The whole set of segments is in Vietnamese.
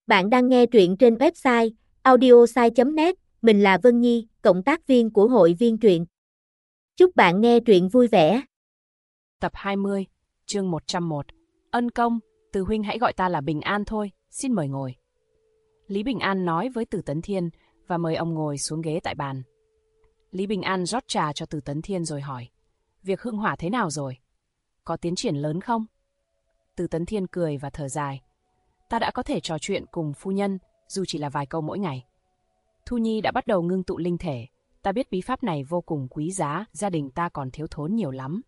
Bạn đang nghe truyện trên website audiosai.net, mình là Vân Nhi, cộng tác viên của hội viên truyện. Chúc bạn nghe truyện vui vẻ. Tập 20, chương 101. Ân công, Từ huynh hãy gọi ta là Bình An thôi, xin mời ngồi. Lý Bình An nói với Từ Tấn Thiên và mời ông ngồi xuống ghế tại bàn. Lý Bình An rót trà cho Từ Tấn Thiên rồi hỏi, việc hương hỏa thế nào rồi? Có tiến triển lớn không? Từ Tấn Thiên cười và thở dài. Ta đã có thể trò chuyện cùng phu nhân, dù chỉ là vài câu mỗi ngày. Thu Nhi đã bắt đầu ngưng tụ linh thể. Ta biết bí pháp này vô cùng quý giá, gia đình ta còn thiếu thốn nhiều lắm.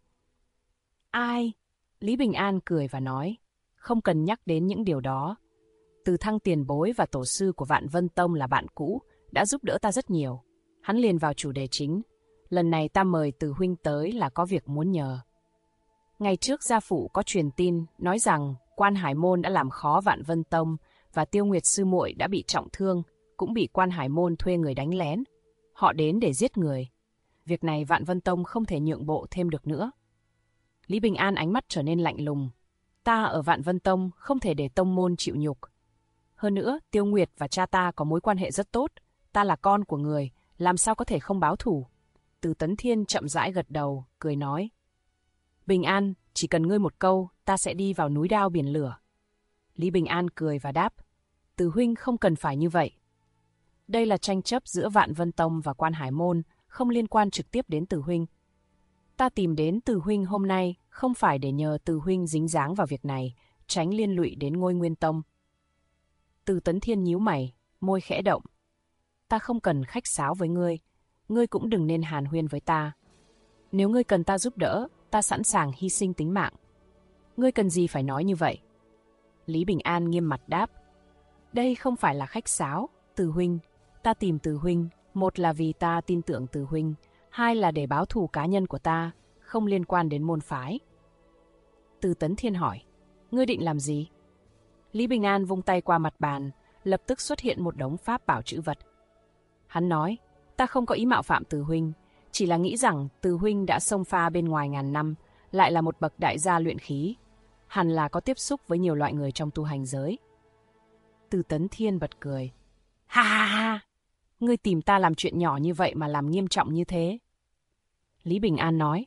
Ai? Lý Bình An cười và nói, không cần nhắc đến những điều đó. Từ Thăng tiền bối và tổ sư của Vạn Vân Tông là bạn cũ, đã giúp đỡ ta rất nhiều. Hắn liền vào chủ đề chính. Lần này ta mời Từ huynh tới là có việc muốn nhờ. Ngày trước gia phụ có truyền tin nói rằng Quan Hải Môn đã làm khó Vạn Vân Tông và Tiêu Nguyệt sư muội đã bị trọng thương, cũng bị Quan Hải Môn thuê người đánh lén. Họ đến để giết người. Việc này Vạn Vân Tông không thể nhượng bộ thêm được nữa. Lý Bình An ánh mắt trở nên lạnh lùng. Ta ở Vạn Vân Tông không thể để tông môn chịu nhục. Hơn nữa, Tiêu Nguyệt và cha ta có mối quan hệ rất tốt. Ta là con của người, làm sao có thể không báo thù? Từ Tấn Thiên chậm rãi gật đầu, cười nói. Bình An, chỉ cần ngươi một câu, ta sẽ đi vào núi đao biển lửa. Lý Bình An cười và đáp. Từ huynh không cần phải như vậy. Đây là tranh chấp giữa Vạn Vân Tông và Quan Hải Môn, không liên quan trực tiếp đến Từ huynh. Ta tìm đến Từ huynh hôm nay không phải để nhờ Từ huynh dính dáng vào việc này, tránh liên lụy đến Ngôi Nguyên Tông. Từ Tấn Thiên nhíu mày, môi khẽ động. Ta không cần khách sáo với ngươi cũng đừng nên hàn huyên với ta. Nếu ngươi cần ta giúp đỡ, ta sẵn sàng hy sinh tính mạng. Ngươi cần gì phải nói như vậy? Lý Bình An nghiêm mặt đáp. Đây không phải là khách sáo, Từ huynh. Ta tìm Từ huynh, một là vì ta tin tưởng Từ huynh, hai là để báo thù cá nhân của ta, không liên quan đến môn phái. Từ Tấn Thiên hỏi, ngươi định làm gì? Lý Bình An vung tay qua mặt bàn, lập tức xuất hiện một đống pháp bảo trữ vật. Hắn nói, ta không có ý mạo phạm Từ huynh, chỉ là nghĩ rằng Từ huynh đã xông pha bên ngoài ngàn năm, lại là một bậc đại gia luyện khí, hẳn là có tiếp xúc với nhiều loại người trong tu hành giới. Từ Tấn Thiên bật cười. Ha ha ha, ngươi tìm ta làm chuyện nhỏ như vậy mà làm nghiêm trọng như thế. Lý Bình An nói.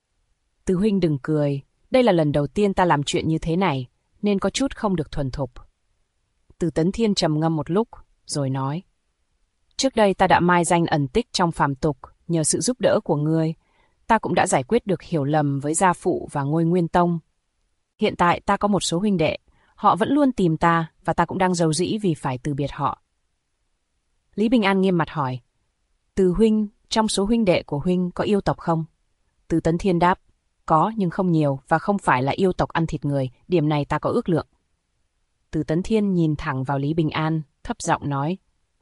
Từ huynh đừng cười, đây là lần đầu tiên ta làm chuyện như thế này, nên có chút không được thuần thục. Từ Tấn Thiên trầm ngâm một lúc, rồi nói. Trước đây ta đã mai danh ẩn tích trong phàm tục, nhờ sự giúp đỡ của ngươi, ta cũng đã giải quyết được hiểu lầm với gia phụ và Ngôi Nguyên Tông. Hiện tại ta có một số huynh đệ, họ vẫn luôn tìm ta và ta cũng đang rầu rĩ vì phải từ biệt họ. Lý Bình An nghiêm mặt hỏi, Từ huynh, trong số huynh đệ của huynh có yêu tộc không? Từ Tấn Thiên đáp, có nhưng không nhiều và không phải là yêu tộc ăn thịt người, điểm này ta có ước lượng. Từ Tấn Thiên nhìn thẳng vào Lý Bình An, thấp giọng nói,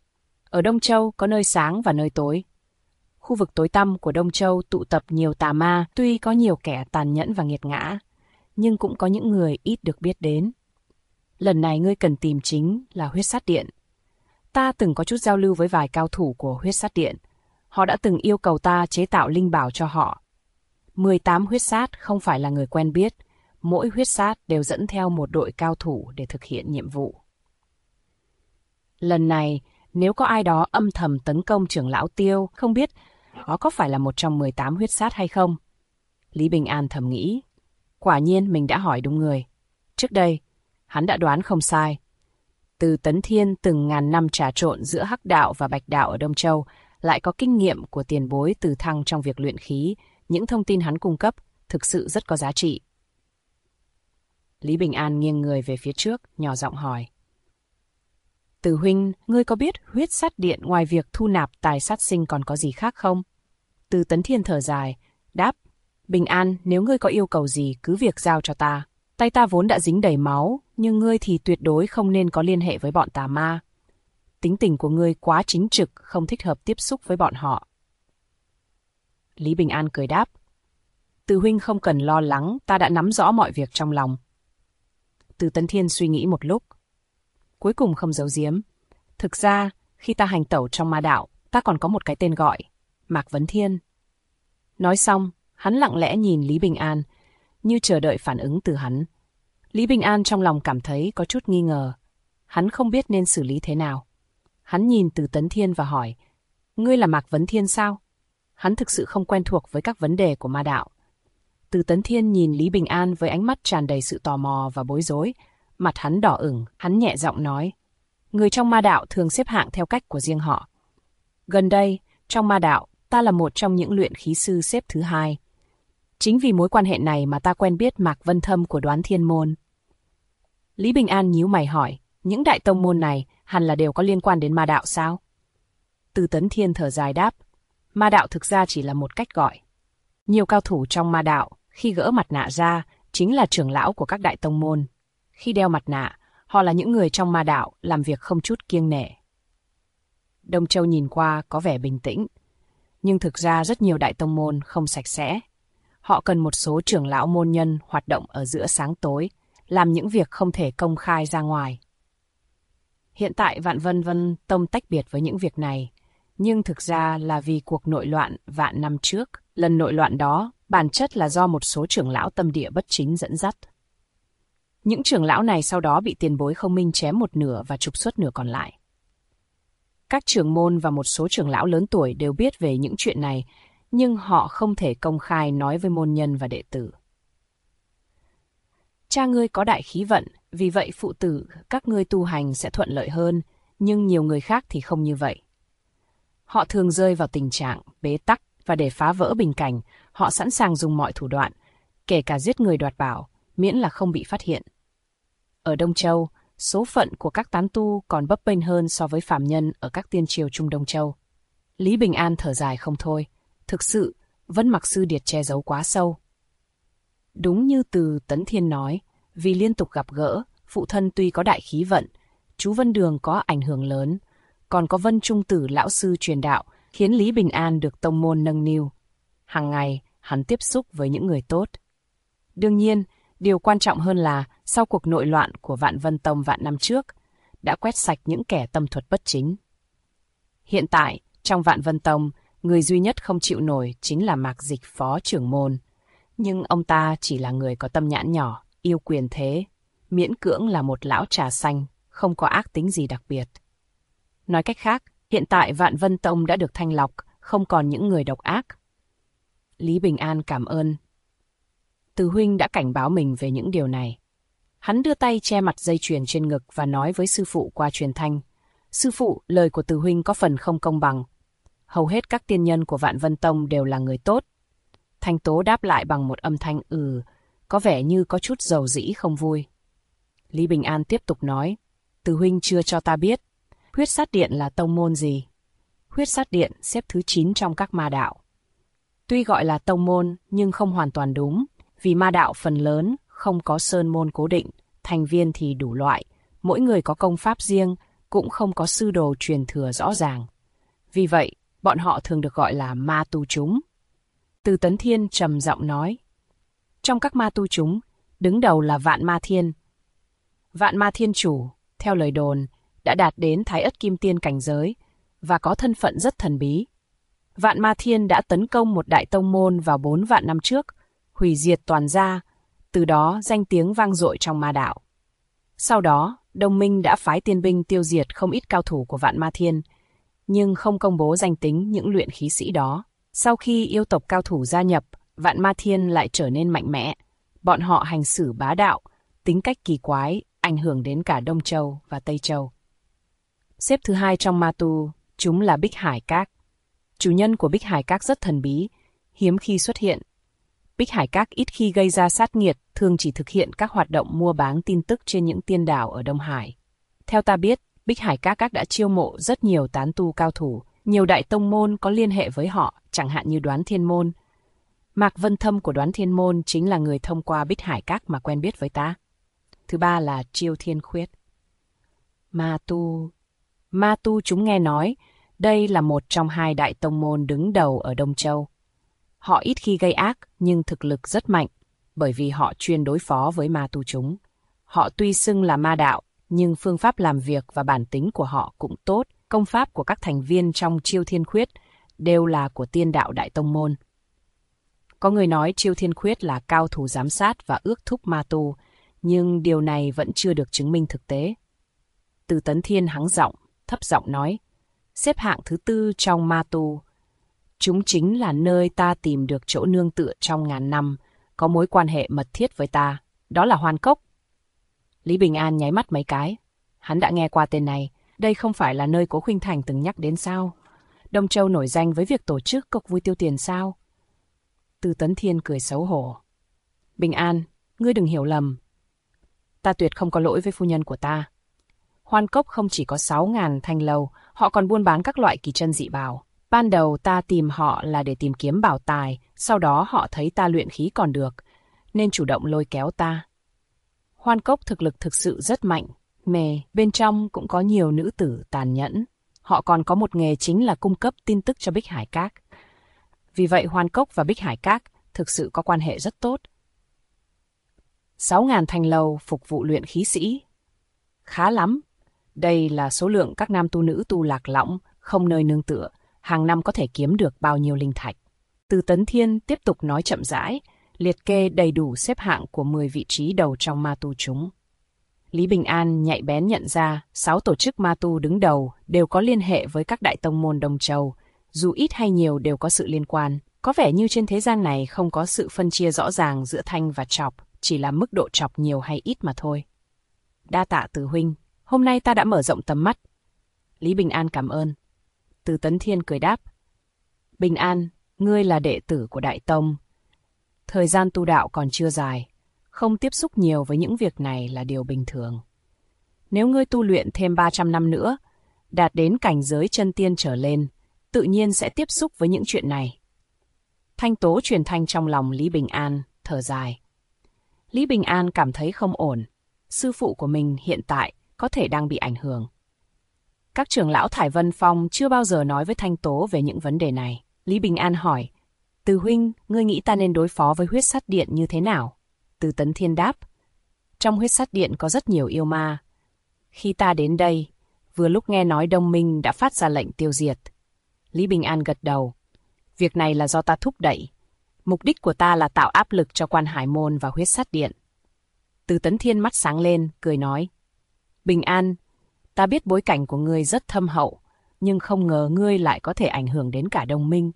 ở Đông Châu có nơi sáng và nơi tối. Khu vực tối tăm của Đông Châu tụ tập nhiều tà ma, tuy có nhiều kẻ tàn nhẫn và nghiệt ngã, nhưng cũng có những người ít được biết đến. Lần này ngươi cần tìm chính là Huyết Sát Điện. Ta từng có chút giao lưu với vài cao thủ của Huyết Sát Điện. Họ đã từng yêu cầu ta chế tạo linh bảo cho họ. 18 huyết sát không phải là người quen biết. Mỗi huyết sát đều dẫn theo một đội cao thủ để thực hiện nhiệm vụ. Lần này, nếu có ai đó âm thầm tấn công trưởng lão Tiêu, không biết họ có phải là một trong 18 huyết sát hay không? Lý Bình An thầm nghĩ. Quả nhiên mình đã hỏi đúng người. Trước đây, hắn đã đoán không sai. Từ Tấn Thiên từng ngàn năm trà trộn giữa Hắc Đạo và Bạch Đạo ở Đông Châu, lại có kinh nghiệm của tiền bối Từ Thăng trong việc luyện khí. Những thông tin hắn cung cấp thực sự rất có giá trị. Lý Bình An nghiêng người về phía trước, nhỏ giọng hỏi. Từ huynh, ngươi có biết Huyết Sát Điện ngoài việc thu nạp tài sát sinh còn có gì khác không? Từ Tấn Thiên thở dài, đáp. Bình An, nếu ngươi có yêu cầu gì cứ việc giao cho ta. Tay ta vốn đã dính đầy máu, nhưng ngươi thì tuyệt đối không nên có liên hệ với bọn tà ma. Tính tình của ngươi quá chính trực, không thích hợp tiếp xúc với bọn họ. Lý Bình An cười đáp. Từ huynh không cần lo lắng, ta đã nắm rõ mọi việc trong lòng. Từ Tấn Thiên suy nghĩ một lúc. Cuối cùng không giấu giếm. Thực ra, khi ta hành tẩu trong ma đạo, ta còn có một cái tên gọi, Mạc Vấn Thiên. Nói xong, hắn lặng lẽ nhìn Lý Bình An, như chờ đợi phản ứng từ hắn. Lý Bình An trong lòng cảm thấy có chút nghi ngờ. Hắn không biết nên xử lý thế nào. Hắn nhìn Từ Tấn Thiên và hỏi, ngươi là Mạc Vấn Thiên sao? Hắn thực sự không quen thuộc với các vấn đề của ma đạo. Từ Tấn Thiên nhìn Lý Bình An với ánh mắt tràn đầy sự tò mò và bối rối. Mặt hắn đỏ ửng, hắn nhẹ giọng nói, người trong ma đạo thường xếp hạng theo cách của riêng họ. Gần đây, trong ma đạo, ta là một trong những luyện khí sư xếp thứ 2. Chính vì mối quan hệ này mà ta quen biết Mạc Vân Thâm của Đoán Thiên Môn. Lý Bình An nhíu mày hỏi, những đại tông môn này hẳn là đều có liên quan đến ma đạo sao? Từ Tấn Thiên thở dài đáp, ma đạo thực ra chỉ là một cách gọi. Nhiều cao thủ trong ma đạo, khi gỡ mặt nạ ra, chính là trưởng lão của các đại tông môn. Khi đeo mặt nạ, họ là những người trong ma đạo làm việc không chút kiêng nể. Đông Châu nhìn qua có vẻ bình tĩnh, nhưng thực ra rất nhiều đại tông môn không sạch sẽ. Họ cần một số trưởng lão môn nhân hoạt động ở giữa sáng tối, làm những việc không thể công khai ra ngoài. Hiện tại Vạn Vân Tông tách biệt với những việc này, nhưng thực ra là vì cuộc nội loạn vạn năm trước. Lần nội loạn đó, bản chất là do một số trưởng lão tâm địa bất chính dẫn dắt. Những trưởng lão này sau đó bị tiền bối Không Minh chém một nửa và trục xuất nửa còn lại. Các trưởng môn và một số trưởng lão lớn tuổi đều biết về những chuyện này, nhưng họ không thể công khai nói với môn nhân và đệ tử. Cha ngươi có đại khí vận, vì vậy phụ tử các ngươi tu hành sẽ thuận lợi hơn, nhưng nhiều người khác thì không như vậy. Họ thường rơi vào tình trạng bế tắc và để phá vỡ bình cảnh, họ sẵn sàng dùng mọi thủ đoạn, kể cả giết người đoạt bảo, miễn là không bị phát hiện. Ở Đông Châu, số phận của các tán tu còn bấp bênh hơn so với phàm nhân ở các tiên triều Trung Đông Châu. Lý Bình An thở dài không thôi, thực sự, Vân Mặc Sư Điệt che giấu quá sâu. Đúng như Từ Tấn Thiên nói, vì liên tục gặp gỡ, phụ thân tuy có đại khí vận, chú Vân Đường có ảnh hưởng lớn, còn có Vân Trung Tử lão sư truyền đạo, khiến Lý Bình An được tông môn nâng niu. Hàng ngày, hắn tiếp xúc với những người tốt. Đương nhiên, điều quan trọng hơn là, sau cuộc nội loạn của Vạn Vân Tông vạn năm trước, đã quét sạch những kẻ tâm thuật bất chính. Hiện tại, trong Vạn Vân Tông, người duy nhất không chịu nổi chính là Mạc Dịch phó trưởng môn. Nhưng ông ta chỉ là người có tâm nhãn nhỏ, yêu quyền thế, miễn cưỡng là một lão trà xanh, không có ác tính gì đặc biệt. Nói cách khác, hiện tại Vạn Vân Tông đã được thanh lọc, không còn những người độc ác. Lý Bình An cảm ơn. Từ huynh đã cảnh báo mình về những điều này. Hắn đưa tay che mặt dây chuyền trên ngực và nói với sư phụ qua truyền thanh. Sư phụ, lời của Từ huynh có phần không công bằng. Hầu hết các tiên nhân của Vạn Vân Tông đều là người tốt. Thanh Tố đáp lại bằng một âm thanh có vẻ như có chút dầu dĩ không vui. Lý Bình An tiếp tục nói, Từ huynh chưa cho ta biết, Huyết Sát Điện là tông môn gì? Huyết Sát Điện xếp thứ 9 trong các ma đạo. Tuy gọi là tông môn nhưng không hoàn toàn đúng, vì ma đạo phần lớn không có sơn môn cố định, thành viên thì đủ loại, mỗi người có công pháp riêng, cũng không có sư đồ truyền thừa rõ ràng. Vì vậy, bọn họ thường được gọi là ma tu chúng. Từ Tấn Thiên trầm giọng nói, trong các ma tu chúng, đứng đầu là Vạn Ma Thiên. Vạn Ma Thiên chủ, theo lời đồn, đã đạt đến Thái Ất Kim Tiên cảnh giới và có thân phận rất thần bí. Vạn Ma Thiên đã tấn công một đại tông môn vào 4 vạn năm trước, hủy diệt toàn gia, từ đó danh tiếng vang dội trong ma đạo. Sau đó, Đông Minh đã phái tiên binh tiêu diệt không ít cao thủ của Vạn Ma Thiên, nhưng không công bố danh tính những luyện khí sĩ đó. Sau khi yêu tộc cao thủ gia nhập, Vạn Ma Thiên lại trở nên mạnh mẽ. Bọn họ hành xử bá đạo, tính cách kỳ quái, ảnh hưởng đến cả Đông Châu và Tây Châu. Xếp thứ 2 trong ma tu, chúng là Bích Hải Các. Chủ nhân của Bích Hải Các rất thần bí, hiếm khi xuất hiện. Bích Hải Các ít khi gây ra sát nghiệt, thường chỉ thực hiện các hoạt động mua bán tin tức trên những tiên đảo ở Đông Hải. Theo ta biết, Bích Hải Các đã chiêu mộ rất nhiều tán tu cao thủ, nhiều đại tông môn có liên hệ với họ, chẳng hạn như Đoán Thiên Môn. Mạc Vân Thâm của Đoán Thiên Môn chính là người thông qua Bích Hải Các mà quen biết với ta. Thứ ba là Chiêu Thiên Khuyết. Ma tu chúng nghe nói, đây là một trong 2 đại tông môn đứng đầu ở Đông Châu. Họ ít khi gây ác nhưng thực lực rất mạnh, bởi vì họ chuyên đối phó với ma tu chúng. Họ tuy xưng là ma đạo, nhưng phương pháp làm việc và bản tính của họ cũng tốt. Công pháp của các thành viên trong Chiêu Thiên Khuyết đều là của tiên đạo đại tông môn. Có người nói Chiêu Thiên Khuyết là cao thủ giám sát và ước thúc ma tu, nhưng điều này vẫn chưa được chứng minh thực tế. Từ Tấn Thiên hắng giọng, thấp giọng nói, xếp hạng thứ 4 trong ma tu. Chúng chính là nơi ta tìm được chỗ nương tựa trong ngàn năm, có mối quan hệ mật thiết với ta, đó là Hoan Cốc. Lý Bình An nháy mắt mấy cái. Hắn đã nghe qua tên này, đây không phải là nơi Cố Khuynh Thành từng nhắc đến sao? Đông Châu nổi danh với việc tổ chức cuộc vui tiêu tiền sao? Từ Tấn Thiên cười xấu hổ. Bình An, ngươi đừng hiểu lầm. Ta tuyệt không có lỗi với phu nhân của ta. Hoan Cốc không chỉ có 6.000 thanh lâu, họ còn buôn bán các loại kỳ chân dị bảo. Ban đầu ta tìm họ là để tìm kiếm bảo tài, sau đó họ thấy ta luyện khí còn được, nên chủ động lôi kéo ta. Hoan Cốc thực lực thực sự rất mạnh, bên trong cũng có nhiều nữ tử tàn nhẫn. Họ còn có một nghề chính là cung cấp tin tức cho Bích Hải Các. Vì vậy Hoan Cốc và Bích Hải Các thực sự có quan hệ rất tốt. 6.000 thanh lâu phục vụ luyện khí sĩ. Khá lắm. Đây là số lượng các nam tu nữ tu lạc lõng, không nơi nương tựa, hàng năm có thể kiếm được bao nhiêu linh thạch. Từ Tấn Thiên tiếp tục nói chậm rãi, liệt kê đầy đủ xếp hạng của 10 vị trí đầu trong ma tu chúng. Lý Bình An nhạy bén nhận ra 6 tổ chức ma tu đứng đầu đều có liên hệ với các đại tông môn Đông Châu, dù ít hay nhiều đều có sự liên quan. Có vẻ như trên thế gian này không có sự phân chia rõ ràng giữa thanh và trọc, chỉ là mức độ trọc nhiều hay ít mà thôi. Đa tạ Từ huynh, hôm nay ta đã mở rộng tầm mắt. Lý Bình An cảm ơn. Từ Tấn Thiên cười đáp. Bình An, ngươi là đệ tử của Đại Tông. Thời gian tu đạo còn chưa dài, không tiếp xúc nhiều với những việc này là điều bình thường. Nếu ngươi tu luyện thêm 300 năm nữa, đạt đến cảnh giới chân tiên trở lên, tự nhiên sẽ tiếp xúc với những chuyện này. Thanh tố truyền thanh trong lòng Lý Bình An, thở dài. Lý Bình An cảm thấy không ổn. Sư phụ của mình hiện tại có thể đang bị ảnh hưởng. Các trưởng lão Thải Vân Phong chưa bao giờ nói với Thanh Tố về những vấn đề này. Lý Bình An hỏi, Từ huynh, ngươi nghĩ ta nên đối phó với huyết sát điện như thế nào? Từ Tấn Thiên đáp, trong huyết sát điện có rất nhiều yêu ma. Khi ta đến đây, vừa lúc nghe nói Đông Minh đã phát ra lệnh tiêu diệt. Lý Bình An gật đầu. Việc này là do ta thúc đẩy. Mục đích của ta là tạo áp lực cho Quan Hải Môn và huyết sát điện. Từ Tấn Thiên mắt sáng lên, cười nói. Bình An, ta biết bối cảnh của ngươi rất thâm hậu, nhưng không ngờ ngươi lại có thể ảnh hưởng đến cả Đông Minh.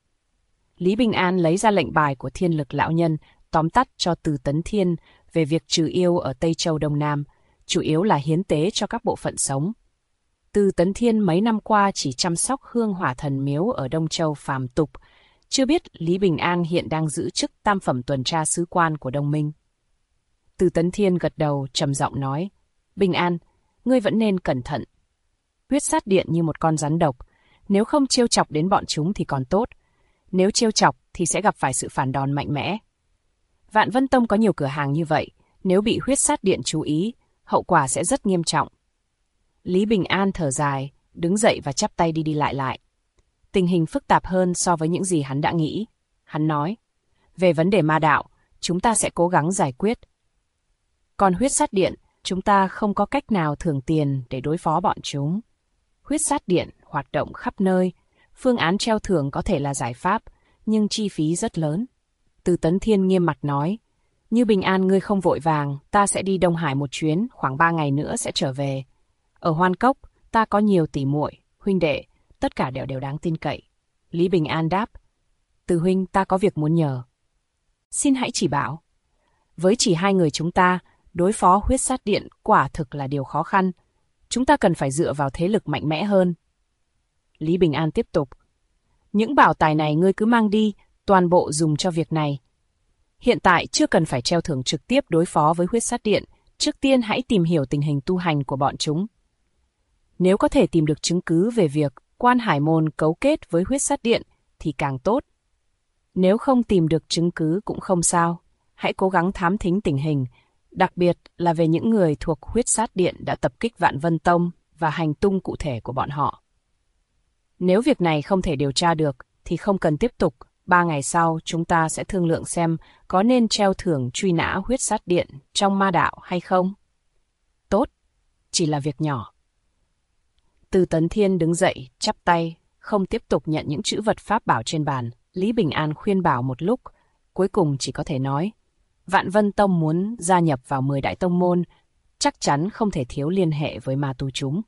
Lý Bình An lấy ra lệnh bài của Thiên Lực lão nhân, tóm tắt cho Từ Tấn Thiên về việc trừ yêu ở Tây Châu Đông Nam, chủ yếu là hiến tế cho các bộ phận sống. Từ Tấn Thiên mấy năm qua chỉ chăm sóc hương hỏa thần miếu ở Đông Châu phàm tục, chưa biết Lý Bình An hiện đang giữ chức tam phẩm tuần tra sứ quan của Đông Minh. Từ Tấn Thiên gật đầu trầm giọng nói, Bình An, ngươi vẫn nên cẩn thận. Huyết sát điện như một con rắn độc, nếu không trêu chọc đến bọn chúng thì còn tốt, nếu trêu chọc thì sẽ gặp phải sự phản đòn mạnh mẽ. Vạn Vân Tông có nhiều cửa hàng như vậy, nếu bị huyết sát điện chú ý, hậu quả sẽ rất nghiêm trọng. Lý Bình An thở dài, đứng dậy và chắp tay đi đi lại lại. Tình hình phức tạp hơn so với những gì hắn đã nghĩ. Hắn nói, về vấn đề ma đạo, chúng ta sẽ cố gắng giải quyết. Còn huyết sát điện, chúng ta không có cách nào thưởng tiền để đối phó bọn chúng. Huyết sát điện hoạt động khắp nơi, phương án treo thưởng có thể là giải pháp, nhưng chi phí rất lớn. Từ Tấn Thiên nghiêm mặt nói, như Bình An ngươi không vội vàng, ta sẽ đi Đông Hải một chuyến, khoảng 3 ngày nữa sẽ trở về. Ở Hoan Cốc, ta có nhiều tỷ muội, huynh đệ, tất cả đều đáng tin cậy. Lý Bình An đáp, Từ huynh, ta có việc muốn nhờ. Xin hãy chỉ bảo. Với chỉ 2 người chúng ta, đối phó huyết sát điện quả thực là điều khó khăn. Chúng ta cần phải dựa vào thế lực mạnh mẽ hơn. Lý Bình An tiếp tục. Những bảo tài này ngươi cứ mang đi, toàn bộ dùng cho việc này. Hiện tại chưa cần phải treo thưởng trực tiếp đối phó với huyết sát điện, trước tiên hãy tìm hiểu tình hình tu hành của bọn chúng. Nếu có thể tìm được chứng cứ về việc Quan Hải Môn cấu kết với huyết sát điện thì càng tốt. Nếu không tìm được chứng cứ cũng không sao, hãy cố gắng thám thính tình hình, đặc biệt là về những người thuộc huyết sát điện đã tập kích Vạn Vân Tông và hành tung cụ thể của bọn họ. Nếu việc này không thể điều tra được thì không cần tiếp tục, 3 ngày sau chúng ta sẽ thương lượng xem có nên treo thưởng truy nã huyết sát điện trong ma đạo hay không. Tốt, chỉ là việc nhỏ. Từ Tấn Thiên đứng dậy, chắp tay, không tiếp tục nhận những chữ vật pháp bảo trên bàn. Lý Bình An khuyên bảo một lúc, cuối cùng chỉ có thể nói, Vạn Vân Tông muốn gia nhập vào 10 đại tông môn, chắc chắn không thể thiếu liên hệ với ma tu chúng.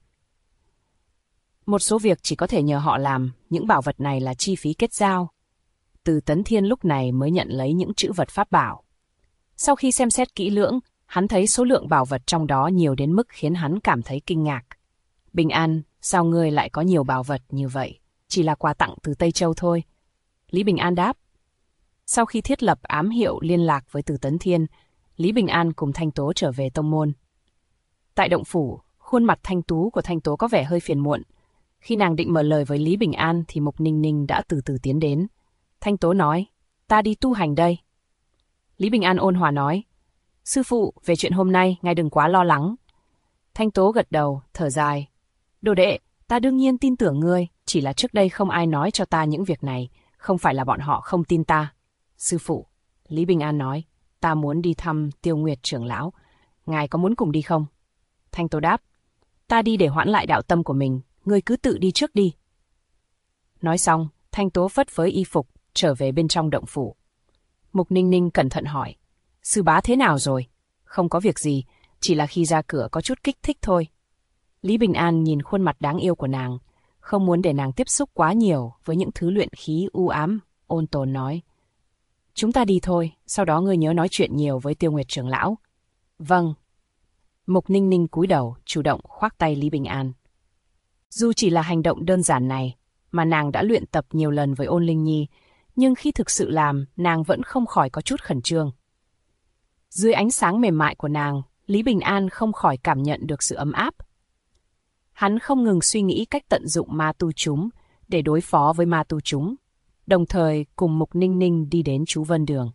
Một số việc chỉ có thể nhờ họ làm, những bảo vật này là chi phí kết giao. Từ Tấn Thiên lúc này mới nhận lấy những trữ vật pháp bảo. Sau khi xem xét kỹ lưỡng, hắn thấy số lượng bảo vật trong đó nhiều đến mức khiến hắn cảm thấy kinh ngạc. Bình An, sao ngươi lại có nhiều bảo vật như vậy? Chỉ là quà tặng từ Tây Châu thôi. Lý Bình An đáp. Sau khi thiết lập ám hiệu liên lạc với Từ Tấn Thiên, Lý Bình An cùng Thanh Tố trở về tông môn. Tại động phủ, khuôn mặt thanh tú của Thanh Tố có vẻ hơi phiền muộn. Khi nàng định mở lời với Lý Bình An thì Mục Ninh Ninh đã từ từ tiến đến. Thanh Tố nói, ta đi tu hành đây. Lý Bình An ôn hòa nói, sư phụ, về chuyện hôm nay, ngài đừng quá lo lắng. Thanh Tố gật đầu, thở dài. Đồ đệ, ta đương nhiên tin tưởng ngươi, chỉ là trước đây không ai nói cho ta những việc này, không phải là bọn họ không tin ta. Sư phụ, Lý Bình An nói, ta muốn đi thăm Tiêu Nguyệt trưởng lão, ngài có muốn cùng đi không? Thanh Tố đáp, ta đi để hoãn lại đạo tâm của mình, ngươi cứ tự đi trước đi. Nói xong, Thanh Tố phất phới y phục, trở về bên trong động phủ. Mục Ninh Ninh cẩn thận hỏi, sư bá thế nào rồi? Không có việc gì, chỉ là khi ra cửa có chút kích thích thôi. Lý Bình An nhìn khuôn mặt đáng yêu của nàng, không muốn để nàng tiếp xúc quá nhiều với những thứ luyện khí u ám, ôn tồn nói. Chúng ta đi thôi, sau đó ngươi nhớ nói chuyện nhiều với Tiêu Nguyệt trưởng lão. Vâng. Mục Ninh Ninh cúi đầu, chủ động khoác tay Lý Bình An. Dù chỉ là hành động đơn giản này, mà nàng đã luyện tập nhiều lần với Ôn Linh Nhi, nhưng khi thực sự làm, nàng vẫn không khỏi có chút khẩn trương. Dưới ánh sáng mềm mại của nàng, Lý Bình An không khỏi cảm nhận được sự ấm áp. Hắn không ngừng suy nghĩ cách tận dụng ma tu chúng để đối phó với ma tu chúng, đồng thời cùng Mục Ninh Ninh đi đến Chú Vân Đường.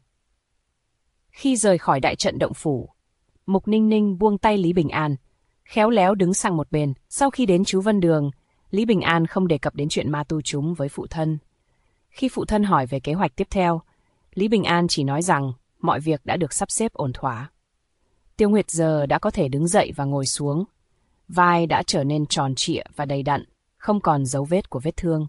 Khi rời khỏi đại trận động phủ, Mục Ninh Ninh buông tay Lý Bình An, khéo léo đứng sang một bên. Sau khi đến Chú Vân Đường, Lý Bình An không đề cập đến chuyện ma tu chúng với phụ thân. Khi phụ thân hỏi về kế hoạch tiếp theo, Lý Bình An chỉ nói rằng mọi việc đã được sắp xếp ổn thỏa. Tiêu Nguyệt giờ đã có thể đứng dậy và ngồi xuống. Vai đã trở nên tròn trịa và đầy đặn, không còn dấu vết của vết thương.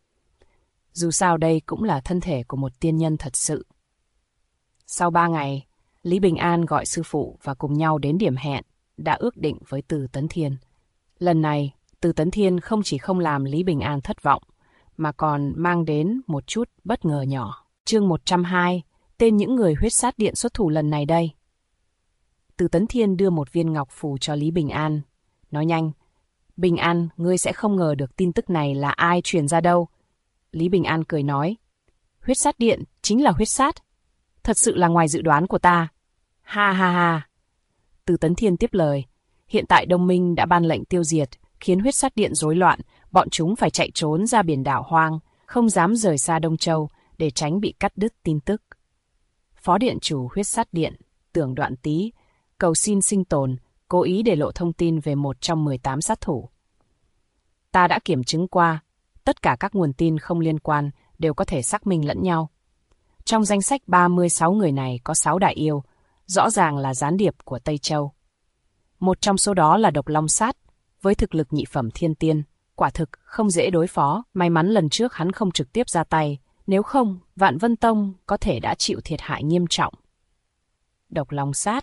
Dù sao đây cũng là thân thể của một tiên nhân thật sự. Sau 3 ngày, Lý Bình An gọi sư phụ và cùng nhau đến điểm hẹn, đã ước định với Từ Tấn Thiên. Lần này, Từ Tấn Thiên không chỉ không làm Lý Bình An thất vọng, mà còn mang đến một chút bất ngờ nhỏ. Chương 102, tên những người huyết sát điện xuất thủ lần này đây. Từ Tấn Thiên đưa một viên ngọc phù cho Lý Bình An. Nói nhanh, Bình An, ngươi sẽ không ngờ được tin tức này là ai truyền ra đâu. Lý Bình An cười nói, huyết sát điện chính là huyết sát. Thật sự là ngoài dự đoán của ta. Ha ha ha. Từ Tấn Thiên tiếp lời, hiện tại Đông Minh đã ban lệnh tiêu diệt, khiến huyết sát điện rối loạn, bọn chúng phải chạy trốn ra biển đảo hoang, không dám rời xa Đông Châu để tránh bị cắt đứt tin tức. Phó điện chủ huyết sát điện, Tưởng Đoạn Tý, cầu xin sinh tồn, cố ý để lộ thông tin về một trong 18 sát thủ. Ta đã kiểm chứng qua, tất cả các nguồn tin không liên quan đều có thể xác minh lẫn nhau. Trong danh sách 36 người này có 6 đại yêu, rõ ràng là gián điệp của Tây Châu. Một trong số đó là Độc Long Sát, với thực lực nhị phẩm thiên tiên, quả thực không dễ đối phó, may mắn lần trước hắn không trực tiếp ra tay, nếu không, Vạn Vân Tông có thể đã chịu thiệt hại nghiêm trọng. Độc Long Sát.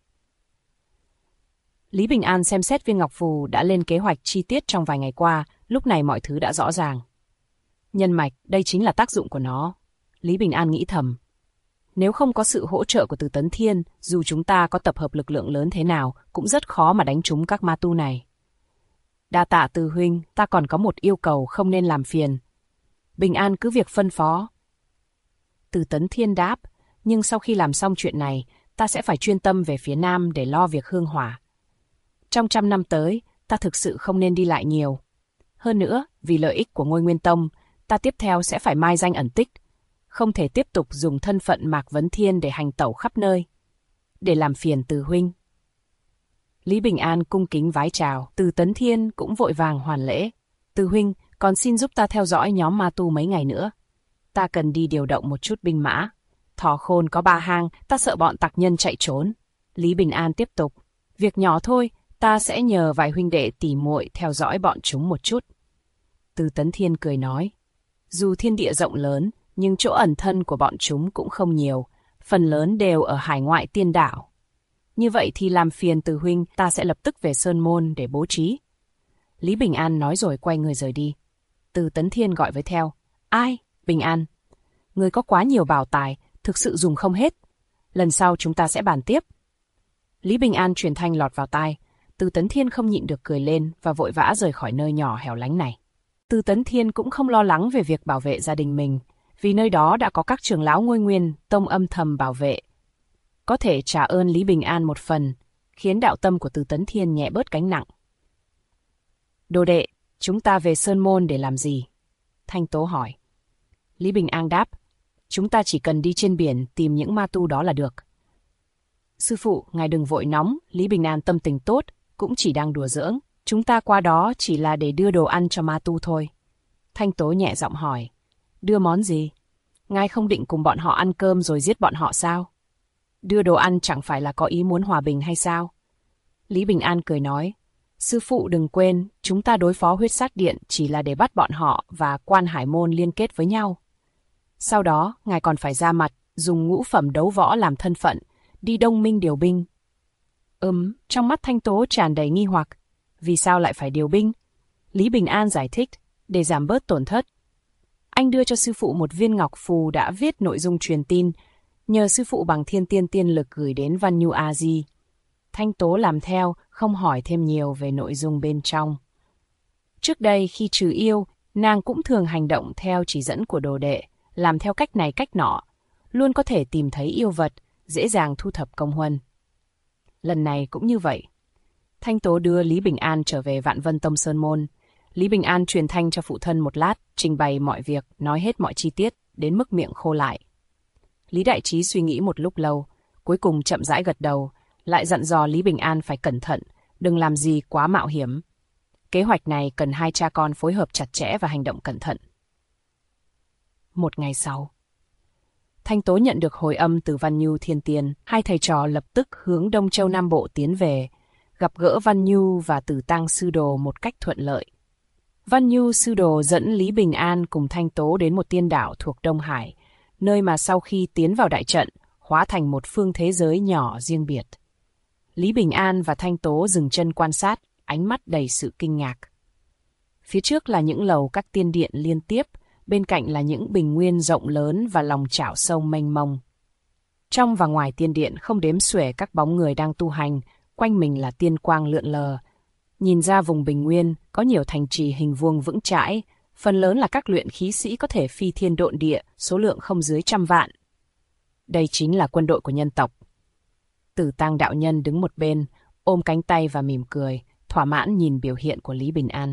Lý Bình An xem xét viên ngọc phù đã lên kế hoạch chi tiết trong vài ngày qua, lúc này mọi thứ đã rõ ràng. Nhân mạch, đây chính là tác dụng của nó. Lý Bình An nghĩ thầm. Nếu không có sự hỗ trợ của Từ Tấn Thiên, dù chúng ta có tập hợp lực lượng lớn thế nào, cũng rất khó mà đánh trúng các ma tu này. Đa tạ Từ huynh, ta còn có một yêu cầu không nên làm phiền. Bình An cứ việc phân phó. Từ Tấn Thiên đáp, nhưng sau khi làm xong chuyện này, ta sẽ phải chuyên tâm về phía Nam để lo việc hương hỏa. Trong 100 năm tới, ta thực sự không nên đi lại nhiều. Hơn nữa, vì lợi ích của Ngôi Nguyên Tông, ta tiếp theo sẽ phải mai danh ẩn tích, không thể tiếp tục dùng thân phận Mạc Vấn Thiên để hành tẩu khắp nơi. Để làm phiền Từ huynh. Lý Bình An cung kính vái chào, Từ Tấn Thiên cũng vội vàng hoàn lễ. Từ huynh, còn xin giúp ta theo dõi nhóm ma tu mấy ngày nữa. Ta cần đi điều động một chút binh mã. Thỏ Khôn có 3 hang, ta sợ bọn tặc nhân chạy trốn. Lý Bình An tiếp tục. Việc nhỏ thôi, ta sẽ nhờ vài huynh đệ tỉ muội theo dõi bọn chúng một chút. Từ Tấn Thiên cười nói. Dù thiên địa rộng lớn, nhưng chỗ ẩn thân của bọn chúng cũng không nhiều. Phần lớn đều ở hải ngoại tiên đảo. Như vậy thì làm phiền Từ huynh, ta sẽ lập tức về Sơn Môn để bố trí. Lý Bình An nói rồi quay người rời đi. Từ Tấn Thiên gọi với theo. Ai? Bình An. Người có quá nhiều bảo tài, thực sự dùng không hết. Lần sau chúng ta sẽ bàn tiếp. Lý Bình An truyền thanh lọt vào tai. Từ Tấn Thiên không nhịn được cười lên và vội vã rời khỏi nơi nhỏ hẻo lánh này. Từ Tấn Thiên cũng không lo lắng về việc bảo vệ gia đình mình, vì nơi đó đã có các trưởng lão Ngôi Nguyên Tông âm thầm bảo vệ. Có thể trả ơn Lý Bình An một phần, khiến đạo tâm của Từ Tấn Thiên nhẹ bớt gánh nặng. Đồ đệ, chúng ta về Sơn Môn để làm gì? Thanh Tố hỏi. Lý Bình An đáp, chúng ta chỉ cần đi trên biển tìm những ma tu đó là được. Sư phụ, ngài đừng vội nóng, Lý Bình An tâm tình tốt, cũng chỉ đang đùa giỡn. Chúng ta qua đó chỉ là để đưa đồ ăn cho ma tu thôi. Thanh Tố nhẹ giọng hỏi. Đưa món gì? Ngài không định cùng bọn họ ăn cơm rồi giết bọn họ sao? Đưa đồ ăn chẳng phải là có ý muốn hòa bình hay sao? Lý Bình An cười nói. Sư phụ đừng quên, chúng ta đối phó huyết sát điện chỉ là để bắt bọn họ và Quan Hải Môn liên kết với nhau. Sau đó, ngài còn phải ra mặt, dùng ngũ phẩm đấu võ làm thân phận, đi đông minh điều binh. Trong mắt Thanh Tố tràn đầy nghi hoặc. Vì sao lại phải điều binh? Lý Bình An giải thích, để giảm bớt tổn thất. Anh đưa cho sư phụ một viên ngọc phù đã viết nội dung truyền tin, nhờ sư phụ bằng thiên tiên tiên lực gửi đến Văn Nhu A Di. Thanh Tố làm theo, không hỏi thêm nhiều về nội dung bên trong. Trước đây khi trừ yêu, nàng cũng thường hành động theo chỉ dẫn của đồ đệ, làm theo cách này cách nọ, luôn có thể tìm thấy yêu vật, dễ dàng thu thập công huân. Lần này cũng như vậy. Thanh Tố đưa Lý Bình An trở về Vạn Vân Tông Sơn Môn. Lý Bình An truyền thanh cho phụ thân một lát, trình bày mọi việc, nói hết mọi chi tiết, đến mức miệng khô lại. Lý Đại Trí suy nghĩ một lúc lâu, cuối cùng chậm rãi gật đầu, lại dặn dò Lý Bình An phải cẩn thận, đừng làm gì quá mạo hiểm. Kế hoạch này cần hai cha con phối hợp chặt chẽ và hành động cẩn thận. Một ngày sau, Thanh Tố nhận được hồi âm từ Văn Nhu Thiên Tiên, hai thầy trò lập tức hướng Đông Châu Nam Bộ tiến về, gặp gỡ Văn Nhu và Tử Tăng Sư Đồ một cách thuận lợi. Văn Nhu Sư Đồ dẫn Lý Bình An cùng Thanh Tố đến một tiên đảo thuộc Đông Hải, nơi mà sau khi tiến vào đại trận, hóa thành một phương thế giới nhỏ riêng biệt. Lý Bình An và Thanh Tố dừng chân quan sát, ánh mắt đầy sự kinh ngạc. Phía trước là những lầu các tiên điện liên tiếp, bên cạnh là những bình nguyên rộng lớn và lòng chảo sâu mênh mông. Trong và ngoài tiên điện không đếm xuể các bóng người đang tu hành, quanh mình là tiên quang lượn lờ. Nhìn ra vùng bình nguyên có nhiều thành trì hình vuông vững chãi, phần lớn là các luyện khí sĩ có thể phi thiên độn địa, số lượng không dưới 100 vạn. Đây chính là quân đội của nhân tộc. Tử Tăng đạo nhân đứng một bên, ôm cánh tay và mỉm cười, thỏa mãn nhìn biểu hiện của Lý Bình An.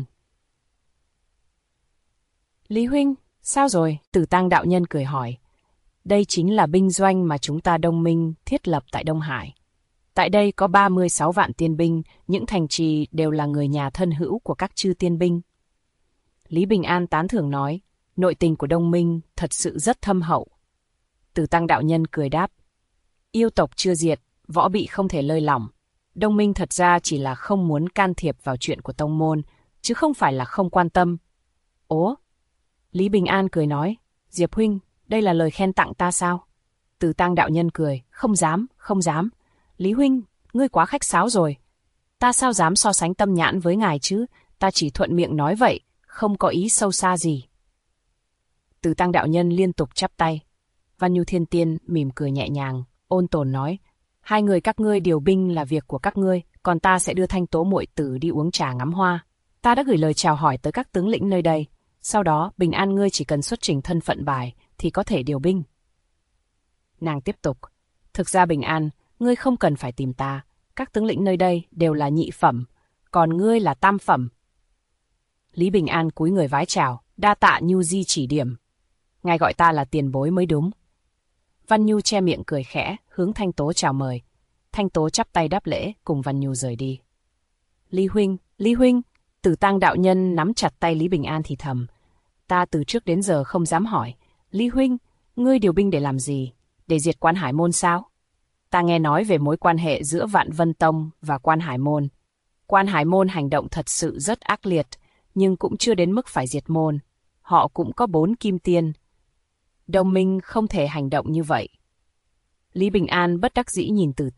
Lý huynh, sao rồi? Tử Tăng đạo nhân cười hỏi. Đây chính là binh doanh mà chúng ta Đông Minh thiết lập tại Đông Hải. Tại đây có 36 vạn tiên binh, những thành trì đều là người nhà thân hữu của các chư tiên binh. Lý Bình An tán thưởng nói, nội tình của Đông Minh thật sự rất thâm hậu. Tử Tăng đạo nhân cười đáp, yêu tộc chưa diệt, võ bị không thể lơi lỏng. Đông Minh thật ra chỉ là không muốn can thiệp vào chuyện của tông môn, chứ không phải là không quan tâm. Ố? Lý Bình An cười nói, Diệp huynh, đây là lời khen tặng ta sao? Tử Tăng đạo nhân cười, không dám, không dám. Lý huynh, ngươi quá khách sáo rồi. Ta sao dám so sánh tâm nhãn với ngài chứ, ta chỉ thuận miệng nói vậy, không có ý sâu xa gì. Tử Tăng đạo nhân liên tục chắp tay. Văn Nhu Thiên Tiên mỉm cười nhẹ nhàng, ôn tồn nói, hai người các ngươi điều binh là việc của các ngươi, còn ta sẽ đưa Thanh Tố muội tử đi uống trà ngắm hoa. Ta đã gửi lời chào hỏi tới các tướng lĩnh nơi đây, sau đó Bình An ngươi chỉ cần xuất trình thân phận bài thì có thể điều binh. Nàng tiếp tục, thực ra Bình An, ngươi không cần phải tìm ta, các tướng lĩnh nơi đây đều là nhị phẩm, còn ngươi là tam phẩm. Lý Bình An cúi người vái chào, đa tạ Nhu Di chỉ điểm. Ngài gọi ta là tiền bối mới đúng. Văn Nhu che miệng cười khẽ, hướng Thanh Tố chào mời. Thanh Tố chắp tay đáp lễ, cùng Văn Nhu rời đi. Lý huynh, Tử Tăng đạo nhân nắm chặt tay Lý Bình An thì thầm. Ta từ trước đến giờ không dám hỏi. Lý huynh, ngươi điều binh để làm gì? Để diệt Quan Hải Môn sao? Ta nghe nói về mối quan hệ giữa Vạn Vân Tông và Quan Hải Môn. Quan Hải Môn hành động thật sự rất ác liệt, nhưng cũng chưa đến mức phải diệt môn. Họ cũng có 4 kim tiên. Đồng minh không thể hành động như vậy. Lý Bình An bất đắc dĩ nhìn Tử Tăng,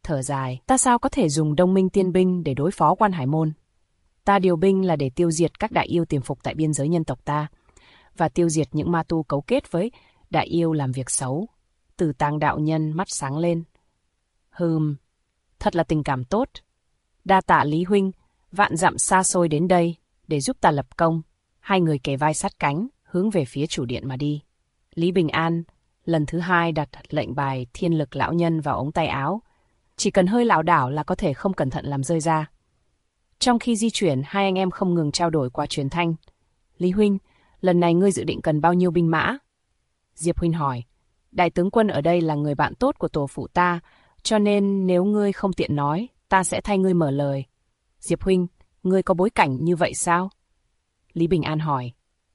thở dài, ta sao có thể dùng Đông Minh tiên binh để đối phó Quan Hải Môn? Ta điều binh là để tiêu diệt các đại yêu tiềm phục tại biên giới nhân tộc ta, và tiêu diệt những ma tu cấu kết với đại yêu làm việc xấu. Tử Tàng đạo nhân mắt sáng lên. Thật là tình cảm tốt. Đa tạ Lý huynh, vạn dặm xa xôi đến đây để giúp ta lập công. Hai người kề vai sát cánh, hướng về phía chủ điện mà đi. Lý Bình An lần thứ hai đặt lệnh bài thiên lực lão nhân vào ống tay áo. Chỉ cần hơi lảo đảo là có thể không cẩn thận làm rơi ra. Trong khi di chuyển, hai anh em không ngừng trao đổi qua truyền thanh. Lý huynh, lần này ngươi dự định cần bao nhiêu binh mã? Diệp huynh hỏi. Đại tướng quân ở đây là người bạn tốt của tổ phụ ta, cho nên nếu ngươi không tiện nói, ta sẽ thay ngươi mở lời. Diệp huynh, ngươi có bối cảnh như vậy sao? Lý Bình An hỏi.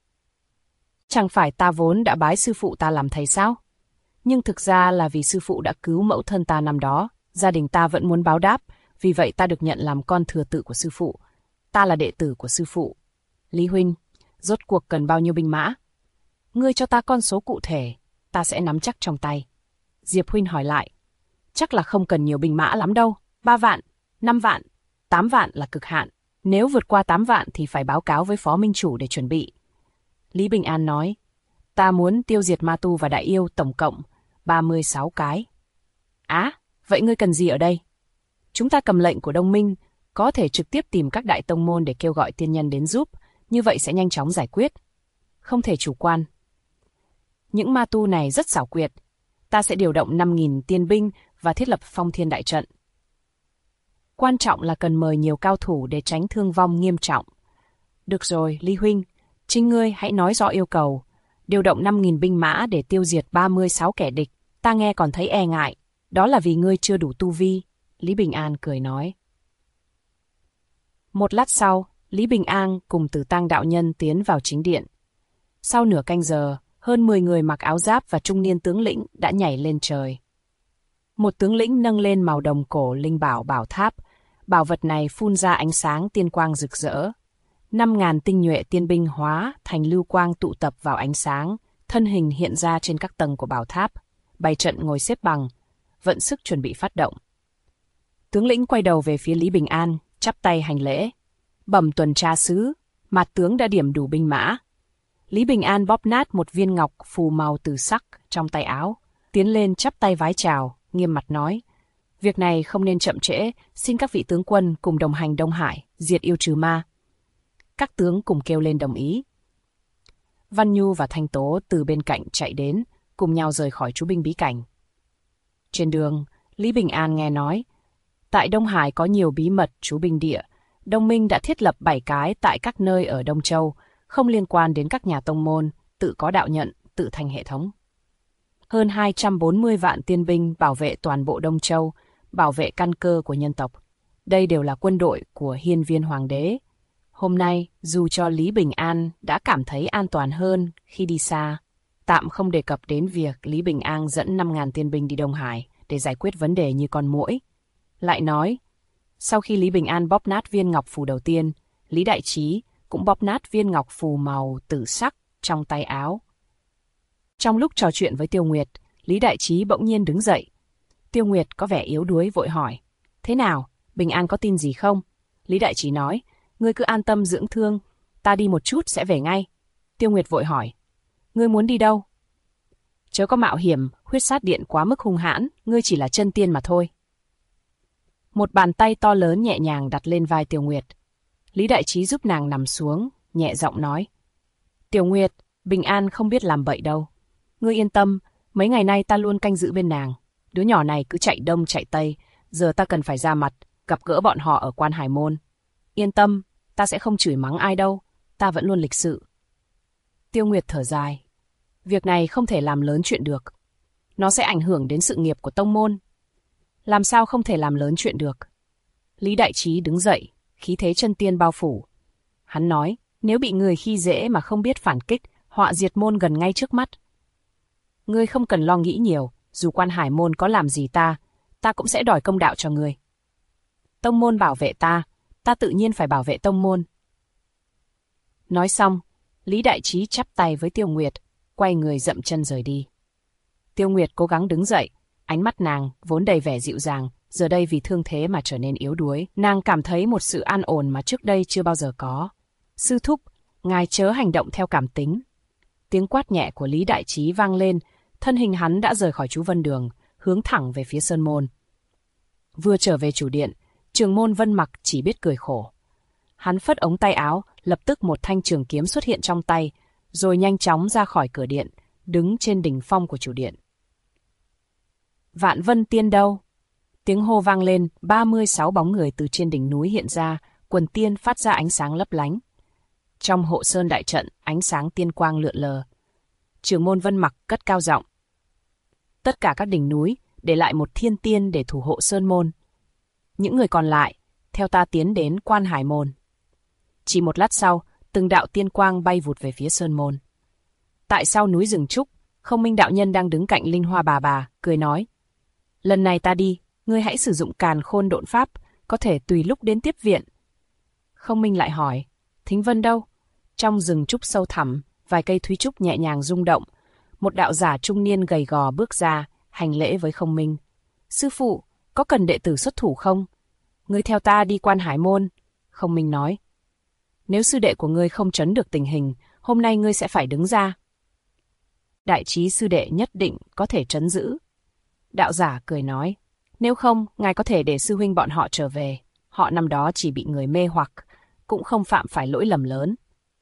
Chẳng phải ta vốn đã bái sư phụ ta làm thầy sao? Nhưng thực ra là vì sư phụ đã cứu mẫu thân ta năm đó, gia đình ta vẫn muốn báo đáp, vì vậy ta được nhận làm con thừa tự của sư phụ. Ta là đệ tử của sư phụ. Lý huynh, rốt cuộc cần bao nhiêu binh mã? Ngươi cho ta con số cụ thể, ta sẽ nắm chắc trong tay. Diệp huynh hỏi lại. Chắc là không cần nhiều binh mã lắm đâu. 3 vạn, 5 vạn, 8 vạn là cực hạn. Nếu vượt qua 8 vạn thì phải báo cáo với phó minh chủ để chuẩn bị. Lý Bình An nói. Ta muốn tiêu diệt ma tu và đại yêu tổng cộng 36 cái. Vậy ngươi cần gì ở đây? Chúng ta cầm lệnh của Đông Minh, có thể trực tiếp tìm các đại tông môn để kêu gọi tiên nhân đến giúp, như vậy sẽ nhanh chóng giải quyết. Không thể chủ quan. Những ma tu này rất xảo quyệt. Ta sẽ điều động 5.000 tiên binh và thiết lập phong thiên đại trận. Quan trọng là cần mời nhiều cao thủ để tránh thương vong nghiêm trọng. Được rồi, Lý huynh, chính ngươi hãy nói rõ yêu cầu. Điều động 5.000 binh mã để tiêu diệt 36 kẻ địch. Ta nghe còn thấy e ngại. Đó là vì ngươi chưa đủ tu vi. Lý Bình An cười nói. Một lát sau, Lý Bình An cùng Tử Tang đạo nhân tiến vào chính điện. Sau nửa canh giờ, hơn 10 người mặc áo giáp và trung niên tướng lĩnh đã nhảy lên trời. Một tướng lĩnh nâng lên màu đồng cổ linh bảo bảo tháp. Bảo vật này phun ra ánh sáng tiên quang rực rỡ. 5.000 tinh nhuệ tiên binh hóa thành lưu quang tụ tập vào ánh sáng, thân hình hiện ra trên các tầng của bảo tháp, bày trận ngồi xếp bằng, vận sức chuẩn bị phát động. Tướng lĩnh quay đầu về phía Lý Bình An, chắp tay hành lễ. Bẩm tuần tra sứ, mặt tướng đã điểm đủ binh mã. Lý Bình An bóp nát một viên ngọc phù màu tử sắc trong tay áo, tiến lên chắp tay vái chào, nghiêm mặt nói. Việc này không nên chậm trễ, xin các vị tướng quân cùng đồng hành Đông Hải, diệt yêu trừ ma. Các tướng cùng kêu lên đồng ý. Văn Nhu và Thanh Tố từ bên cạnh chạy đến, cùng nhau rời khỏi trú binh bí cảnh. Trên đường, Lý Bình An nghe nói, tại Đông Hải có nhiều bí mật trú binh địa. Đông Minh đã thiết lập 7 cái tại các nơi ở Đông Châu, không liên quan đến các nhà tông môn, tự có đạo nhận, tự thành hệ thống. Hơn 240 vạn tiên binh bảo vệ toàn bộ Đông Châu, bảo vệ căn cơ của nhân tộc. Đây đều là quân đội của Hiên Viên Hoàng đế. Hôm nay, dù cho Lý Bình An đã cảm thấy an toàn hơn khi đi xa, tạm không đề cập đến việc Lý Bình An dẫn 5.000 tiên binh đi Đông Hải để giải quyết vấn đề như con muỗi. Lại nói, sau khi Lý Bình An bóp nát viên ngọc phù đầu tiên, Lý Đại Trí cũng bóp nát viên ngọc phù màu tử sắc trong tay áo. Trong lúc trò chuyện với Tiêu Nguyệt, Lý Đại Trí bỗng nhiên đứng dậy. Tiêu Nguyệt có vẻ yếu đuối vội hỏi, thế nào, Bình An có tin gì không? Lý Đại Trí nói, ngươi cứ an tâm dưỡng thương, ta đi một chút sẽ về ngay. Tiêu Nguyệt vội hỏi, ngươi muốn đi đâu? Chớ có mạo hiểm, huyết sát điện quá mức hung hãn, ngươi chỉ là chân tiên mà thôi. Một bàn tay to lớn nhẹ nhàng đặt lên vai Tiêu Nguyệt. Lý Đại Trí giúp nàng nằm xuống, nhẹ giọng nói. Tiểu Nguyệt, Bình An không biết làm bậy đâu. Ngươi yên tâm, mấy ngày nay ta luôn canh giữ bên nàng. Đứa nhỏ này cứ chạy đông chạy tây, giờ ta cần phải ra mặt, gặp gỡ bọn họ ở Quan Hải Môn. Yên tâm, ta sẽ không chửi mắng ai đâu, ta vẫn luôn lịch sự. Tiêu Nguyệt thở dài. Việc này không thể làm lớn chuyện được. Nó sẽ ảnh hưởng đến sự nghiệp của tông môn. Làm sao không thể làm lớn chuyện được? Lý Đại Trí đứng dậy, khí thế chân tiên bao phủ. Hắn nói, nếu bị người khi dễ mà không biết phản kích, họa diệt môn gần ngay trước mắt. Ngươi không cần lo nghĩ nhiều, dù Quan Hải Môn có làm gì ta cũng sẽ đòi công đạo cho ngươi. Tông môn bảo vệ ta tự nhiên phải bảo vệ tông môn. Nói xong, Lý Đại Trí chắp tay với Tiêu Nguyệt, quay người dậm chân rời đi. Tiêu Nguyệt cố gắng đứng dậy, ánh mắt nàng vốn đầy vẻ dịu dàng, giờ đây vì thương thế mà trở nên yếu đuối. Nàng cảm thấy một sự an ổn mà trước đây chưa bao giờ có. Sư thúc, ngài chớ hành động theo cảm tính. Tiếng quát nhẹ của Lý Đại Trí vang lên, thân hình hắn đã rời khỏi chú Vân Đường, hướng thẳng về phía sơn môn. Vừa trở về chủ điện, Trường môn Vân Mặc chỉ biết cười khổ. Hắn phất ống tay áo, lập tức một thanh trường kiếm xuất hiện trong tay, rồi nhanh chóng ra khỏi cửa điện, đứng trên đỉnh phong của chủ điện. Vạn Vân Tiên đâu? Tiếng hô vang lên, 36 bóng người từ trên đỉnh núi hiện ra, quần tiên phát ra ánh sáng lấp lánh. Trong hộ sơn đại trận, ánh sáng tiên quang lượn lờ. Trưởng môn Vân Mặc cất cao giọng. Tất cả các đỉnh núi, để lại một thiên tiên để thủ hộ sơn môn. Những người còn lại, theo ta tiến đến Quan Hải môn. Chỉ một lát sau, từng đạo tiên quang bay vụt về phía sơn môn. Tại sau núi rừng trúc, Không Minh đạo nhân đang đứng cạnh Linh Hoa bà, cười nói. Lần này ta đi, ngươi hãy sử dụng Càn Khôn độn pháp, có thể tùy lúc đến tiếp viện. Không Minh lại hỏi, Thính Vân đâu? Trong rừng trúc sâu thẳm, vài cây thúy trúc nhẹ nhàng rung động. Một đạo giả trung niên gầy gò bước ra, hành lễ với Không Minh. Sư phụ, có cần đệ tử xuất thủ không? Ngươi theo ta đi Quan Hải môn. Không Minh nói. Nếu sư đệ của ngươi không trấn được tình hình, hôm nay ngươi sẽ phải đứng ra. Đại trí sư đệ nhất định có thể trấn giữ. Đạo giả cười nói. Nếu không, ngài có thể để sư huynh bọn họ trở về. Họ năm đó chỉ bị người mê hoặc, cũng không phạm phải lỗi lầm lớn.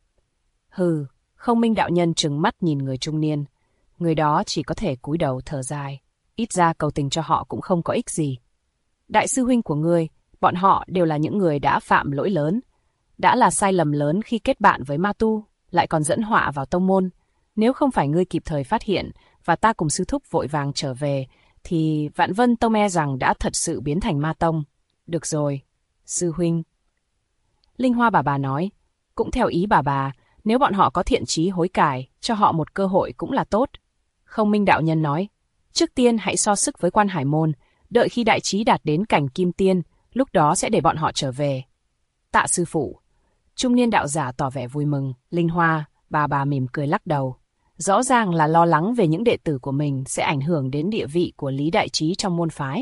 Hừ, Không Minh đạo nhân trừng mắt nhìn người trung niên. Người đó chỉ có thể cúi đầu thở dài. Ít ra cầu tình cho họ cũng không có ích gì. Đại sư huynh của ngươi, bọn họ đều là những người đã phạm lỗi lớn. Đã là sai lầm lớn khi kết bạn với ma tu, lại còn dẫn họa vào tông môn. Nếu không phải ngươi kịp thời phát hiện và ta cùng sư thúc vội vàng trở về, thì Vạn Vân Tông e rằng đã thật sự biến thành ma tông. Được rồi, sư huynh. Linh Hoa bà nói, cũng theo ý bà, nếu bọn họ có thiện chí hối cải, cho họ một cơ hội cũng là tốt. Không Minh đạo nhân nói, trước tiên hãy so sức với Quan Hải môn, đợi khi đại trí đạt đến cảnh kim tiên, lúc đó sẽ để bọn họ trở về. Tạ sư phụ. Trung niên đạo giả tỏ vẻ vui mừng. Linh Hoa, bà mỉm cười lắc đầu. Rõ ràng là lo lắng về những đệ tử của mình sẽ ảnh hưởng đến địa vị của Lý Đại Trí trong môn phái.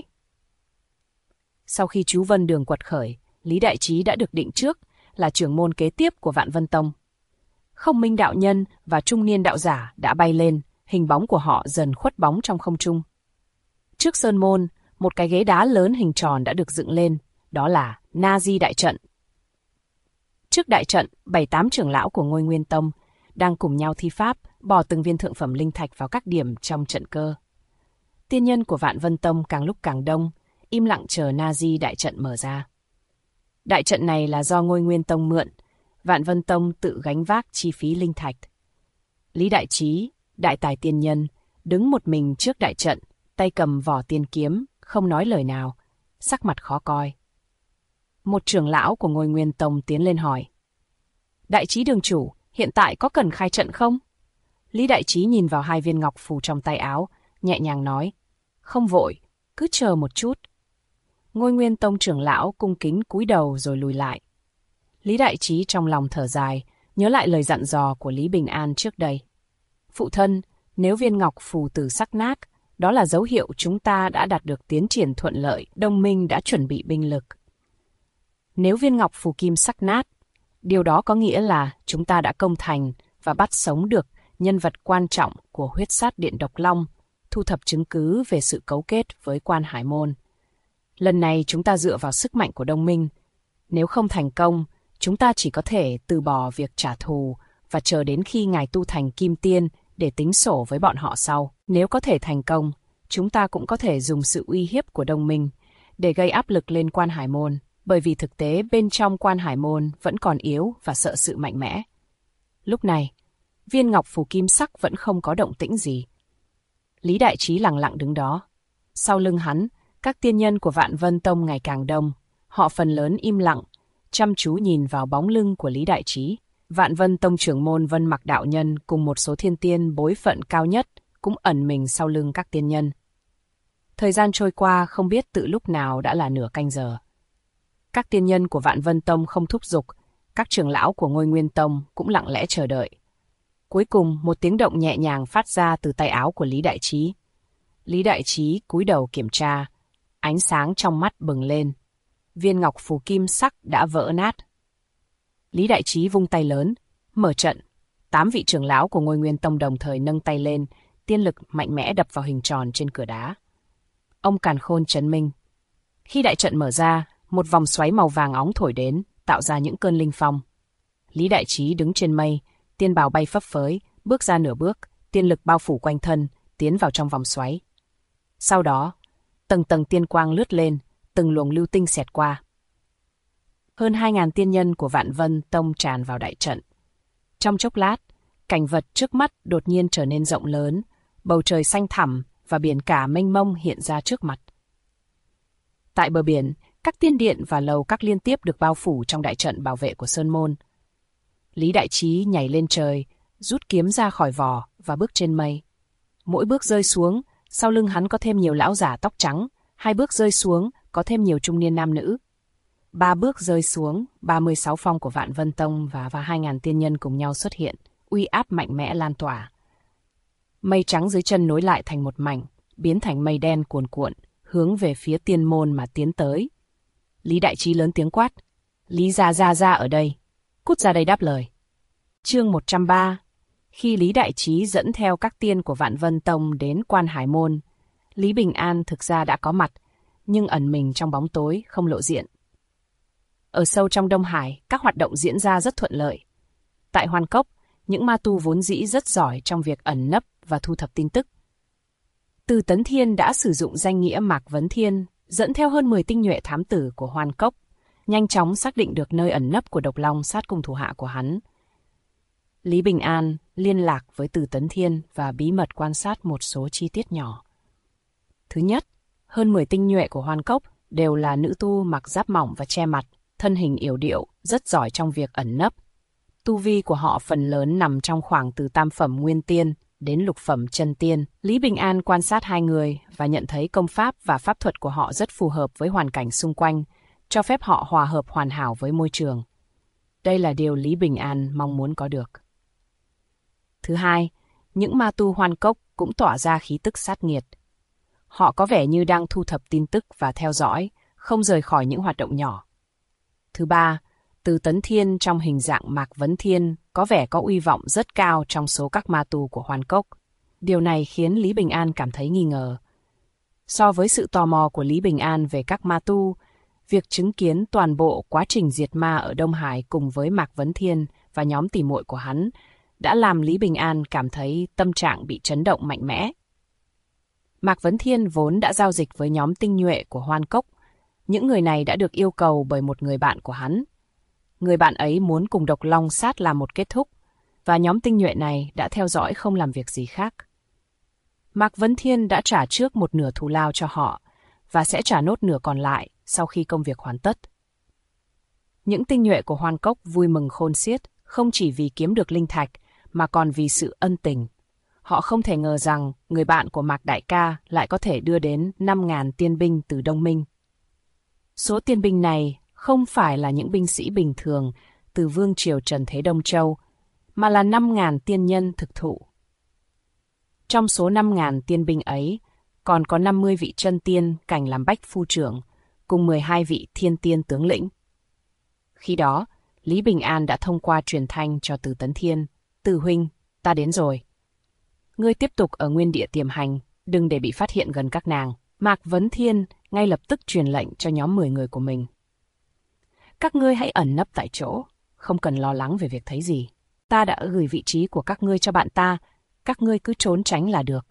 Sau khi chú Vân Đường quật khởi, Lý Đại Trí đã được định trước là trưởng môn kế tiếp của Vạn Vân Tông. Không Minh đạo nhân và trung niên đạo giả đã bay lên, hình bóng của họ dần khuất bóng trong không trung. Trước sơn môn, một cái ghế đá lớn hình tròn đã được dựng lên, đó là Na Di đại trận. Trước đại trận, 7-8 trưởng lão của Ngôi Nguyên Tông đang cùng nhau thi pháp, bỏ từng viên thượng phẩm linh thạch vào các điểm trong trận cơ. Tiên nhân của Vạn Vân Tông càng lúc càng đông, im lặng chờ Na Di đại trận mở ra. Đại trận này là do Ngôi Nguyên Tông mượn, Vạn Vân Tông tự gánh vác chi phí linh thạch. Lý Đại Trí, đại tài tiên nhân, đứng một mình trước đại trận, tay cầm vỏ tiên kiếm, không nói lời nào, sắc mặt khó coi. Một trưởng lão của Ngôi Nguyên Tông tiến lên hỏi. Đại Trí đường chủ, hiện tại có cần khai trận không? Lý Đại Trí nhìn vào 2 viên ngọc phù trong tay áo, nhẹ nhàng nói. Không vội, cứ chờ một chút. Ngôi Nguyên Tông trưởng lão cung kính cúi đầu rồi lùi lại. Lý Đại Trí trong lòng thở dài, nhớ lại lời dặn dò của Lý Bình An trước đây. Phụ thân, nếu viên ngọc phù tử sắc nát, đó là dấu hiệu chúng ta đã đạt được tiến triển thuận lợi, đồng minh đã chuẩn bị binh lực. Nếu viên ngọc phù kim sắc nát, điều đó có nghĩa là chúng ta đã công thành và bắt sống được nhân vật quan trọng của huyết sát điện Độc Long, thu thập chứng cứ về sự cấu kết với Quan Hải môn. Lần này chúng ta dựa vào sức mạnh của đồng minh. Nếu không thành công, chúng ta chỉ có thể từ bỏ việc trả thù và chờ đến khi ngài tu thành kim tiên để tính sổ với bọn họ sau. Nếu có thể thành công, chúng ta cũng có thể dùng sự uy hiếp của đồng minh để gây áp lực lên Quan Hải môn, bởi vì thực tế bên trong Quan Hải môn vẫn còn yếu và sợ sự mạnh mẽ. Lúc này, viên ngọc phù kim sắc vẫn không có động tĩnh gì. Lý Đại Trí lặng lặng đứng đó. Sau lưng hắn, các tiên nhân của Vạn Vân Tông ngày càng đông. Họ phần lớn im lặng, chăm chú nhìn vào bóng lưng của Lý Đại Trí. Vạn Vân Tông trưởng môn Vân Mặc đạo nhân cùng một số thiên tiên bối phận cao nhất cũng ẩn mình sau lưng các tiên nhân. Thời gian trôi qua không biết từ lúc nào đã là nửa canh giờ. Các tiên nhân của Vạn Vân Tông không thúc giục, các trưởng lão của Ngôi Nguyên Tông cũng lặng lẽ chờ đợi. Cuối cùng một tiếng động nhẹ nhàng phát ra từ tay áo của Lý Đại Trí. Lý Đại Trí cúi đầu kiểm tra, ánh sáng trong mắt bừng lên. Viên ngọc phù kim sắc đã vỡ nát. Lý Đại Trí vung tay lớn, mở trận. 8 vị trưởng lão của Ngôi Nguyên Tông đồng thời nâng tay lên, tiên lực mạnh mẽ đập vào hình tròn trên cửa đá. Ông Càn Khôn chấn minh. Khi đại trận mở ra, một vòng xoáy màu vàng óng thổi đến, tạo ra những cơn linh phong. Lý Đại Trí đứng trên mây, tiên bào bay phấp phới, bước ra nửa bước, tiên lực bao phủ quanh thân, tiến vào trong vòng xoáy. Sau đó, tầng tầng tiên quang lướt lên, từng luồng lưu tinh xẹt qua. Hơn 2.000 tiên nhân của Vạn Vân Tông tràn vào đại trận. Trong chốc lát, cảnh vật trước mắt đột nhiên trở nên rộng lớn, bầu trời xanh thẳm và biển cả mênh mông hiện ra trước mặt. Tại bờ biển, các tiên điện và lầu các liên tiếp được bao phủ trong đại trận bảo vệ của Sơn Môn. Lý Đại Trí nhảy lên trời, rút kiếm ra khỏi vỏ và bước trên mây. Mỗi bước rơi xuống, sau lưng hắn có thêm nhiều lão giả tóc trắng, 2 bước rơi xuống, có thêm nhiều trung niên nam nữ. 3 bước rơi xuống, 36 phong của Vạn Vân Tông và 2.000 tiên nhân cùng nhau xuất hiện, uy áp mạnh mẽ lan tỏa. Mây trắng dưới chân nối lại thành một mảnh, biến thành mây đen cuồn cuộn, hướng về phía tiên môn mà tiến tới. Lý Đại Trí lớn tiếng quát, Lý ra ở đây, cút ra đây đáp lời. Chương 103. Khi Lý Đại Trí dẫn theo các tiên của Vạn Vân Tông đến Quan Hải Môn, Lý Bình An thực ra đã có mặt, nhưng ẩn mình trong bóng tối, không lộ diện. Ở sâu trong Đông Hải, các hoạt động diễn ra rất thuận lợi. Tại Hoan Cốc, những ma tu vốn dĩ rất giỏi trong việc ẩn nấp và thu thập tin tức. Từ Tấn Thiên đã sử dụng danh nghĩa Mạc Vấn Thiên, dẫn theo hơn 10 tinh nhuệ thám tử của Hoan Cốc, nhanh chóng xác định được nơi ẩn nấp của Độc Long sát cùng thủ hạ của hắn. Lý Bình An liên lạc với Từ Tấn Thiên và bí mật quan sát một số chi tiết nhỏ. Thứ nhất, hơn 10 tinh nhuệ của Hoan Cốc đều là nữ tu mặc giáp mỏng và che mặt, thân hình yểu điệu, rất giỏi trong việc ẩn nấp. Tu vi của họ phần lớn nằm trong khoảng từ tam phẩm nguyên tiên đến lục phẩm chân tiên. Lý Bình An quan sát 2 người và nhận thấy công pháp và pháp thuật của họ rất phù hợp với hoàn cảnh xung quanh, cho phép họ hòa hợp hoàn hảo với môi trường. Đây là điều Lý Bình An mong muốn có được. Thứ hai, những ma tu Hoan Cốc cũng tỏa ra khí tức sát nghiệt. Họ có vẻ như đang thu thập tin tức và theo dõi, không rời khỏi những hoạt động nhỏ. Thứ ba, Từ Tấn Thiên trong hình dạng Mạc Vấn Thiên có vẻ có uy vọng rất cao trong số các ma tu của Hoan Cốc. Điều này khiến Lý Bình An cảm thấy nghi ngờ. So với sự tò mò của Lý Bình An về các ma tu, việc chứng kiến toàn bộ quá trình diệt ma ở Đông Hải cùng với Mạc Vấn Thiên và nhóm tỉ muội của hắn đã làm Lý Bình An cảm thấy tâm trạng bị chấn động mạnh mẽ. Mạc Vấn Thiên vốn đã giao dịch với nhóm tinh nhuệ của Hoan Cốc. Những người này đã được yêu cầu bởi một người bạn của hắn. Người bạn ấy muốn cùng Độc Long sát làm một kết thúc, và nhóm tinh nhuệ này đã theo dõi không làm việc gì khác. Mạc Vấn Thiên đã trả trước một nửa thù lao cho họ, và sẽ trả nốt nửa còn lại sau khi công việc hoàn tất. Những tinh nhuệ của Hoan Cốc vui mừng khôn xiết, không chỉ vì kiếm được linh thạch, mà còn vì sự ân tình. Họ không thể ngờ rằng người bạn của Mạc Đại ca lại có thể đưa đến 5.000 tiên binh từ Đông Minh. Số tiên binh này không phải là những binh sĩ bình thường từ Vương triều Trần Thế Đông Châu, mà là 5.000 tiên nhân thực thụ. Trong số 5.000 tiên binh ấy, còn có 50 vị chân tiên cảnh làm bách phu trưởng, cùng 12 vị thiên tiên tướng lĩnh. Khi đó, Lý Bình An đã thông qua truyền thanh cho Từ Tấn Thiên, Từ huynh, ta đến rồi. Ngươi tiếp tục ở nguyên địa tiềm hành, đừng để bị phát hiện gần các nàng. Mạc Vấn Thiên ngay lập tức truyền lệnh cho nhóm 10 người của mình. Các ngươi hãy ẩn nấp tại chỗ, không cần lo lắng về việc thấy gì. Ta đã gửi vị trí của các ngươi cho bạn ta, các ngươi cứ trốn tránh là được.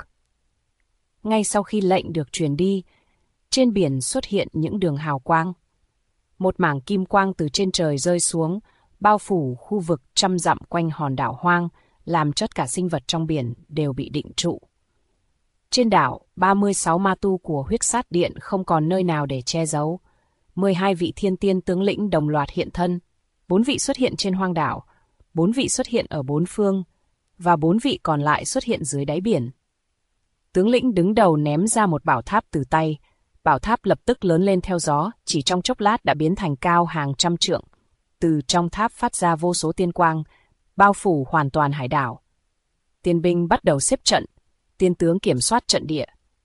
Ngay sau khi lệnh được truyền đi, trên biển xuất hiện những đường hào quang. Một mảng kim quang từ trên trời rơi xuống, bao phủ khu vực 100 dặm quanh hòn đảo hoang, làm tất cả sinh vật trong biển đều bị định trụ. Trên đảo, 36 ma tu của huyết sát điện không còn nơi nào để che giấu. 12 vị thiên tiên tướng lĩnh đồng loạt hiện thân, 4 vị xuất hiện trên hoang đảo, 4 vị xuất hiện ở 4 phương, và 4 vị còn lại xuất hiện dưới đáy biển. Tướng lĩnh đứng đầu ném ra một bảo tháp từ tay, bảo tháp lập tức lớn lên theo gió, chỉ trong chốc lát đã biến thành cao hàng trăm trượng. Từ trong tháp phát ra vô số tiên quang, bao phủ hoàn toàn hải đảo. Tiên binh bắt đầu xếp trận, tiên tướng kiểm soát trận địa.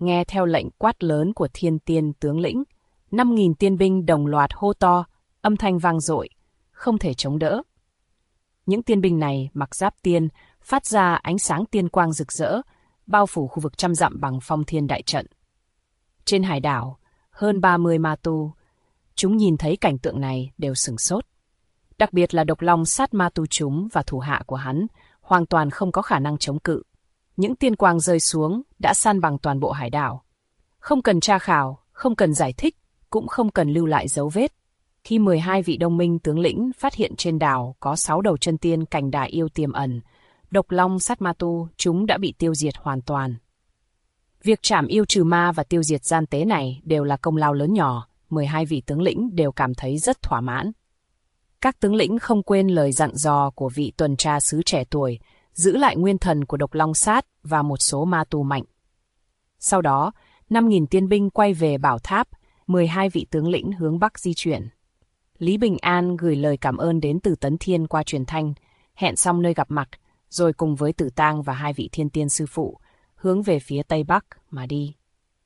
nghe theo lệnh quát lớn của Thiên Tiên tướng lĩnh, 5.000 tiên binh đồng loạt hô to, âm thanh vang dội, không thể chống đỡ. Những tiên binh này mặc giáp tiên, phát ra ánh sáng tiên quang rực rỡ, bao phủ khu vực trăm dặm bằng phong thiên đại trận. Trên hải đảo, hơn 30 ma tu, chúng nhìn thấy cảnh tượng này đều sửng sốt. Đặc biệt là Độc Long sát ma tu chúng và thủ hạ của hắn, hoàn toàn không có khả năng chống cự. Những tiên quang rơi xuống đã san bằng toàn bộ hải đảo. Không cần tra khảo, không cần giải thích, cũng không cần lưu lại dấu vết. Khi 12 vị đồng minh tướng lĩnh phát hiện trên đảo có 6 đầu chân tiên cảnh đại yêu tiềm ẩn, Độc Long sát ma tu chúng đã bị tiêu diệt hoàn toàn. Việc trảm yêu trừ ma và tiêu diệt gian tế này đều là công lao lớn nhỏ, 12 vị tướng lĩnh đều cảm thấy rất thỏa mãn. Các tướng lĩnh không quên lời dặn dò của vị tuần tra sứ trẻ tuổi, giữ lại nguyên thần của Độc Long sát và một số ma tu mạnh. Sau đó, 5.000 tiên binh quay về bảo tháp, 12 vị tướng lĩnh hướng bắc di chuyển. Lý Bình An gửi lời cảm ơn đến Từ Tấn Thiên qua truyền thanh, hẹn xong nơi gặp mặt, rồi cùng với Tử Tang và 2 vị thiên tiên sư phụ, hướng về phía tây bắc mà đi.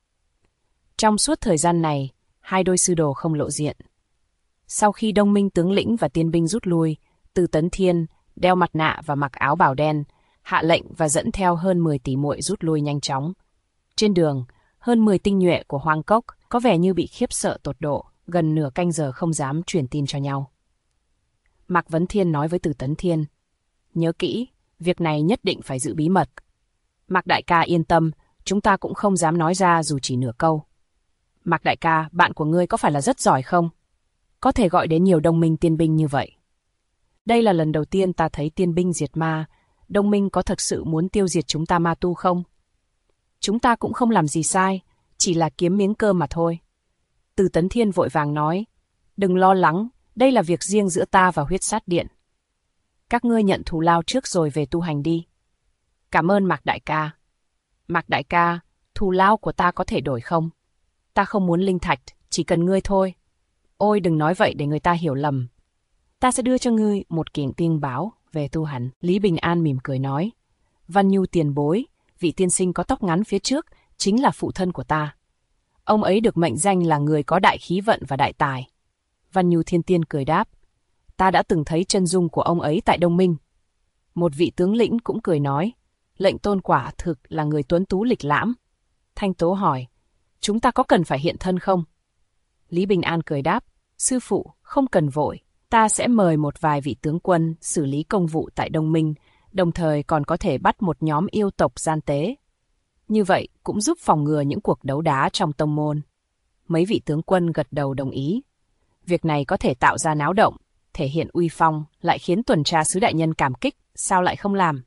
Trong suốt thời gian này, 2 đôi sư đồ không lộ diện. Sau khi đông minh tướng lĩnh và tiên binh rút lui, Từ Tấn Thiên đeo mặt nạ và mặc áo bào đen, hạ lệnh và dẫn theo hơn 10 tỷ muội rút lui nhanh chóng. Trên đường, hơn 10 tinh nhuệ của Hoang Cốc có vẻ như bị khiếp sợ tột độ, gần nửa canh giờ không dám truyền tin cho nhau. Mạc Vấn Thiên nói với Từ Tấn Thiên, nhớ kỹ, việc này nhất định phải giữ bí mật. Mạc đại ca yên tâm, chúng ta cũng không dám nói ra dù chỉ nửa câu. Mạc đại ca, bạn của ngươi có phải là rất giỏi không? Có thể gọi đến nhiều đồng minh tiên binh như vậy. Đây là lần đầu tiên ta thấy tiên binh diệt ma, đồng minh có thật sự muốn tiêu diệt chúng ta ma tu không? Chúng ta cũng không làm gì sai, chỉ là kiếm miếng cơm mà thôi. Từ Tấn Thiên vội vàng nói, đừng lo lắng, đây là việc riêng giữa ta và Huyết Sát Điện. Các ngươi nhận thù lao trước rồi về tu hành đi. Cảm ơn Mạc đại ca. Mạc đại ca, thù lao của ta có thể đổi không? Ta không muốn linh thạch, chỉ cần ngươi thôi. Ôi đừng nói vậy để người ta hiểu lầm. Ta sẽ đưa cho ngươi một kiện tiên báo về tu hành. Lý Bình An mỉm cười nói, Văn Nhu tiền bối, vị tiên sinh có tóc ngắn phía trước, chính là phụ thân của ta. Ông ấy được mệnh danh là người có đại khí vận và đại tài. Văn Nhu thiên tiên cười đáp, ta đã từng thấy chân dung của ông ấy tại Đông Minh. Một vị tướng lĩnh cũng cười nói, lệnh tôn quả thực là người tuấn tú lịch lãm. Thanh Tố hỏi, chúng ta có cần phải hiện thân không? Lý Bình An cười đáp, sư phụ, không cần vội, ta sẽ mời một vài vị tướng quân xử lý công vụ tại Đông Minh, đồng thời còn có thể bắt một nhóm yêu tộc gian tế. Như vậy cũng giúp phòng ngừa những cuộc đấu đá trong tông môn. Mấy vị tướng quân gật đầu đồng ý. Việc này có thể tạo ra náo động, thể hiện uy phong, lại khiến tuần tra sứ đại nhân cảm kích, sao lại không làm?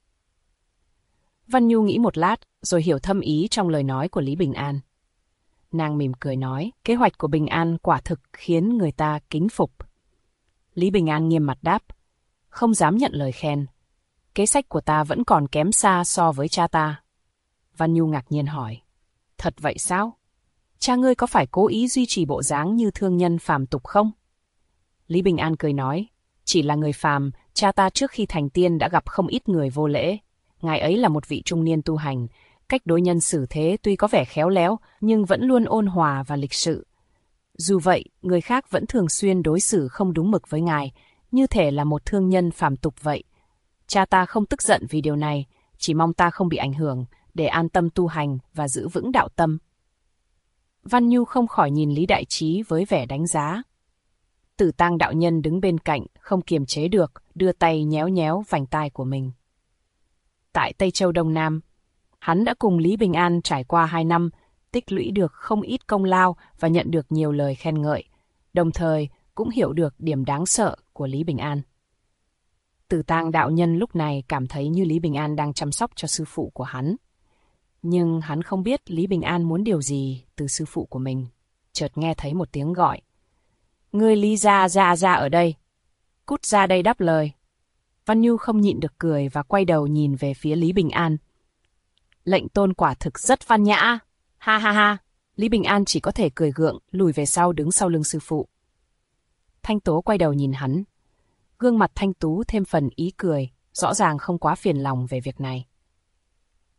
Văn Nhu nghĩ một lát, rồi hiểu thâm ý trong lời nói của Lý Bình An. Nàng mỉm cười nói, kế hoạch của Bình An quả thực khiến người ta kính phục. Lý Bình An nghiêm mặt đáp, không dám nhận lời khen. Kế sách của ta vẫn còn kém xa so với cha ta. Văn Nhu ngạc nhiên hỏi, thật vậy sao? Cha ngươi có phải cố ý duy trì bộ dáng như thương nhân phàm tục không? Lý Bình An cười nói, chỉ là người phàm, cha ta trước khi thành tiên đã gặp không ít người vô lễ. Ngài ấy là một vị trung niên tu hành, cách đối nhân xử thế tuy có vẻ khéo léo, nhưng vẫn luôn ôn hòa và lịch sự. Dù vậy, người khác vẫn thường xuyên đối xử không đúng mực với ngài, như thể là một thương nhân phàm tục vậy. Cha ta không tức giận vì điều này, chỉ mong ta không bị ảnh hưởng, để an tâm tu hành và giữ vững đạo tâm. Văn Nhu không khỏi nhìn Lý Đại Trí với vẻ đánh giá. Tử Tang đạo nhân đứng bên cạnh, không kiềm chế được, đưa tay nhéo nhéo vành tai của mình. Tại Tây Châu Đông Nam, hắn đã cùng Lý Bình An trải qua 2 năm, tích lũy được không ít công lao và nhận được nhiều lời khen ngợi, đồng thời cũng hiểu được điểm đáng sợ của Lý Bình An. Tử Tang đạo nhân lúc này cảm thấy như Lý Bình An đang chăm sóc cho sư phụ của hắn. Nhưng hắn không biết Lý Bình An muốn điều gì từ sư phụ của mình. Chợt nghe thấy một tiếng gọi. Ngươi Lý ra ở đây. Cút ra đây đáp lời. Văn Nhu không nhịn được cười và quay đầu nhìn về phía Lý Bình An. Lệnh tôn quả thực rất văn nhã. Ha ha ha. Lý Bình An chỉ có thể cười gượng, lùi về sau đứng sau lưng sư phụ. Thanh Tố quay đầu nhìn hắn. Gương mặt Thanh Tú thêm phần ý cười, rõ ràng không quá phiền lòng về việc này.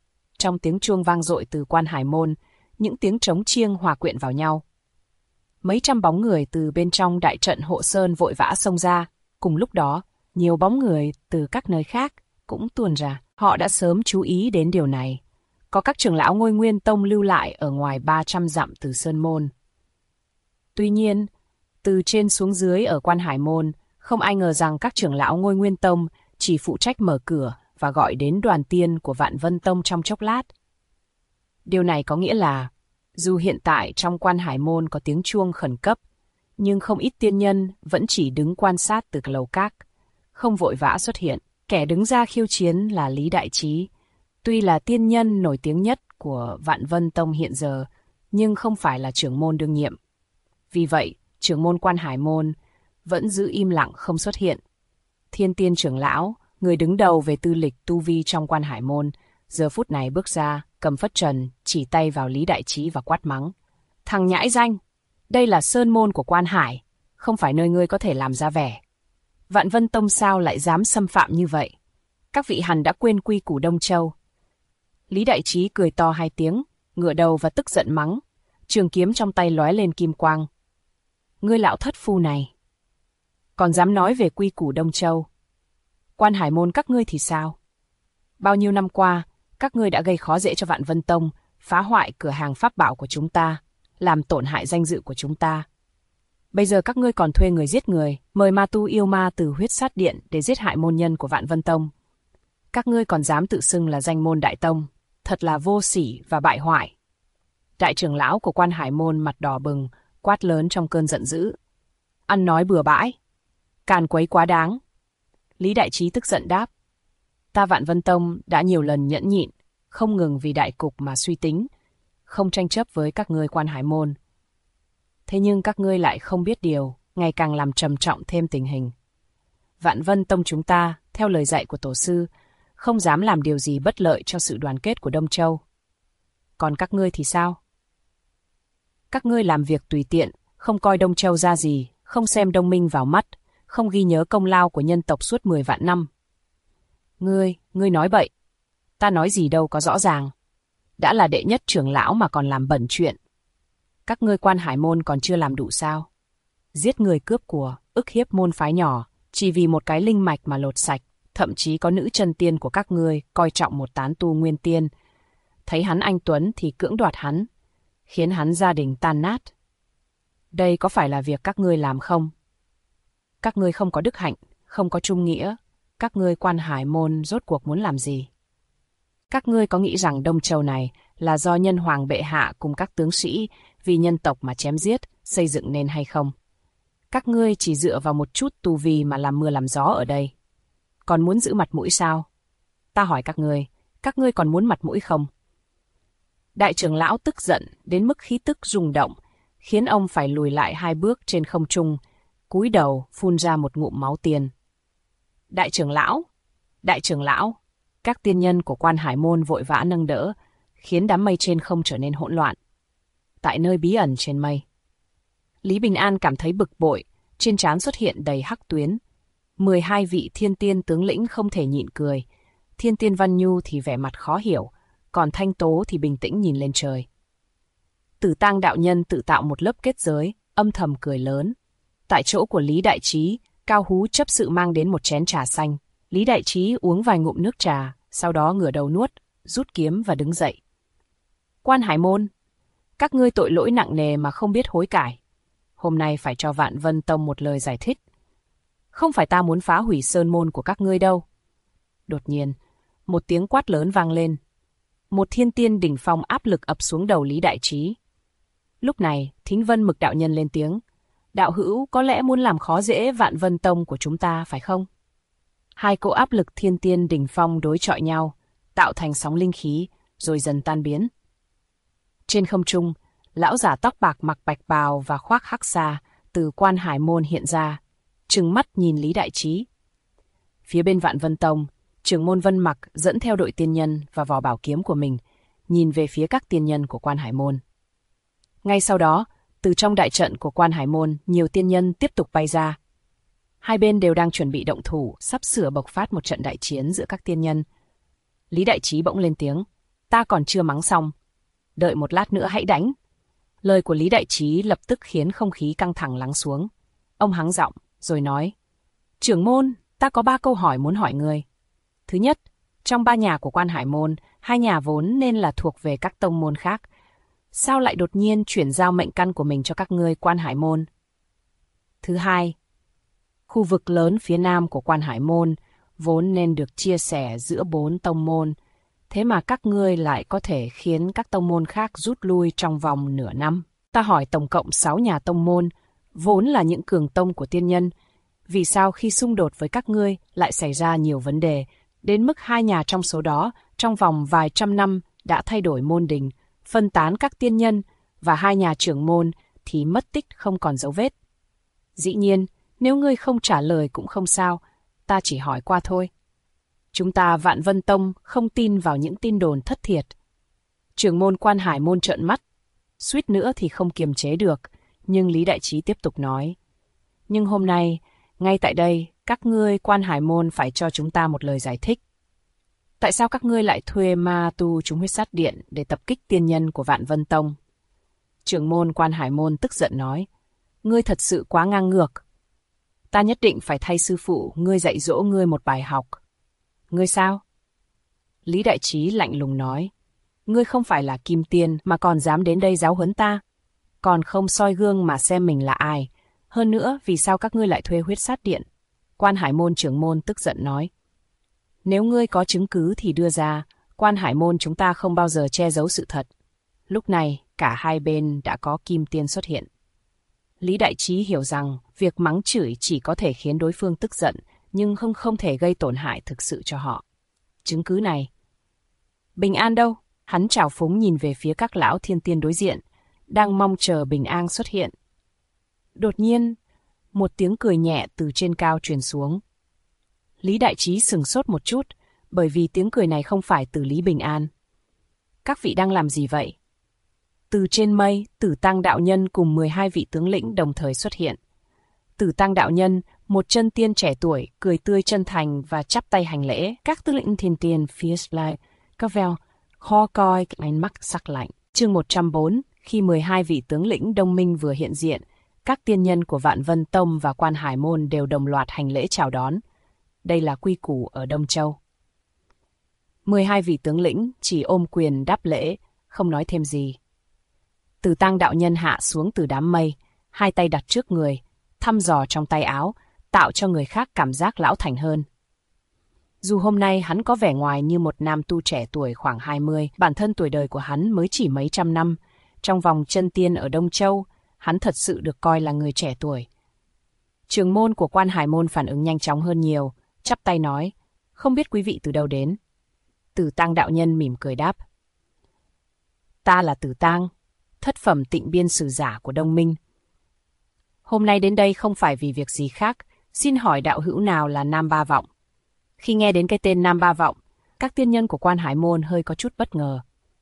trong tiếng chuông vang dội từ quan hải môn, những tiếng trống chiêng hòa quyện vào nhau. Mấy trăm bóng người từ bên trong đại trận hộ sơn vội vã xông ra, cùng lúc đó, nhiều bóng người từ các nơi khác cũng tuôn ra. Họ đã sớm chú ý đến điều này. Có các trưởng lão Ngôi Nguyên Tông lưu lại ở ngoài 300 dặm từ Sơn Môn. Tuy nhiên, từ trên xuống dưới ở quan hải môn, không ai ngờ rằng các trưởng lão Ngôi Nguyên Tông chỉ phụ trách mở cửa và gọi đến đoàn tiên của Vạn Vân Tông trong chốc lát. Điều này có nghĩa là, dù hiện tại trong quan hải môn có tiếng chuông khẩn cấp, nhưng không ít tiên nhân vẫn chỉ đứng quan sát từ lầu các, không vội vã xuất hiện. Kẻ đứng ra khiêu chiến là Lý Đại Trí, tuy là tiên nhân nổi tiếng nhất của Vạn Vân Tông hiện giờ, nhưng không phải là trưởng môn đương nhiệm. Vì vậy, trưởng môn quan hải môn vẫn giữ im lặng không xuất hiện. Thiên Tiên trưởng lão, người đứng đầu về tư lịch tu vi trong quan hải môn, giờ phút này bước ra, cầm phất trần, chỉ tay vào Lý Đại Trí và quát mắng. Thằng nhãi danh, đây là sơn môn của quan hải, không phải nơi ngươi có thể làm ra vẻ. Vạn Vân Tông sao lại dám xâm phạm như vậy? Các vị hẳn đã quên quy củ Đông Châu. Lý Đại Trí cười to 2 tiếng, ngửa đầu và tức giận mắng. Trường kiếm trong tay lóe lên kim quang. Ngươi lão thất phu này, còn dám nói về quy củ Đông Châu. Quan hải môn các ngươi thì sao? Bao nhiêu năm qua, các ngươi đã gây khó dễ cho Vạn Vân Tông, phá hoại cửa hàng pháp bảo của chúng ta, làm tổn hại danh dự của chúng ta. Bây giờ các ngươi còn thuê người giết người, mời ma tu yêu ma từ huyết sát điện để giết hại môn nhân của Vạn Vân Tông. Các ngươi còn dám tự xưng là danh môn đại tông, thật là vô sỉ và bại hoại. Đại trưởng lão của quan hải môn mặt đỏ bừng, quát lớn trong cơn giận dữ. Ăn nói bừa bãi, càn quấy quá đáng. Lý Đại Trí tức giận đáp. Ta Vạn Vân Tông đã nhiều lần nhẫn nhịn, không ngừng vì đại cục mà suy tính, không tranh chấp với các ngươi quan hải môn. Thế nhưng các ngươi lại không biết điều, ngày càng làm trầm trọng thêm tình hình. Vạn Vân Tông chúng ta, theo lời dạy của tổ sư, không dám làm điều gì bất lợi cho sự đoàn kết của Đông Châu. Còn các ngươi thì sao? Các ngươi làm việc tùy tiện, không coi Đông Châu ra gì, không xem Đông Minh vào mắt, không ghi nhớ công lao của nhân tộc suốt 10 vạn năm. Ngươi nói bậy. Ta nói gì đâu có rõ ràng. Đã là đệ nhất trưởng lão mà còn làm bẩn chuyện. Các ngươi quan hải môn còn chưa làm đủ sao? Giết người cướp của, ức hiếp môn phái nhỏ, chỉ vì một cái linh mạch mà lột sạch, thậm chí có nữ chân tiên của các ngươi coi trọng một tán tu nguyên tiên. Thấy hắn anh tuấn thì cưỡng đoạt hắn, khiến hắn gia đình tan nát. Đây có phải là việc các ngươi làm không? Các ngươi không có đức hạnh, không có trung nghĩa, các ngươi quan hải môn rốt cuộc muốn làm gì? Các ngươi có nghĩ rằng Đông Châu này là do nhân hoàng bệ hạ cùng các tướng sĩ vì nhân tộc mà chém giết, xây dựng nên hay không? Các ngươi chỉ dựa vào một chút tu vi mà làm mưa làm gió ở đây. Còn muốn giữ mặt mũi sao? Ta hỏi các ngươi còn muốn mặt mũi không? Đại trưởng lão tức giận đến mức khí tức rung động, khiến ông phải lùi lại 2 bước trên không trung, cúi đầu phun ra một ngụm máu tiên. Đại trưởng lão, các tiên nhân của quan hải môn vội vã nâng đỡ, khiến đám mây trên không trở nên hỗn loạn. Tại nơi bí ẩn trên mây, Lý Bình An cảm thấy bực bội, trên trán xuất hiện đầy hắc tuyến. 12 vị thiên tiên tướng lĩnh không thể nhịn cười. Thiên tiên Văn Nhu thì vẻ mặt khó hiểu, còn Thanh Tố thì bình tĩnh nhìn lên trời. Tử Tang đạo nhân tự tạo một lớp kết giới, âm thầm cười lớn. Tại chỗ của Lý Đại Trí, Cao Hú chấp sự mang đến một chén trà xanh. Lý Đại Trí uống vài ngụm nước trà, sau đó ngửa đầu nuốt, rút kiếm và đứng dậy. Quan hải môn, các ngươi tội lỗi nặng nề mà không biết hối cải. Hôm nay phải cho Vạn Vân Tông một lời giải thích. Không phải ta muốn phá hủy sơn môn của các ngươi đâu. Đột nhiên, một tiếng quát lớn vang lên. Một thiên tiên đỉnh phong áp lực ập xuống đầu Lý Đại Trí. Lúc này, Thính Vân Mực đạo nhân lên tiếng. Đạo hữu có lẽ muốn làm khó dễ Vạn Vân Tông của chúng ta phải không? 2 cỗ áp lực thiên tiên đỉnh phong đối chọi nhau, tạo thành sóng linh khí, rồi dần tan biến. Trên không trung, lão giả tóc bạc mặc bạch bào và khoác hắc sa từ quan hải môn hiện ra, trừng mắt nhìn Lý Đại Trí. Phía bên Vạn Vân Tông, trưởng môn Vân Mặc dẫn theo đội tiên nhân và vỏ bảo kiếm của mình, nhìn về phía các tiên nhân của quan hải môn. Ngay sau đó, từ trong đại trận của quan hải môn, nhiều tiên nhân tiếp tục bay ra. Hai bên đều đang chuẩn bị động thủ, sắp sửa bộc phát một trận đại chiến giữa các tiên nhân. Lý Đại Trí bỗng lên tiếng. ta còn chưa mắng xong. Đợi một lát nữa hãy đánh. Lời của Lý Đại Trí lập tức khiến không khí căng thẳng lắng xuống. Ông hắng giọng, rồi nói, trưởng môn, ta có 3 câu hỏi muốn hỏi ngươi. Thứ nhất, trong 3 nhà của Quan Hải Môn, 2 nhà vốn nên là thuộc về các tông môn khác. Sao lại đột nhiên chuyển giao mệnh căn của mình cho các ngươi Quan Hải Môn? Thứ hai, khu vực lớn phía nam của Quan Hải Môn vốn nên được chia sẻ giữa 4 tông môn, thế mà các ngươi lại có thể khiến các tông môn khác rút lui trong vòng nửa năm. Ta hỏi tổng cộng 6 nhà tông môn, vốn là những cường tông của tiên nhân, vì sao khi xung đột với các ngươi lại xảy ra nhiều vấn đề, đến mức 2 nhà trong số đó trong vòng vài trăm năm đã thay đổi môn đình, phân tán các tiên nhân, và 2 nhà trưởng môn thì mất tích không còn dấu vết. Dĩ nhiên, nếu ngươi không trả lời cũng không sao, ta chỉ hỏi qua thôi. Chúng ta Vạn Vân Tông không tin vào những tin đồn thất thiệt. Trưởng môn Quan Hải Môn trợn mắt, suýt nữa thì không kiềm chế được, nhưng Lý Đại Trí tiếp tục nói. Nhưng hôm nay, ngay tại đây, các ngươi Quan Hải Môn phải cho chúng ta một lời giải thích. Tại sao các ngươi lại thuê ma tu chúng huyết sát điện để tập kích tiên nhân của Vạn Vân Tông? Trưởng môn Quan Hải Môn tức giận nói, ngươi thật sự quá ngang ngược. Ta nhất định phải thay sư phụ ngươi dạy dỗ ngươi một bài học. Ngươi sao? Lý Đại Trí lạnh lùng nói, ngươi không phải là Kim Tiên mà còn dám đến đây giáo huấn ta. Còn không soi gương mà xem mình là ai. Hơn nữa, vì sao các ngươi lại thuê huyết sát điện? Quan Hải Môn trưởng môn tức giận nói, nếu ngươi có chứng cứ thì đưa ra, Quan Hải Môn chúng ta không bao giờ che giấu sự thật. Lúc này, cả hai bên đã có Kim Tiên xuất hiện. Lý Đại Trí hiểu rằng việc mắng chửi chỉ có thể khiến đối phương tức giận, nhưng không thể gây tổn hại thực sự cho họ. Chứng cứ này. Bình An đâu? Hắn trào phúng nhìn về phía các lão thiên tiên đối diện, đang mong chờ Bình An xuất hiện. Đột nhiên, một tiếng cười nhẹ từ trên cao truyền xuống. Lý Đại Trí sửng sốt một chút, bởi vì tiếng cười này không phải từ Lý Bình An. Các vị đang làm gì vậy? Từ trên mây, Tử Tăng đạo nhân cùng 12 vị tướng lĩnh đồng thời xuất hiện. Tử Tăng đạo nhân, một chân tiên trẻ tuổi, cười tươi chân thành và chắp tay hành lễ. Các tướng lĩnh thiên tiên phía lại, các veo, kho coi ánh mắt sắc lạnh. Chương 104, khi 12 vị tướng lĩnh đông minh vừa hiện diện, các tiên nhân của Vạn Vân Tông và Quan Hải Môn đều đồng loạt hành lễ chào đón. Đây là quy củ ở Đông Châu. 12 vị tướng lĩnh chỉ ôm quyền đáp lễ, không nói thêm gì. Tử Tăng đạo nhân hạ xuống từ đám mây, 2 tay đặt trước người, thăm dò trong tay áo, tạo cho người khác cảm giác lão thành hơn. Dù hôm nay hắn có vẻ ngoài như một nam tu trẻ tuổi khoảng 20, bản thân tuổi đời của hắn mới chỉ mấy trăm năm. Trong vòng chân tiên ở Đông Châu, hắn thật sự được coi là người trẻ tuổi. Trưởng môn của Quan Hải Môn phản ứng nhanh chóng hơn nhiều, chắp tay nói, không biết quý vị từ đâu đến. Tử Tăng đạo nhân mỉm cười đáp. Ta là Tử Tăng, thất phẩm tịnh biên sử giả của Đông Minh. Hôm nay đến đây không phải vì việc gì khác, xin hỏi đạo hữu nào là Nam Ba Vọng? Khi nghe đến cái tên Nam Ba Vọng, các tiên nhân của Quan Hải Môn hơi có chút bất ngờ.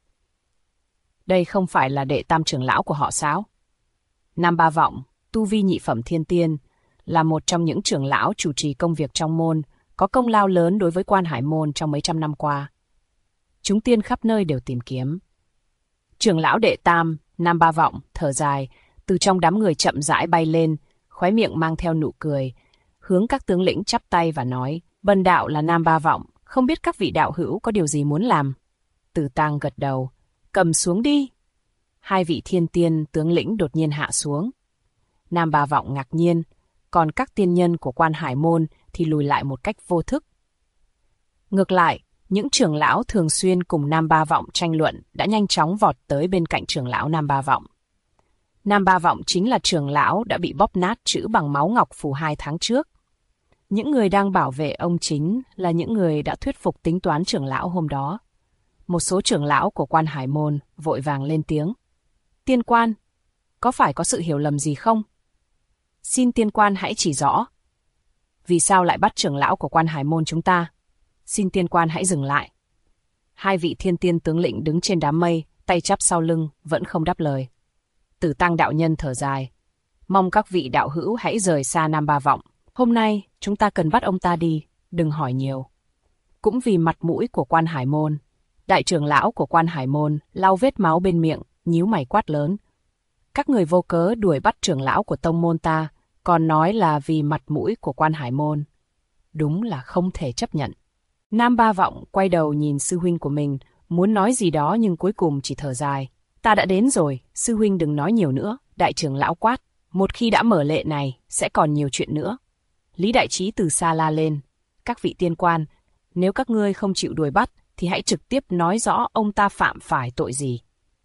Đây không phải là đệ tam trưởng lão của họ sao? Nam Ba Vọng, tu vi nhị phẩm thiên tiên, là một trong những trưởng lão chủ trì công việc trong môn, có công lao lớn đối với Quan Hải Môn trong mấy trăm năm qua. Chúng tiên khắp nơi đều tìm kiếm. Trưởng lão đệ tam, Nam Ba Vọng, thở dài, từ trong đám người chậm rãi bay lên, khóe miệng mang theo nụ cười, hướng các tướng lĩnh chắp tay và nói, bần đạo là Nam Ba Vọng, không biết các vị đạo hữu có điều gì muốn làm. Tử Tăng gật đầu, cầm xuống đi. 2 vị thiên tiên tướng lĩnh đột nhiên hạ xuống. Nam Ba Vọng ngạc nhiên, còn các tiên nhân của Quan Hải Môn thì lùi lại một cách vô thức. Ngược lại, những trưởng lão thường xuyên cùng Nam Ba Vọng tranh luận đã nhanh chóng vọt tới bên cạnh trưởng lão Nam Ba Vọng. Nam Ba Vọng chính là trưởng lão đã bị bóp nát chữ bằng máu ngọc phù 2 tháng trước. Những người đang bảo vệ ông chính là những người đã thuyết phục tính toán trưởng lão hôm đó. Một số trưởng lão của Quan Hải Môn vội vàng lên tiếng. Tiên quan, có phải có sự hiểu lầm gì không? Xin tiên quan hãy chỉ rõ. Vì sao lại bắt trưởng lão của Quan Hải Môn chúng ta? Xin tiên quan hãy dừng lại. 2 vị thiên tiên tướng lĩnh đứng trên đám mây, tay chắp sau lưng, vẫn không đáp lời. Tử Tăng đạo nhân thở dài. Mong các vị đạo hữu hãy rời xa Nam Ba Vọng. Hôm nay, chúng ta cần bắt ông ta đi, đừng hỏi nhiều. Cũng vì mặt mũi của Quan Hải Môn, Đại trưởng lão của Quan Hải Môn lau vết máu bên miệng, nhíu mày quát lớn. Các người vô cớ đuổi bắt trưởng lão của tông môn ta, còn nói là vì mặt mũi của Quan Hải Môn. Đúng là không thể chấp nhận. Nam Ba Vọng quay đầu nhìn sư huynh của mình, muốn nói gì đó nhưng cuối cùng chỉ thở dài. Ta đã đến rồi, sư huynh đừng nói nhiều nữa, đại trưởng lão quát. Một khi đã mở lệ này, sẽ còn nhiều chuyện nữa. Lý Đại Trí từ xa la lên. Các vị tiên quan, nếu các ngươi không chịu đuổi bắt, thì hãy trực tiếp nói rõ ông ta phạm phải tội gì.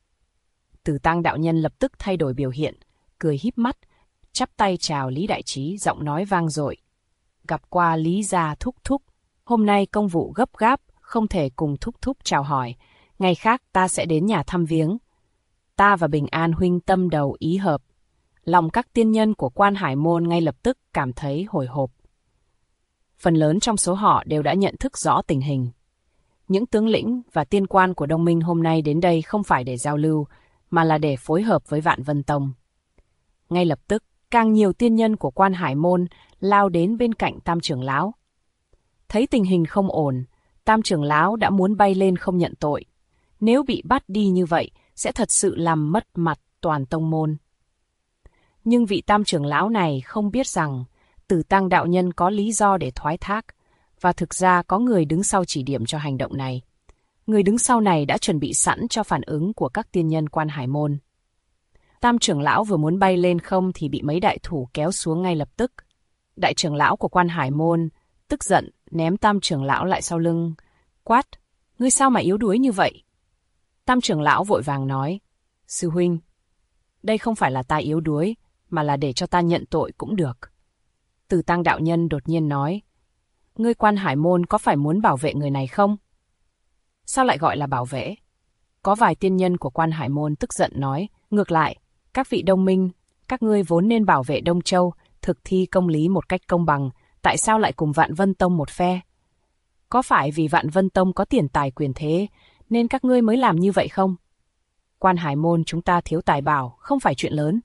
Tử Tăng đạo nhân lập tức thay đổi biểu hiện, cười híp mắt, chắp tay chào Lý Đại Trí, giọng nói vang dội. Gặp qua Lý gia thúc thúc, hôm nay công vụ gấp gáp, không thể cùng thúc thúc chào hỏi, ngày khác ta sẽ đến nhà thăm viếng. Ta và Bình An huynh tâm đầu ý hợp. Lòng các tiên nhân của Quan Hải Môn ngay lập tức cảm thấy hồi hộp. Phần lớn trong số họ đều đã nhận thức rõ tình hình. Những tướng lĩnh và tiên quan của Đông Minh hôm nay đến đây không phải để giao lưu, mà là để phối hợp với Vạn Vân Tông. Ngay lập tức, càng nhiều tiên nhân của Quan Hải Môn lao đến bên cạnh Tam trưởng lão. Thấy tình hình không ổn, Tam trưởng lão đã muốn bay lên không nhận tội. Nếu bị bắt đi như vậy, sẽ thật sự làm mất mặt toàn tông môn. Nhưng vị Tam trưởng lão này không biết rằng Tử Tăng đạo nhân có lý do để thoái thác, và thực ra có người đứng sau chỉ điểm cho hành động này. Người đứng sau này đã chuẩn bị sẵn cho phản ứng của các tiên nhân Quan Hải Môn. Tam trưởng lão vừa muốn bay lên không thì bị mấy đại thủ kéo xuống ngay lập tức. Đại trưởng lão của Quan Hải Môn tức giận ném Tam trưởng lão lại sau lưng, quát: Ngươi sao mà yếu đuối như vậy? Tam trưởng lão vội vàng nói: Sư huynh, đây không phải là ta yếu đuối, mà là để cho ta nhận tội cũng được. Tử Tăng đạo nhân đột nhiên nói: Ngươi Quan Hải Môn có phải muốn bảo vệ người này không? Sao lại gọi là bảo vệ? Có vài tiên nhân của Quan Hải Môn tức giận nói: Ngược lại, các vị Đông Minh, các ngươi vốn nên bảo vệ Đông Châu, thực thi công lý một cách công bằng, tại sao lại cùng Vạn Vân Tông một phe? Có phải vì Vạn Vân Tông có tiền tài quyền thế, nên các ngươi mới làm như vậy không? Quan Hải Môn chúng ta thiếu tài bảo, không phải chuyện lớn.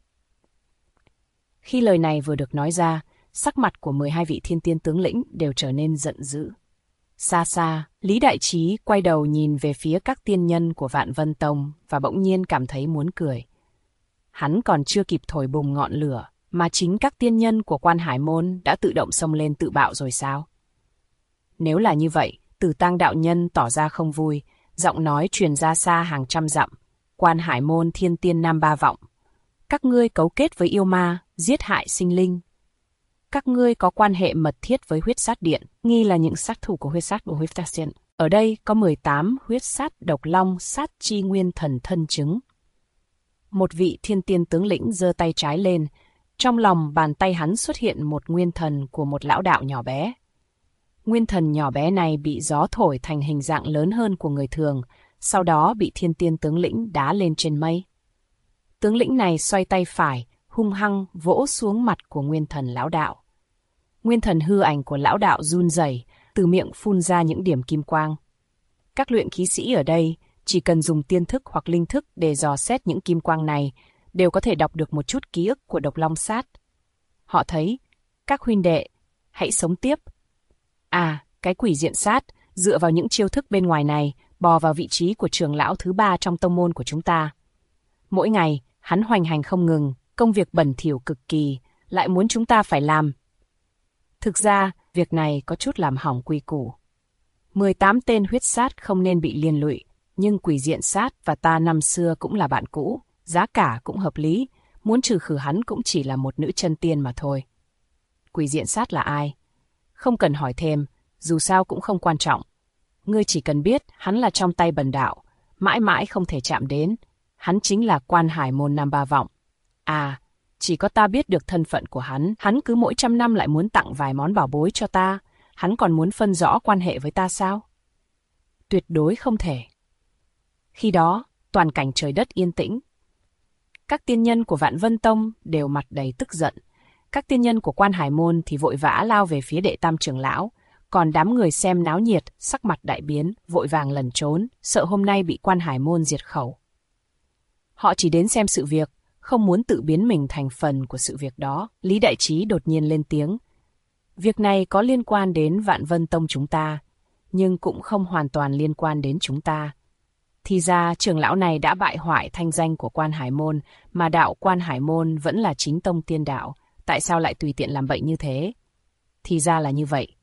Khi lời này vừa được nói ra, sắc mặt của 12 vị thiên tiên tướng lĩnh đều trở nên giận dữ. Xa xa, Lý Đại Trí quay đầu nhìn về phía các tiên nhân của Vạn Vân Tông và bỗng nhiên cảm thấy muốn cười. Hắn còn chưa kịp thổi bùng ngọn lửa, mà chính các tiên nhân của Quan Hải Môn đã tự động xông lên tự bạo rồi sao? Nếu là như vậy, Tử Tăng đạo nhân tỏ ra không vui, giọng nói truyền ra xa hàng trăm dặm. Quan Hải Môn thiên tiên Nam Ba Vọng, các ngươi cấu kết với yêu ma, giết hại sinh linh. Các ngươi có quan hệ mật thiết với huyết sát điện, nghi là những sát thủ của huyết sát điện. Ở đây có 18 huyết sát độc long sát chi nguyên thần thân chứng. Một vị thiên tiên tướng lĩnh giơ tay trái lên, trong lòng bàn tay hắn xuất hiện một nguyên thần của một lão đạo nhỏ bé. Nguyên thần nhỏ bé này bị gió thổi thành hình dạng lớn hơn của người thường, sau đó bị thiên tiên tướng lĩnh đá lên trên mây. Tướng lĩnh này xoay tay phải, hung hăng vỗ xuống mặt của nguyên thần lão đạo. Nguyên thần hư ảnh của lão đạo run rẩy, từ miệng phun ra những điểm kim quang. Các luyện khí sĩ ở đây chỉ cần dùng tiên thức hoặc linh thức để dò xét những kim quang này, đều có thể đọc được một chút ký ức của độc long sát. Họ thấy, các huynh đệ, hãy sống tiếp. À, cái quỷ diện sát, dựa vào những chiêu thức bên ngoài này, bò vào vị trí của trưởng lão thứ 3 trong tông môn của chúng ta. Mỗi ngày, hắn hoành hành không ngừng, công việc bẩn thỉu cực kỳ, lại muốn chúng ta phải làm. Thực ra, việc này có chút làm hỏng quy củ. 18 tên huyết sát không nên bị liên lụy, nhưng quỷ diện sát và ta năm xưa cũng là bạn cũ, giá cả cũng hợp lý, muốn trừ khử hắn cũng chỉ là một nữ chân tiên mà thôi. Quỷ diện sát là ai? Không cần hỏi thêm, dù sao cũng không quan trọng. Ngươi chỉ cần biết hắn là trong tay bần đạo, mãi mãi không thể chạm đến. Hắn chính là Quan Hải Môn Nam Ba Vọng. À, chỉ có ta biết được thân phận của hắn. Hắn cứ mỗi 100 năm lại muốn tặng vài món bảo bối cho ta. Hắn còn muốn phân rõ quan hệ với ta sao? Tuyệt đối không thể. Khi đó, toàn cảnh trời đất yên tĩnh. Các tiên nhân của Vạn Vân Tông đều mặt đầy tức giận. Các tiên nhân của Quan Hải Môn thì vội vã lao về phía đệ tam trưởng lão. Còn đám người xem náo nhiệt, sắc mặt đại biến, vội vàng lẩn trốn, sợ hôm nay bị Quan Hải Môn diệt khẩu. Họ chỉ đến xem sự việc, không muốn tự biến mình thành phần của sự việc đó. Lý Đại Trí đột nhiên lên tiếng. Việc này có liên quan đến Vạn Vân Tông chúng ta, nhưng cũng không hoàn toàn liên quan đến chúng ta. Thì ra trưởng lão này đã bại hoại thanh danh của Quan Hải Môn, mà đạo Quan Hải Môn vẫn là chính tông tiên đạo, tại sao lại tùy tiện làm bậy như thế? Thì ra là như vậy.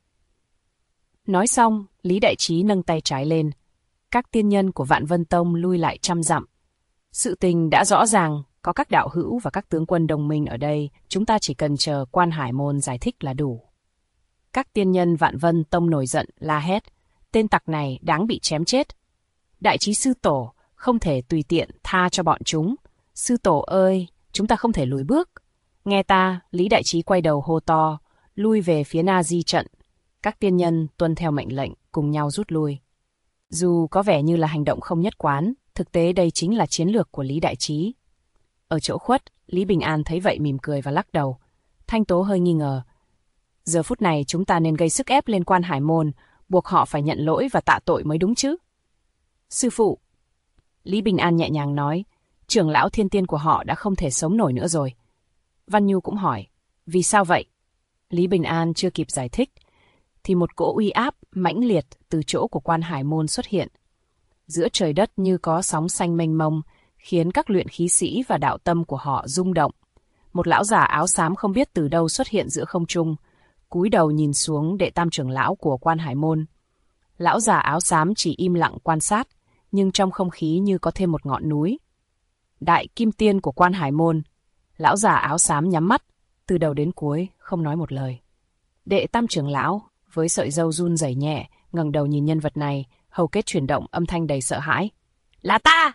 Nói xong, Lý Đại Trí nâng tay trái lên. Các tiên nhân của Vạn Vân Tông lui lại 100 dặm. Sự tình đã rõ ràng, có các đạo hữu và các tướng quân đồng minh ở đây, chúng ta chỉ cần chờ Quan Hải Môn giải thích là đủ. Các tiên nhân Vạn Vân Tông nổi giận, la hét. Tên tặc này đáng bị chém chết. Đại Trí sư tổ, không thể tùy tiện tha cho bọn chúng. Sư tổ ơi, chúng ta không thể lùi bước. Nghe ta, Lý Đại Trí quay đầu hô to, lui về phía Na Di trận. Các tiên nhân tuân theo mệnh lệnh, cùng nhau rút lui. Dù có vẻ như là hành động không nhất quán, thực tế đây chính là chiến lược của Lý Đại Trí. Ở chỗ khuất, Lý Bình An thấy vậy mỉm cười và lắc đầu. Thanh Tố hơi nghi ngờ. Giờ phút này chúng ta nên gây sức ép lên Quan Hải Môn, buộc họ phải nhận lỗi và tạ tội mới đúng chứ. Sư phụ, Lý Bình An nhẹ nhàng nói, trưởng lão thiên tiên của họ đã không thể sống nổi nữa rồi. Văn Nhu cũng hỏi, vì sao vậy? Lý Bình An chưa kịp giải thích, thì một cỗ uy áp mãnh liệt từ chỗ của Quan Hải Môn xuất hiện. Giữa trời đất như có sóng xanh mênh mông, khiến các luyện khí sĩ và đạo tâm của họ rung động. Một lão giả áo xám không biết từ đâu xuất hiện giữa không trung, cúi đầu nhìn xuống đệ tam trưởng lão của Quan Hải Môn. Lão già áo xám chỉ im lặng quan sát, nhưng trong không khí như có thêm một ngọn núi. Đại kim tiên của Quan Hải Môn. Lão già áo xám nhắm mắt, từ đầu đến cuối không nói một lời. Đệ tam trưởng lão, với sợi râu run rẩy nhẹ, ngẩng đầu nhìn nhân vật này, hầu kết chuyển động, âm thanh đầy sợ hãi. Là ta!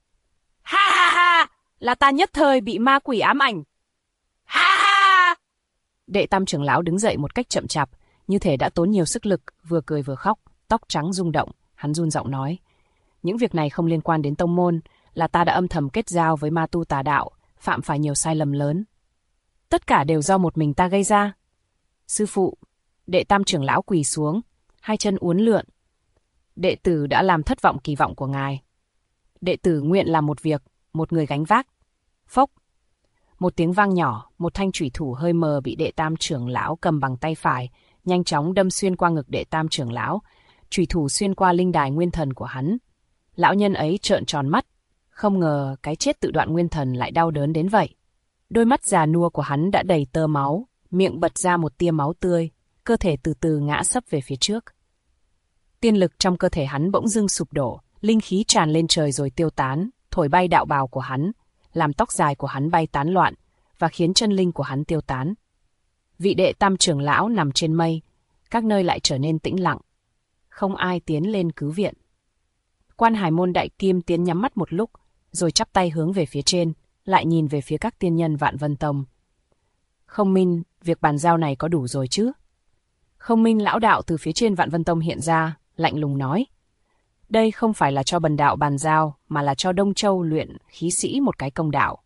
Ha ha ha! Là ta nhất thời bị ma quỷ ám ảnh! Ha ha! Đệ tam trưởng lão đứng dậy một cách chậm chạp, như thể đã tốn nhiều sức lực, vừa cười vừa khóc, tóc trắng rung động, hắn run giọng nói. Những việc này không liên quan đến tông môn, là ta đã âm thầm kết giao với ma tu tà đạo, phạm phải nhiều sai lầm lớn. Tất cả đều do một mình ta gây ra. Sư phụ, đệ tam trưởng lão quỳ xuống, hai chân uốn lượn. Đệ tử đã làm thất vọng kỳ vọng của ngài. Đệ tử nguyện làm một việc, một người gánh vác. Phốc. Một tiếng vang nhỏ, một thanh chủy thủ hơi mờ bị đệ tam trưởng lão cầm bằng tay phải, nhanh chóng đâm xuyên qua ngực đệ tam trưởng lão, chủy thủ xuyên qua linh đài nguyên thần của hắn. Lão nhân ấy trợn tròn mắt, không ngờ cái chết tự đoạn nguyên thần lại đau đớn đến vậy. Đôi mắt già nua của hắn đã đầy tơ máu, miệng bật ra một tia máu tươi, cơ thể từ từ ngã sấp về phía trước. Tiên lực trong cơ thể hắn bỗng dưng sụp đổ, linh khí tràn lên trời rồi tiêu tán, thổi bay đạo bào của hắn, làm tóc dài của hắn bay tán loạn và khiến chân linh của hắn tiêu tán. Vị đệ tam trưởng lão nằm trên mây, các nơi lại trở nên tĩnh lặng. Không ai tiến lên cứu viện. Quan Hải Môn đại kim tiến nhắm mắt một lúc, rồi chắp tay hướng về phía trên, lại nhìn về phía các tiên nhân Vạn Vân Tông. Không Minh, việc bàn giao này có đủ rồi chứ? Không Minh lão đạo từ phía trên Vạn Vân Tông hiện ra, lạnh lùng nói. Đây không phải là cho bần đạo bàn giao, mà là cho Đông Châu luyện khí sĩ một cái công đạo.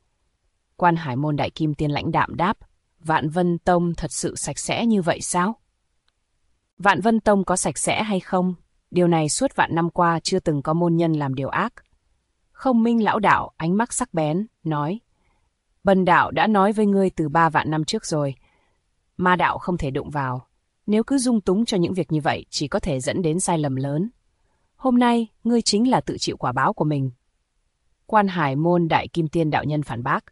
Quan Hải Môn đại kim tiên lãnh đạm đáp, Vạn Vân Tông thật sự sạch sẽ như vậy sao? Vạn Vân Tông có sạch sẽ hay không? Điều này suốt vạn năm qua chưa từng có môn nhân làm điều ác. Không Minh lão đạo ánh mắt sắc bén, nói. Bần đạo đã nói với ngươi từ 3 vạn năm trước rồi. Ma đạo không thể đụng vào. Nếu cứ dung túng cho những việc như vậy chỉ có thể dẫn đến sai lầm lớn. Hôm nay, ngươi chính là tự chịu quả báo của mình. Quan Hải Môn đại kim tiên đạo nhân phản bác.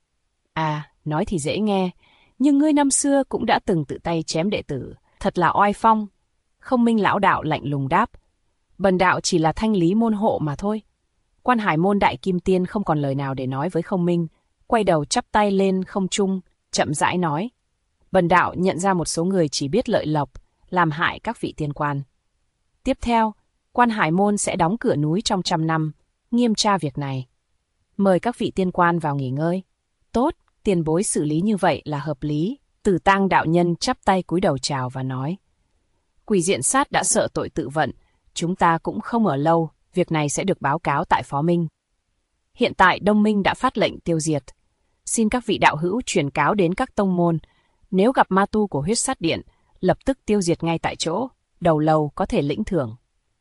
À, nói thì dễ nghe, nhưng ngươi năm xưa cũng đã từng tự tay chém đệ tử, thật là oai phong. Không Minh lão đạo lạnh lùng đáp. Bần đạo chỉ là thanh lý môn hộ mà thôi. Quan Hải Môn đại kim tiên không còn lời nào để nói với Không Minh, quay đầu chắp tay lên không trung, chậm rãi nói. Bần đạo nhận ra một số người chỉ biết lợi lộc, làm hại các vị tiên quan. Tiếp theo, Quan Hải Môn sẽ đóng cửa núi trong 100 năm, nghiêm tra việc này. Mời các vị tiên quan vào nghỉ ngơi. Tốt, tiền bối xử lý như vậy là hợp lý. Tử Tang đạo nhân chắp tay cúi đầu chào và nói. Quỷ diện sát đã sợ tội tự vận, chúng ta cũng không ở lâu, việc này sẽ được báo cáo tại Phó Minh. Hiện tại Đông Minh đã phát lệnh tiêu diệt. Xin các vị đạo hữu truyền cáo đến các tông môn, nếu gặp ma tu của huyết sát điện, lập tức tiêu diệt ngay tại chỗ, đầu lâu có thể lĩnh thưởng.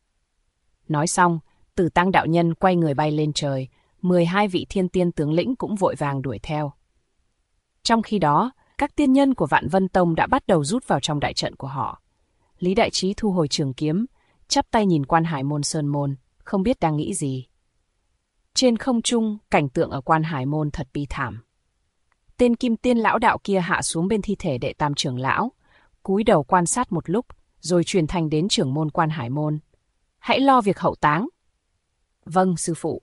Nói xong, Tử Tang đạo nhân quay người bay lên trời, 12 vị thiên tiên tướng lĩnh cũng vội vàng đuổi theo. Trong khi đó, các tiên nhân của Vạn Vân Tông đã bắt đầu rút vào trong đại trận của họ. Lý Đại Trí thu hồi trường kiếm, chắp tay nhìn Quan Hải Môn sơn môn, không biết đang nghĩ gì. Trên không trung, cảnh tượng ở Quan Hải Môn thật bi thảm. Tên Kim Tiên lão đạo kia hạ xuống bên thi thể đệ tam trưởng lão, cúi đầu quan sát một lúc, rồi truyền thanh đến trưởng môn Quan Hải Môn. Hãy lo việc hậu táng. Vâng, sư phụ.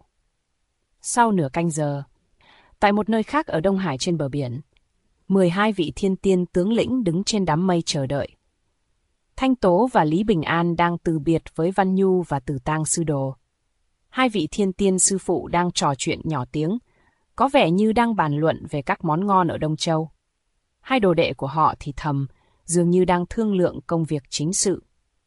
Sau nửa canh giờ, tại một nơi khác ở Đông Hải trên bờ biển, 12 vị thiên tiên tướng lĩnh đứng trên đám mây chờ đợi. Thanh Tố và Lý Bình An đang từ biệt với Văn Nhu và Tử Tang sư đồ. Hai vị thiên tiên sư phụ đang trò chuyện nhỏ tiếng, có vẻ như đang bàn luận về các món ngon ở Đông Châu. Hai đồ đệ của họ thì thầm, dường như đang thương lượng công việc chính sự.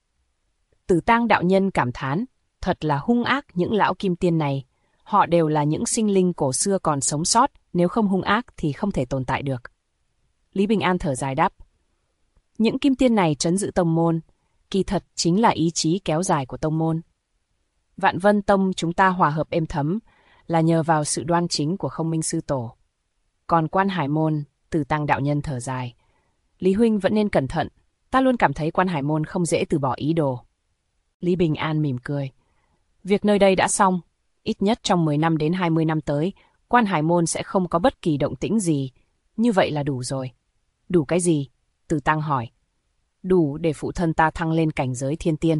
Tử Tang đạo nhân cảm thán, thật là hung ác những lão kim tiên này. Họ đều là những sinh linh cổ xưa còn sống sót, nếu không hung ác thì không thể tồn tại được. Lý Bình An thở dài đáp, những kim tiên này trấn giữ tông môn, kỳ thật chính là ý chí kéo dài của tông môn. Vạn Vân Tông chúng ta hòa hợp êm thấm là nhờ vào sự đoan chính của Không Minh sư tổ. Còn Quan Hải Môn, Tử Tang đạo nhân thở dài, Lý huynh vẫn nên cẩn thận, ta luôn cảm thấy Quan Hải Môn không dễ từ bỏ ý đồ. Lý Bình An mỉm cười, việc nơi đây đã xong, ít nhất trong 10 năm đến 20 năm tới, Quan Hải Môn sẽ không có bất kỳ động tĩnh gì, như vậy là đủ rồi. Đủ cái gì? Tử Tang hỏi. Đủ để phụ thân ta thăng lên cảnh giới thiên tiên.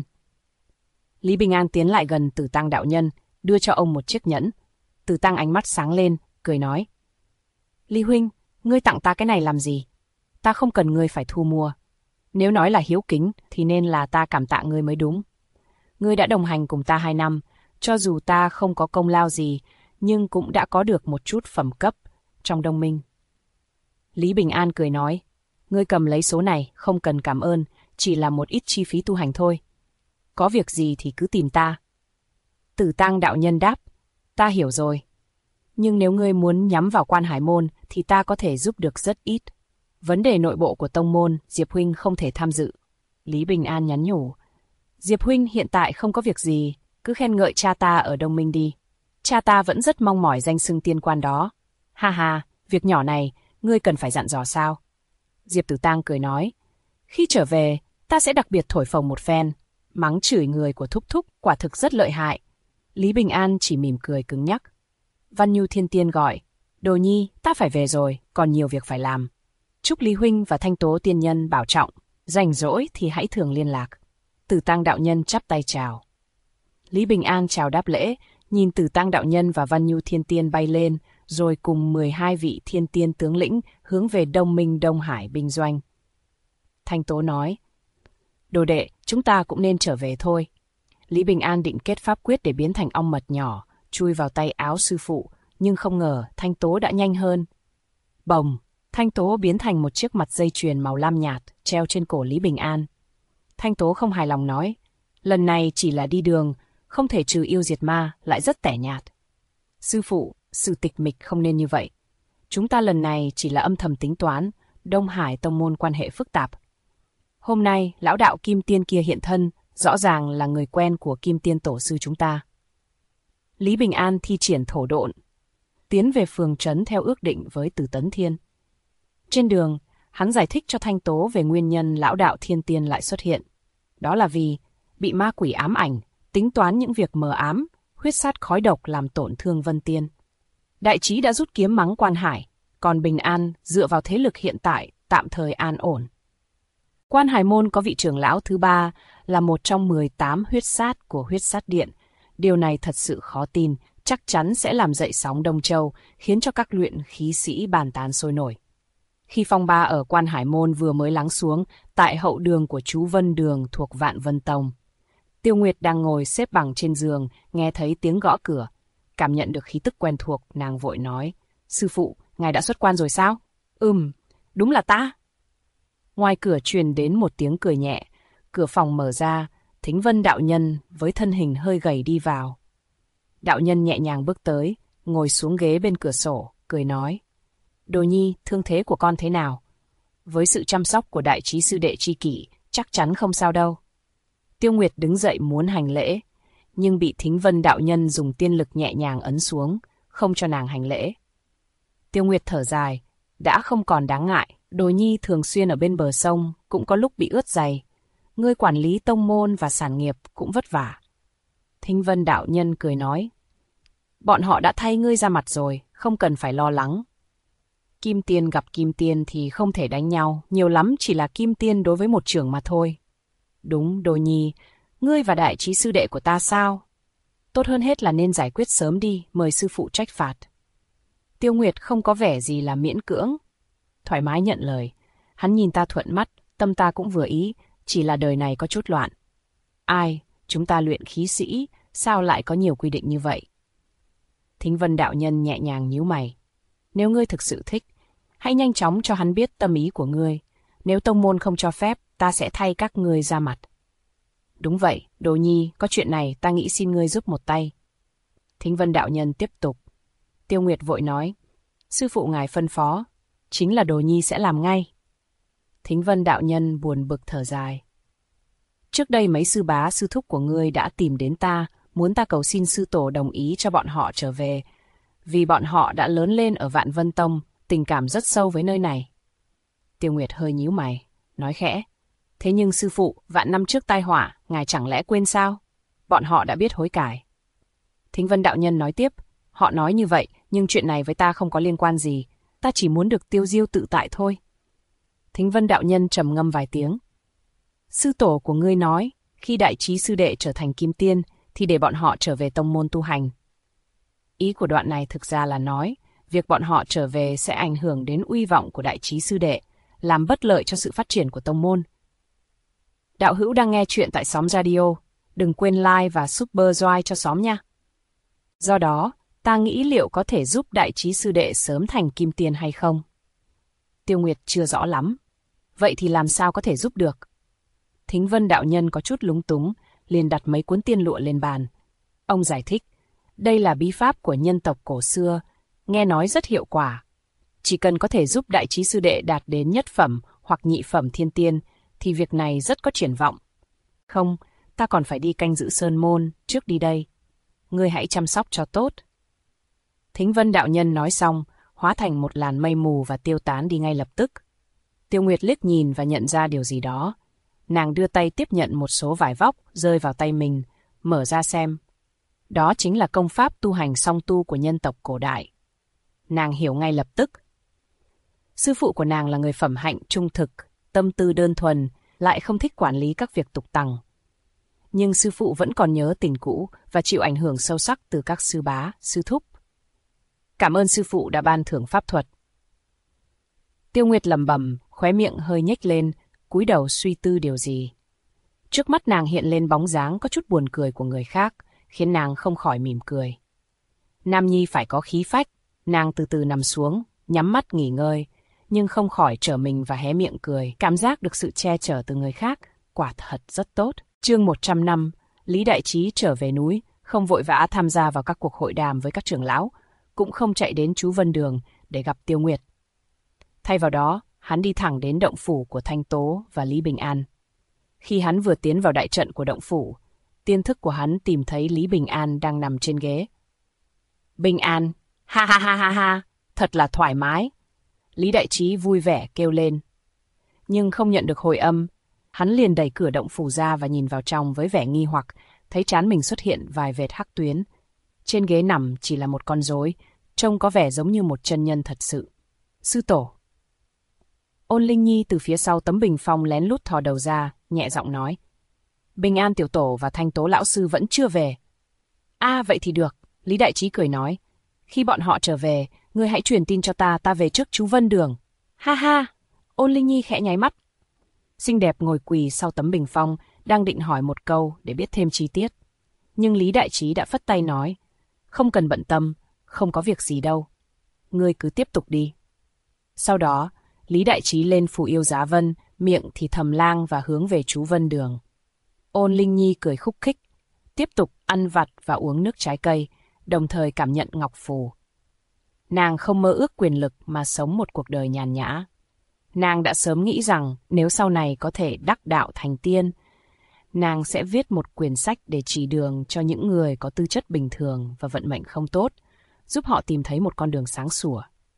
Lý Bình An tiến lại gần Tử Tang đạo nhân, đưa cho ông một chiếc nhẫn. Tử Tang ánh mắt sáng lên, cười nói. Lý huynh, ngươi tặng ta cái này làm gì? Ta không cần ngươi phải thu mua. Nếu nói là hiếu kính thì nên là ta cảm tạ ngươi mới đúng. Ngươi đã đồng hành cùng ta 2 năm, cho dù ta không có công lao gì, nhưng cũng đã có được một chút phẩm cấp trong Đông Minh. Lý Bình An cười nói, ngươi cầm lấy số này, không cần cảm ơn, chỉ là một ít chi phí tu hành thôi. Có việc gì thì cứ tìm ta. Tử Tang đạo nhân đáp, ta hiểu rồi. Nhưng nếu ngươi muốn nhắm vào Quan Hải Môn thì ta có thể giúp được rất ít. Vấn đề nội bộ của tông môn, Diệp huynh không thể tham dự. Lý Bình An nhắn nhủ, Diệp huynh hiện tại không có việc gì, cứ khen ngợi cha ta ở Đông Minh đi. Cha ta vẫn rất mong mỏi danh xưng tiên quan đó. Ha ha, việc nhỏ này, ngươi cần phải dặn dò sao? Diệp Tử Tang cười nói, khi trở về, ta sẽ đặc biệt thổi phồng một phen, mắng chửi người của thúc thúc quả thực rất lợi hại. Lý Bình An chỉ mỉm cười cứng nhắc. Văn Nhu thiên tiên gọi, Đồ Nhi, ta phải về rồi, còn nhiều việc phải làm. Chúc Lý huynh và Thanh Tố tiên nhân bảo trọng, rảnh rỗi thì hãy thường liên lạc. Tử Tang đạo nhân chắp tay chào. Lý Bình An chào đáp lễ, nhìn Tử Tang đạo nhân và Văn Nhu thiên tiên bay lên, rồi cùng 12 vị thiên tiên tướng lĩnh hướng về Đông Minh Đông Hải binh doanh. Thanh Tố nói, đồ đệ, chúng ta cũng nên trở về thôi. Lý Bình An định kết pháp quyết để biến thành ong mật nhỏ, chui vào tay áo sư phụ, nhưng không ngờ Thanh Tố đã nhanh hơn. Bồng, Thanh Tố biến thành một chiếc mặt dây chuyền màu lam nhạt, treo trên cổ Lý Bình An. Thanh Tố không hài lòng nói, lần này chỉ là đi đường, không thể trừ yêu diệt ma, lại rất tẻ nhạt. Sư phụ, sự tịch mịch không nên như vậy. Chúng ta lần này chỉ là âm thầm tính toán, Đông Hải tông môn quan hệ phức tạp. Hôm nay, lão đạo Kim Tiên kia hiện thân, rõ ràng là người quen của Kim Tiên tổ sư chúng ta. Lý Bình An thi triển thổ độn, tiến về phường trấn theo ước định với Từ Tấn Thiên. Trên đường, hắn giải thích cho Thanh Tố về nguyên nhân lão đạo thiên tiên lại xuất hiện. Đó là vì bị ma quỷ ám ảnh, tính toán những việc mờ ám, huyết sát khói độc làm tổn thương Vân Tiên. Đại trí đã rút kiếm mắng Quan Hải, còn Bình An dựa vào thế lực hiện tại tạm thời an ổn. Quan Hải Môn có vị trưởng lão thứ 3 là một trong 18 huyết sát của huyết sát điện. Điều này thật sự khó tin, chắc chắn sẽ làm dậy sóng Đông Châu, khiến cho các luyện khí sĩ bàn tán sôi nổi. Khi phong ba ở Quan Hải Môn vừa mới lắng xuống, tại hậu đường của chú Vân Đường thuộc Vạn Vân Tông, Tiêu Nguyệt đang ngồi xếp bằng trên giường, nghe thấy tiếng gõ cửa. Cảm nhận được khí tức quen thuộc, nàng vội nói, sư phụ, ngài đã xuất quan rồi sao? Đúng là ta. Ngoài cửa truyền đến một tiếng cười nhẹ, cửa phòng mở ra, Thính Vân đạo nhân với thân hình hơi gầy đi vào. Đạo nhân nhẹ nhàng bước tới, ngồi xuống ghế bên cửa sổ, cười nói, Đồ Nhi, thương thế của con thế nào? Với sự chăm sóc của đại trí sư đệ tri kỷ, chắc chắn không sao đâu. Tiêu Nguyệt đứng dậy muốn hành lễ, nhưng bị Thính Vân đạo nhân dùng tiên lực nhẹ nhàng ấn xuống, không cho nàng hành lễ. Tiêu Nguyệt thở dài, đã không còn đáng ngại, Đồ Nhi thường xuyên ở bên bờ sông, cũng có lúc bị ướt giày. Ngươi quản lý tông môn và sản nghiệp cũng vất vả. Thính Vân đạo nhân cười nói, bọn họ đã thay ngươi ra mặt rồi, không cần phải lo lắng. Kim Tiên gặp Kim Tiên thì không thể đánh nhau, nhiều lắm chỉ là Kim Tiên đối với một trưởng mà thôi. Đúng, Đồ Nhi, ngươi và đại trí sư đệ của ta sao? Tốt hơn hết là nên giải quyết sớm đi, mời sư phụ trách phạt. Tiêu Nguyệt không có vẻ gì là miễn cưỡng. Thoải mái nhận lời, hắn nhìn ta thuận mắt, tâm ta cũng vừa ý, chỉ là đời này có chút loạn. Ai, chúng ta luyện khí sĩ, sao lại có nhiều quy định như vậy? Thính Vân đạo nhân nhẹ nhàng nhíu mày. Nếu ngươi thực sự thích, hãy nhanh chóng cho hắn biết tâm ý của ngươi. Nếu tông môn không cho phép, ta sẽ thay các ngươi ra mặt. Đúng vậy, Đồ Nhi, có chuyện này ta nghĩ xin ngươi giúp một tay. Thính Vân đạo nhân tiếp tục. Tiêu Nguyệt vội nói, sư phụ ngài phân phó, chính là Đồ Nhi sẽ làm ngay. Thính Vân đạo nhân buồn bực thở dài. Trước đây mấy sư bá sư thúc của ngươi đã tìm đến ta, muốn ta cầu xin sư tổ đồng ý cho bọn họ trở về, vì bọn họ đã lớn lên ở Vạn Vân Tông, tình cảm rất sâu với nơi này. Tiêu Nguyệt hơi nhíu mày, nói khẽ. Thế nhưng sư phụ, vạn năm trước tai họa, ngài chẳng lẽ quên sao? Bọn họ đã biết hối cải. Thính Vân đạo nhân nói tiếp, họ nói như vậy, nhưng chuyện này với ta không có liên quan gì, ta chỉ muốn được tiêu diêu tự tại thôi. Thính Vân đạo nhân trầm ngâm vài tiếng. Sư tổ của ngươi nói, khi đại trí sư đệ trở thành kim tiên, thì để bọn họ trở về tông môn tu hành. Ý của đoạn này thực ra là nói, việc bọn họ trở về sẽ ảnh hưởng đến uy vọng của đại trí sư đệ, làm bất lợi cho sự phát triển của tông môn. Đạo hữu đang nghe chuyện tại Xóm Radio, đừng quên like và super joy cho xóm nha. Do đó, ta nghĩ liệu có thể giúp đại trí sư đệ sớm thành kim tiên hay không? Tiêu Nguyệt chưa rõ lắm. Vậy thì làm sao có thể giúp được? Thính Vân đạo nhân có chút lúng túng, liền đặt mấy cuốn tiên lụa lên bàn. Ông giải thích, đây là bí pháp của nhân tộc cổ xưa, nghe nói rất hiệu quả. Chỉ cần có thể giúp đại trí sư đệ đạt đến nhất phẩm hoặc nhị phẩm thiên tiên, thì việc này rất có triển vọng. Không, ta còn phải đi canh giữ sơn môn, trước đi đây. Ngươi hãy chăm sóc cho tốt. Thính Vân đạo nhân nói xong, hóa thành một làn mây mù và tiêu tán đi ngay lập tức. Tiêu Nguyệt liếc nhìn và nhận ra điều gì đó. Nàng đưa tay tiếp nhận một số vải vóc rơi vào tay mình, mở ra xem. Đó chính là công pháp tu hành song tu của nhân tộc cổ đại. Nàng hiểu ngay lập tức. Sư phụ của nàng là người phẩm hạnh trung thực, tâm tư đơn thuần, lại không thích quản lý các việc tục tằng. Nhưng sư phụ vẫn còn nhớ tình cũ và chịu ảnh hưởng sâu sắc từ các sư bá, sư thúc. Cảm ơn sư phụ đã ban thưởng pháp thuật. Tiêu Nguyệt lẩm bẩm, khóe miệng hơi nhếch lên, cúi đầu suy tư điều gì. Trước mắt nàng hiện lên bóng dáng có chút buồn cười của người khác, khiến nàng không khỏi mỉm cười. Nam nhi phải có khí phách, nàng từ từ nằm xuống, nhắm mắt nghỉ ngơi, nhưng không khỏi trở mình và hé miệng cười, cảm giác được sự che chở từ người khác, quả thật rất tốt. Chương 100 năm, Lý Đại Trí trở về núi, không vội vã tham gia vào các cuộc hội đàm với các trưởng lão, cũng không chạy đến chú Vân Đường để gặp Tiêu Nguyệt. Thay vào đó, hắn đi thẳng đến động phủ của Thanh Tố và Lý Bình An. Khi hắn vừa tiến vào đại trận của động phủ, tiên thức của hắn tìm thấy Lý Bình An đang nằm trên ghế. Bình An, ha ha ha ha ha, thật là thoải mái. Lý Đại Trí vui vẻ kêu lên. Nhưng không nhận được hồi âm, hắn liền đẩy cửa động phủ ra và nhìn vào trong với vẻ nghi hoặc, thấy trán mình xuất hiện vài vệt hắc tuyến. Trên ghế nằm chỉ là một con rối, trông có vẻ giống như một chân nhân thật sự. Sư tổ. Ôn Linh Nhi từ phía sau tấm bình phong lén lút thò đầu ra, nhẹ giọng nói. Bình An tiểu tổ và Thanh Tố lão sư vẫn chưa về. Vậy thì được, Lý Đại Trí cười nói. Khi bọn họ trở về, ngươi hãy truyền tin cho ta về trước chú Vân Đường. Ha ha, Ôn Linh Nhi khẽ nháy mắt. Xinh đẹp ngồi quỳ sau tấm bình phong, đang định hỏi một câu để biết thêm chi tiết. Nhưng Lý Đại Trí đã phất tay nói. Không cần bận tâm, không có việc gì đâu. Ngươi cứ tiếp tục đi. Sau đó, Lý Đại Trí lên Phù Yêu Giá Vân, miệng thì thầm lang và hướng về chú Vân Đường. Ôn Linh Nhi cười khúc khích, tiếp tục ăn vặt và uống nước trái cây, đồng thời cảm nhận ngọc phù. Nàng không mơ ước quyền lực mà sống một cuộc đời nhàn nhã. Nàng đã sớm nghĩ rằng nếu sau này có thể đắc đạo thành tiên, nàng sẽ viết một quyển sách để chỉ đường cho những người có tư chất bình thường và vận mệnh không tốt, giúp họ tìm thấy một con đường sáng sủa.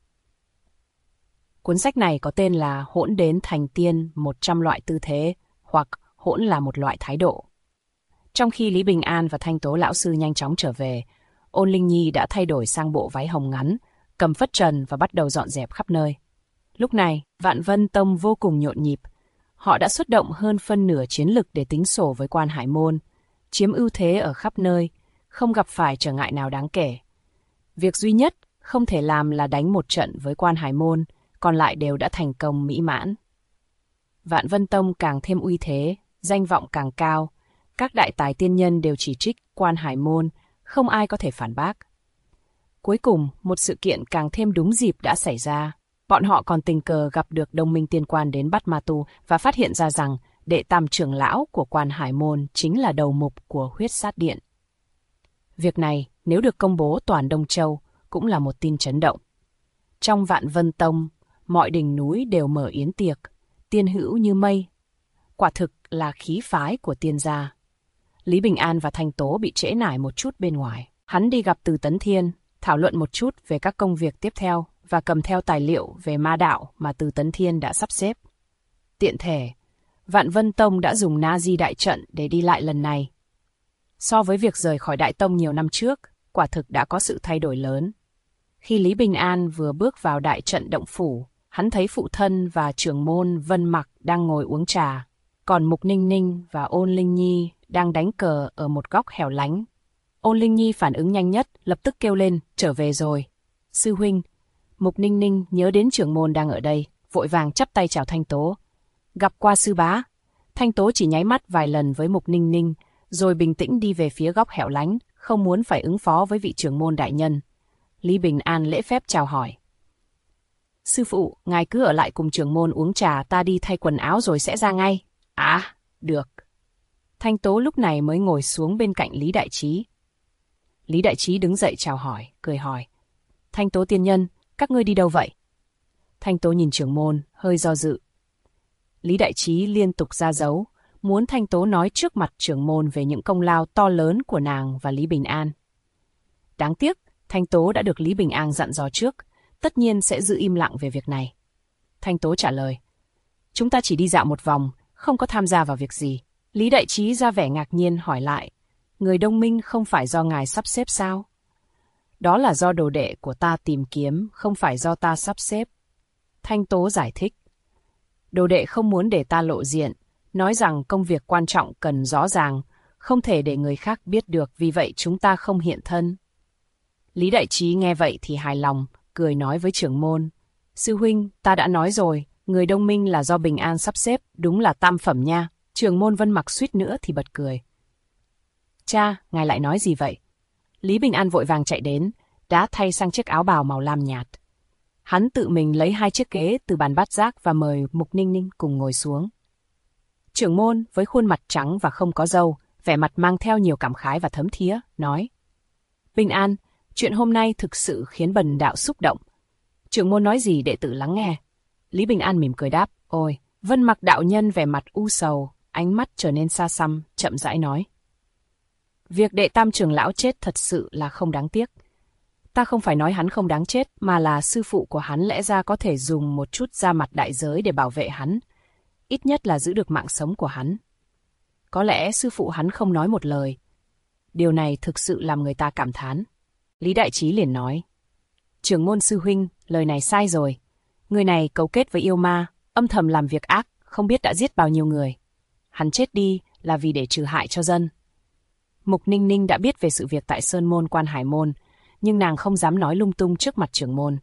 Cuốn sách này có tên là Hỗn đến thành tiên 100 loại tư thế hoặc Hỗn là một loại thái độ. Trong khi Lý Bình An và Thanh Tố lão sư nhanh chóng trở về, Ôn Linh Nhi đã thay đổi sang bộ váy hồng ngắn, cầm phất trần và bắt đầu dọn dẹp khắp nơi. Lúc này, Vạn Vân Tông vô cùng nhộn nhịp. Họ đã xuất động hơn phân nửa chiến lực để tính sổ với Quan Hải Môn, chiếm ưu thế ở khắp nơi, không gặp phải trở ngại nào đáng kể. Việc duy nhất không thể làm là đánh một trận với Quan Hải Môn, còn lại đều đã thành công mỹ mãn. Vạn Vân Tông càng thêm uy thế, danh vọng càng cao. Các đại tài tiên nhân đều chỉ trích Quan Hải Môn, không ai có thể phản bác. Cuối cùng, một sự kiện càng thêm đúng dịp đã xảy ra. Bọn họ còn tình cờ gặp được đồng minh tiên quan đến bắt Ma Tu và phát hiện ra rằng đệ tam trưởng lão của Quan Hải Môn chính là đầu mục của Huyết Sát Điện. Việc này, nếu được công bố toàn Đông Châu, cũng là một tin chấn động. Trong Vạn Vân Tông, mọi đỉnh núi đều mở yến tiệc, tiên hữu như mây. Quả thực là khí phái của tiên gia. Lý Bình An và Thanh Tố bị trễ nải một chút bên ngoài. Hắn đi gặp Từ Tấn Thiên, thảo luận một chút về các công việc tiếp theo và cầm theo tài liệu về ma đạo mà Từ Tấn Thiên đã sắp xếp. Tiện thể, Vạn Vân Tông đã dùng Na Di đại trận để đi lại lần này. So với việc rời khỏi Đại Tông nhiều năm trước, quả thực đã có sự thay đổi lớn. Khi Lý Bình An vừa bước vào đại trận động phủ, hắn thấy phụ thân và trưởng môn Vân Mặc đang ngồi uống trà, còn Mục Ninh Ninh và Ôn Linh Nhi đang đánh cờ ở một góc hẻo lánh. Ôn Linh Nhi phản ứng nhanh nhất, lập tức kêu lên, trở về rồi. Sư huynh. Mục Ninh Ninh nhớ đến trưởng môn đang ở đây, vội vàng chắp tay chào Thanh Tố. Gặp qua sư bá. Thanh Tố chỉ nháy mắt vài lần với Mục Ninh Ninh, rồi bình tĩnh đi về phía góc hẻo lánh, không muốn phải ứng phó với vị trưởng môn đại nhân. Lý Bình An lễ phép chào hỏi. Sư phụ, ngài cứ ở lại cùng trưởng môn uống trà, ta đi thay quần áo rồi sẽ ra ngay. À, được. Thanh Tố lúc này mới ngồi xuống bên cạnh Lý Đại Trí. Lý Đại Trí đứng dậy chào hỏi, cười hỏi. Thanh Tố tiên nhân, các ngươi đi đâu vậy? Thanh Tố nhìn trưởng môn, hơi do dự. Lý Đại Trí liên tục ra dấu, muốn Thanh Tố nói trước mặt trưởng môn về những công lao to lớn của nàng và Lý Bình An. Đáng tiếc, Thanh Tố đã được Lý Bình An dặn dò trước, tất nhiên sẽ giữ im lặng về việc này. Thanh Tố trả lời. Chúng ta chỉ đi dạo một vòng, không có tham gia vào việc gì. Lý Đại Trí ra vẻ ngạc nhiên hỏi lại. Người Đông Minh không phải do ngài sắp xếp sao? Đó là do đồ đệ của ta tìm kiếm, không phải do ta sắp xếp. Thanh Tố giải thích. Đồ đệ không muốn để ta lộ diện, nói rằng công việc quan trọng cần rõ ràng, không thể để người khác biết được, vì vậy chúng ta không hiện thân. Lý Đại Trí nghe vậy thì hài lòng, cười nói với trưởng môn. Sư huynh, ta đã nói rồi, người Đông Minh là do Bình An sắp xếp, đúng là tam phẩm nha. Trưởng môn Vân Mặc suýt nữa thì bật cười. Cha, ngài lại nói gì vậy? Lý Bình An vội vàng chạy đến, đã thay sang chiếc áo bào màu lam nhạt. Hắn tự mình lấy 2 chiếc ghế từ bàn bát giác và mời Mục Ninh Ninh cùng ngồi xuống. Trưởng môn với khuôn mặt trắng và không có râu, vẻ mặt mang theo nhiều cảm khái và thấm thía, nói. Bình An, chuyện hôm nay thực sự khiến bần đạo xúc động. Trưởng môn nói gì đệ tử lắng nghe. Lý Bình An mỉm cười đáp. Ôi, Vân Mặc đạo nhân vẻ mặt u sầu, ánh mắt trở nên xa xăm, chậm rãi nói. Việc đệ tam trưởng lão chết thật sự là không đáng tiếc. Ta không phải nói hắn không đáng chết, mà là sư phụ của hắn lẽ ra có thể dùng một chút ra mặt đại giới để bảo vệ hắn, ít nhất là giữ được mạng sống của hắn. Có lẽ sư phụ hắn không nói một lời. Điều này thực sự làm người ta cảm thán. Lý Đại Trí liền nói. Trưởng môn sư huynh, lời này sai rồi. Người này cấu kết với yêu ma, âm thầm làm việc ác, không biết đã giết bao nhiêu người. Hắn chết đi là vì để trừ hại cho dân. Mục Ninh Ninh đã biết về sự việc tại Sơn Môn Quan Hải Môn, nhưng nàng không dám nói lung tung trước mặt trưởng môn.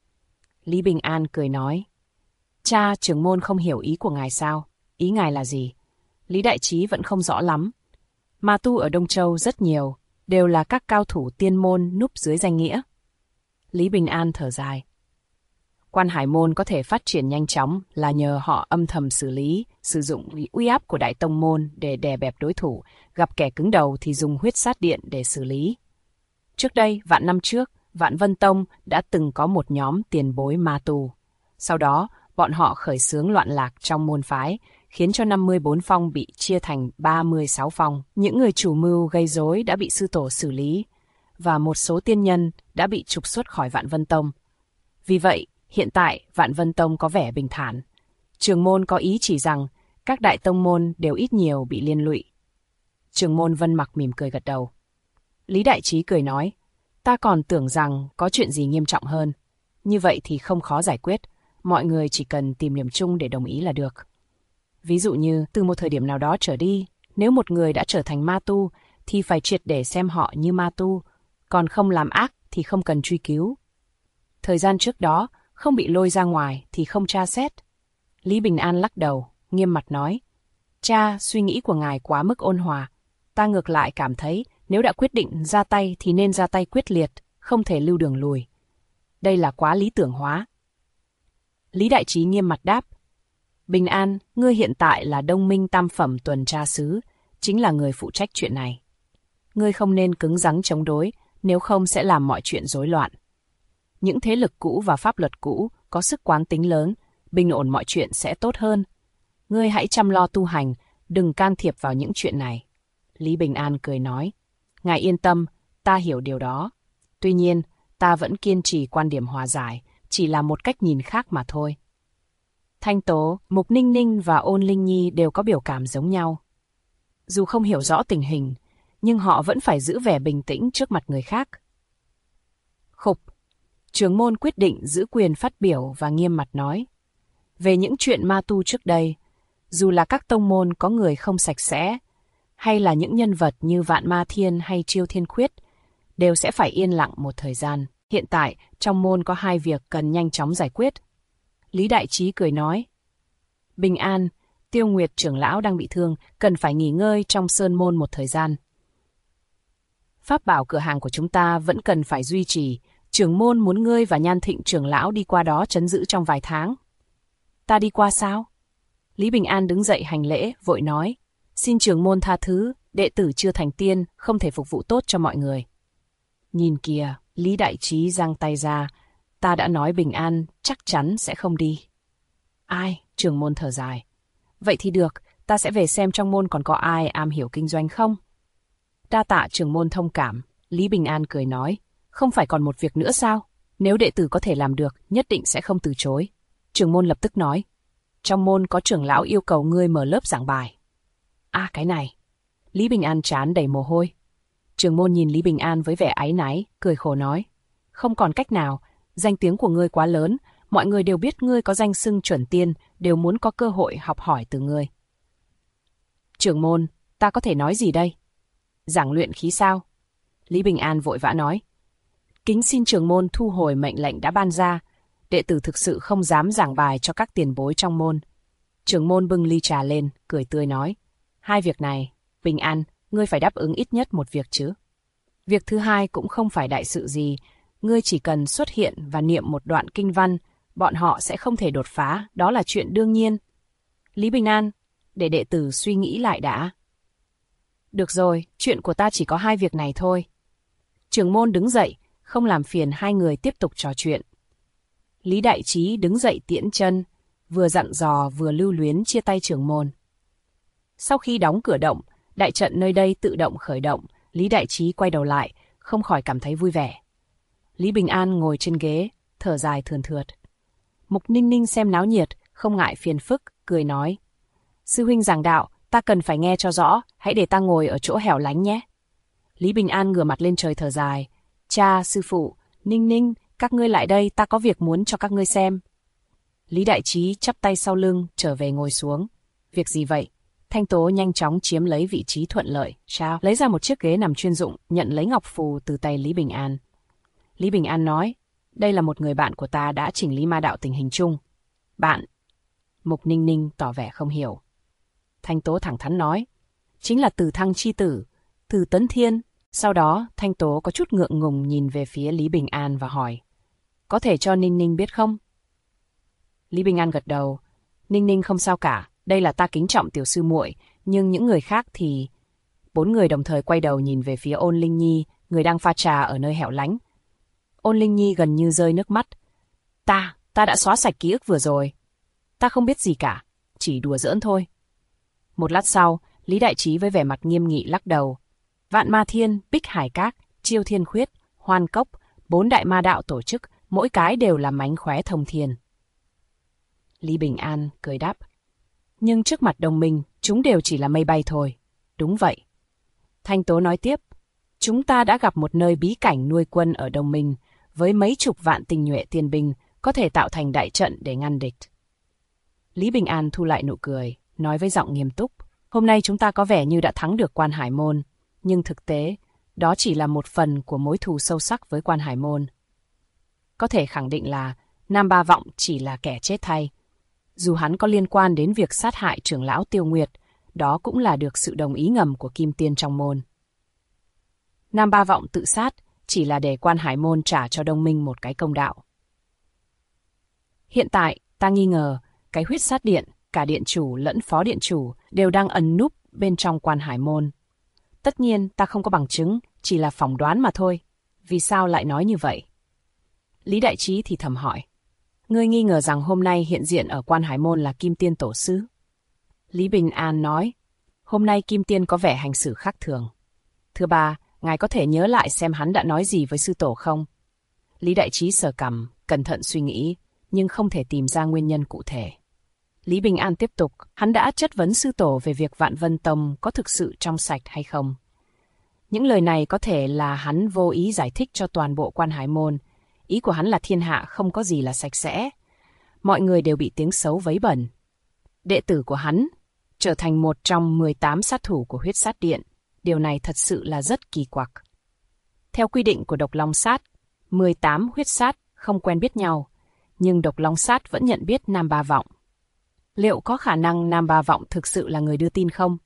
Lý Bình An cười nói. Cha, trưởng môn không hiểu ý của ngài sao? Ý ngài là gì? Lý Đại Trí vẫn không rõ lắm. Ma tu ở Đông Châu rất nhiều, đều là các cao thủ tiên môn núp dưới danh nghĩa. Lý Bình An thở dài. Quan Hải Môn có thể phát triển nhanh chóng là nhờ họ âm thầm xử lý, sử dụng uy áp của Đại Tông Môn để đè bẹp đối thủ, gặp kẻ cứng đầu thì dùng Huyết Sát Điện để xử lý. Trước đây, vạn năm trước, Vạn Vân Tông đã từng có một nhóm tiền bối ma tu. Sau đó, bọn họ khởi xướng loạn lạc trong môn phái, khiến cho 54 phong bị chia thành 36 phong. Những người chủ mưu gây rối đã bị sư tổ xử lý, và một số tiên nhân đã bị trục xuất khỏi Vạn Vân Tông. Vì vậy, hiện tại Vạn Vân Tông có vẻ bình thản. Trưởng môn có ý chỉ rằng các đại tông môn đều ít nhiều bị liên lụy. Chưởng môn Vân Mặc mỉm cười gật đầu. Lý Đại Trí cười nói, ta còn tưởng rằng có chuyện gì nghiêm trọng hơn. Như vậy thì không khó giải quyết, mọi người chỉ cần tìm điểm chung để đồng ý là được. Ví dụ như từ một thời điểm nào đó trở đi, nếu một người đã trở thành ma tu, thì phải triệt để xem họ như ma tu, còn không làm ác thì không cần truy cứu. Thời gian trước đó, không bị lôi ra ngoài thì không tra xét. Lý Bình An lắc đầu, nghiêm mặt nói, cha, suy nghĩ của ngài quá mức ôn hòa. Ta ngược lại cảm thấy nếu đã quyết định ra tay thì nên ra tay quyết liệt, không thể lưu đường lùi. Đây là quá lý tưởng hóa. Lý Đại Trí nghiêm mặt đáp, Bình An, ngươi hiện tại là Đông Minh Tam Phẩm tuần tra sứ, chính là người phụ trách chuyện này. Ngươi không nên cứng rắn chống đối, nếu không sẽ làm mọi chuyện rối loạn. Những thế lực cũ và pháp luật cũ có sức quán tính lớn, bình ổn mọi chuyện sẽ tốt hơn. Ngươi hãy chăm lo tu hành, đừng can thiệp vào những chuyện này. Lý Bình An cười nói, ngài yên tâm, ta hiểu điều đó. Tuy nhiên, ta vẫn kiên trì quan điểm hòa giải, chỉ là một cách nhìn khác mà thôi. Thanh Tố, Mục Ninh Ninh và Ôn Linh Nhi đều có biểu cảm giống nhau. Dù không hiểu rõ tình hình, nhưng họ vẫn phải giữ vẻ bình tĩnh trước mặt người khác. Khục, trưởng môn quyết định giữ quyền phát biểu và nghiêm mặt nói. Về những chuyện ma tu trước đây, dù là các tông môn có người không sạch sẽ, hay là những nhân vật như Vạn Ma Thiên hay Chiêu Thiên Khuyết, đều sẽ phải yên lặng một thời gian. Hiện tại, trong môn có 2 việc cần nhanh chóng giải quyết. Lý Đại Trí cười nói, Bình An, Tiêu Nguyệt trưởng lão đang bị thương, cần phải nghỉ ngơi trong sơn môn một thời gian. Pháp bảo cửa hàng của chúng ta vẫn cần phải duy trì, trưởng môn muốn ngươi và Nhan Thịnh trưởng lão đi qua đó trấn giữ trong vài tháng. Ta đi qua sao? Lý Bình An đứng dậy hành lễ, vội nói, xin trưởng môn tha thứ, đệ tử chưa thành tiên, không thể phục vụ tốt cho mọi người. Nhìn kìa, Lý Đại Trí giang tay ra, ta đã nói Bình An chắc chắn sẽ không đi. Ai? Trưởng môn thở dài. Vậy thì được, ta sẽ về xem trong môn còn có ai am hiểu kinh doanh không? Đa tạ trưởng môn thông cảm, Lý Bình An cười nói, không phải còn một việc nữa sao? Nếu đệ tử có thể làm được, nhất định sẽ không từ chối. Trưởng môn lập tức nói, trong môn có trưởng lão yêu cầu ngươi mở lớp giảng bài. À cái này. Lý Bình An trán đầy mồ hôi. Trưởng môn nhìn Lý Bình An với vẻ áy náy, cười khổ nói, không còn cách nào, danh tiếng của ngươi quá lớn, mọi người đều biết ngươi có danh xưng chuẩn tiên, đều muốn có cơ hội học hỏi từ ngươi. Trưởng môn, ta có thể nói gì đây? Giảng luyện khí sao? Lý Bình An vội vã nói, kính xin trưởng môn thu hồi mệnh lệnh đã ban ra, đệ tử thực sự không dám giảng bài cho các tiền bối trong môn. Trưởng môn bưng ly trà lên, cười tươi nói, 2 việc này, Bình An, ngươi phải đáp ứng ít nhất một việc chứ. Việc thứ 2 cũng không phải đại sự gì, ngươi chỉ cần xuất hiện và niệm một đoạn kinh văn, bọn họ sẽ không thể đột phá, đó là chuyện đương nhiên. Lý Bình An, để đệ tử suy nghĩ lại đã. Được rồi, chuyện của ta chỉ có 2 việc này thôi. Trưởng môn đứng dậy, không làm phiền 2 người tiếp tục trò chuyện. Lý Đại Trí đứng dậy tiễn chân, vừa dặn dò vừa lưu luyến chia tay trưởng môn. Sau khi đóng cửa động, đại trận nơi đây tự động khởi động, Lý Đại Trí quay đầu lại, không khỏi cảm thấy vui vẻ. Lý Bình An ngồi trên ghế, thở dài thườn thượt. Mục Ninh Ninh xem náo nhiệt, không ngại phiền phức, cười nói. Sư huynh giảng đạo, ta cần phải nghe cho rõ, hãy để ta ngồi ở chỗ hẻo lánh nhé. Lý Bình An ngửa mặt lên trời thở dài. Cha, sư phụ, Ninh Ninh, các ngươi lại đây, ta có việc muốn cho các ngươi xem. Lý Đại Trí chắp tay sau lưng, trở về ngồi xuống. Việc gì vậy? Thanh Tố nhanh chóng chiếm lấy vị trí thuận lợi. Sao? Lấy ra một chiếc ghế nằm chuyên dụng, nhận lấy ngọc phù từ tay Lý Bình An. Lý Bình An nói, đây là một người bạn của ta đã chỉnh lý ma đạo tình hình chung. Bạn? Mục Ninh Ninh tỏ vẻ không hiểu. Thanh Tố thẳng thắn nói, chính là Từ Thăng chi tử, Từ Tấn Thiên. Sau đó, Thanh Tố có chút ngượng ngùng nhìn về phía Lý Bình An và hỏi, có thể cho Ninh Ninh biết không? Lý Bình An gật đầu, Ninh Ninh không sao cả, đây là ta kính trọng tiểu sư muội, nhưng những người khác thì... 4 người đồng thời quay đầu nhìn về phía Ôn Linh Nhi, người đang pha trà ở nơi hẻo lánh. Ôn Linh Nhi gần như rơi nước mắt. Ta đã xóa sạch ký ức vừa rồi. Ta không biết gì cả, chỉ đùa giỡn thôi. Một lát sau, Lý Đại Trí với vẻ mặt nghiêm nghị lắc đầu. Vạn Ma Thiên, Bích Hải Các, Chiêu Thiên Khuyết, Hoan Cốc, 4 đại ma đạo tổ chức, mỗi cái đều là mánh khóe thông thiên. Lý Bình An cười đáp. Nhưng trước mặt đồng minh, chúng đều chỉ là mây bay thôi. Đúng vậy. Thanh Tố nói tiếp, chúng ta đã gặp một nơi bí cảnh nuôi quân ở Đông Minh, với mấy chục vạn tinh nhuệ tiên binh, có thể tạo thành đại trận để ngăn địch. Lý Bình An thu lại nụ cười, nói với giọng nghiêm túc, hôm nay chúng ta có vẻ như đã thắng được Quan Hải Môn, nhưng thực tế, đó chỉ là một phần của mối thù sâu sắc với Quan Hải Môn. Có thể khẳng định là Nam Ba Vọng chỉ là kẻ chết thay. Dù hắn có liên quan đến việc sát hại trưởng lão Tiêu Nguyệt, đó cũng là được sự đồng ý ngầm của Kim Tiên trong môn. Nam Ba Vọng tự sát chỉ là để Quan Hải Môn trả cho Đông Minh một cái công đạo. Hiện tại, ta nghi ngờ, cái huyết sát điện, cả điện chủ lẫn phó điện chủ đều đang ẩn núp bên trong Quan Hải Môn. Tất nhiên, ta không có bằng chứng, chỉ là phỏng đoán mà thôi. Vì sao lại nói như vậy? Lý Đại Trí thì thầm hỏi. Ngươi nghi ngờ rằng hôm nay hiện diện ở Quan Hải Môn là Kim Tiên Tổ Sư? Lý Bình An nói, hôm nay Kim Tiên có vẻ hành xử khác thường. Thưa bà, ngài có thể nhớ lại xem hắn đã nói gì với sư tổ không? Lý Đại Trí sờ cằm, cẩn thận suy nghĩ, nhưng không thể tìm ra nguyên nhân cụ thể. Lý Bình An tiếp tục, hắn đã chất vấn sư tổ về việc Vạn Vân Tông có thực sự trong sạch hay không. Những lời này có thể là hắn vô ý giải thích cho toàn bộ Quan Hải Môn. Ý của hắn là thiên hạ không có gì là sạch sẽ. Mọi người đều bị tiếng xấu vấy bẩn. Đệ tử của hắn trở thành một trong 18 sát thủ của huyết sát điện. Điều này thật sự là rất kỳ quặc. Theo quy định của Độc Long Sát, 18 huyết sát không quen biết nhau, nhưng Độc Long Sát vẫn nhận biết Nam Ba Vọng. Liệu có khả năng Nam Ba Vọng thực sự là người đưa tin không?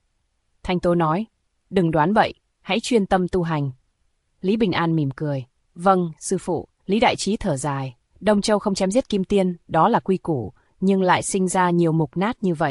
Thanh Tố nói, đừng đoán bậy, hãy chuyên tâm tu hành. Lý Bình An mỉm cười, vâng, sư phụ. Lý Đại Trí thở dài, Đông Châu không chém giết Kim Tiên, đó là quy củ, nhưng lại sinh ra nhiều mục nát như vậy.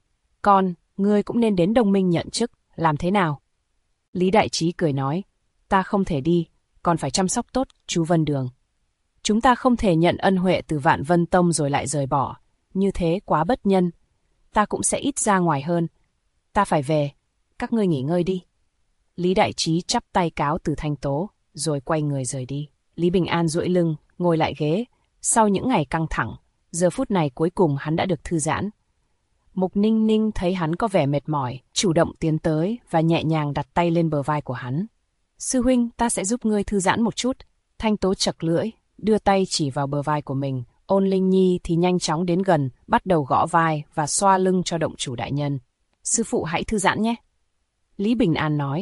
Con, ngươi cũng nên đến Đông Minh nhận chức, làm thế nào? Lý Đại Trí cười nói, ta không thể đi, còn phải chăm sóc tốt chú Vân Đường. Chúng ta không thể nhận ân huệ từ Vạn Vân Tông rồi lại rời bỏ, như thế quá bất nhân. Ta cũng sẽ ít ra ngoài hơn. Ta phải về, các ngươi nghỉ ngơi đi. Lý Đại Trí chắp tay cáo từ Thanh Tố, rồi quay người rời đi. Lý Bình An duỗi lưng, ngồi lại ghế. Sau những ngày căng thẳng, giờ phút này cuối cùng hắn đã được thư giãn. Mục Ninh Ninh thấy hắn có vẻ mệt mỏi, chủ động tiến tới và nhẹ nhàng đặt tay lên bờ vai của hắn. Sư huynh, ta sẽ giúp ngươi thư giãn một chút. Thanh Tố chật lưỡi, đưa tay chỉ vào bờ vai của mình. Ôn Linh Nhi thì nhanh chóng đến gần, bắt đầu gõ vai và xoa lưng cho động chủ đại nhân. Sư phụ hãy thư giãn nhé. Lý Bình An nói.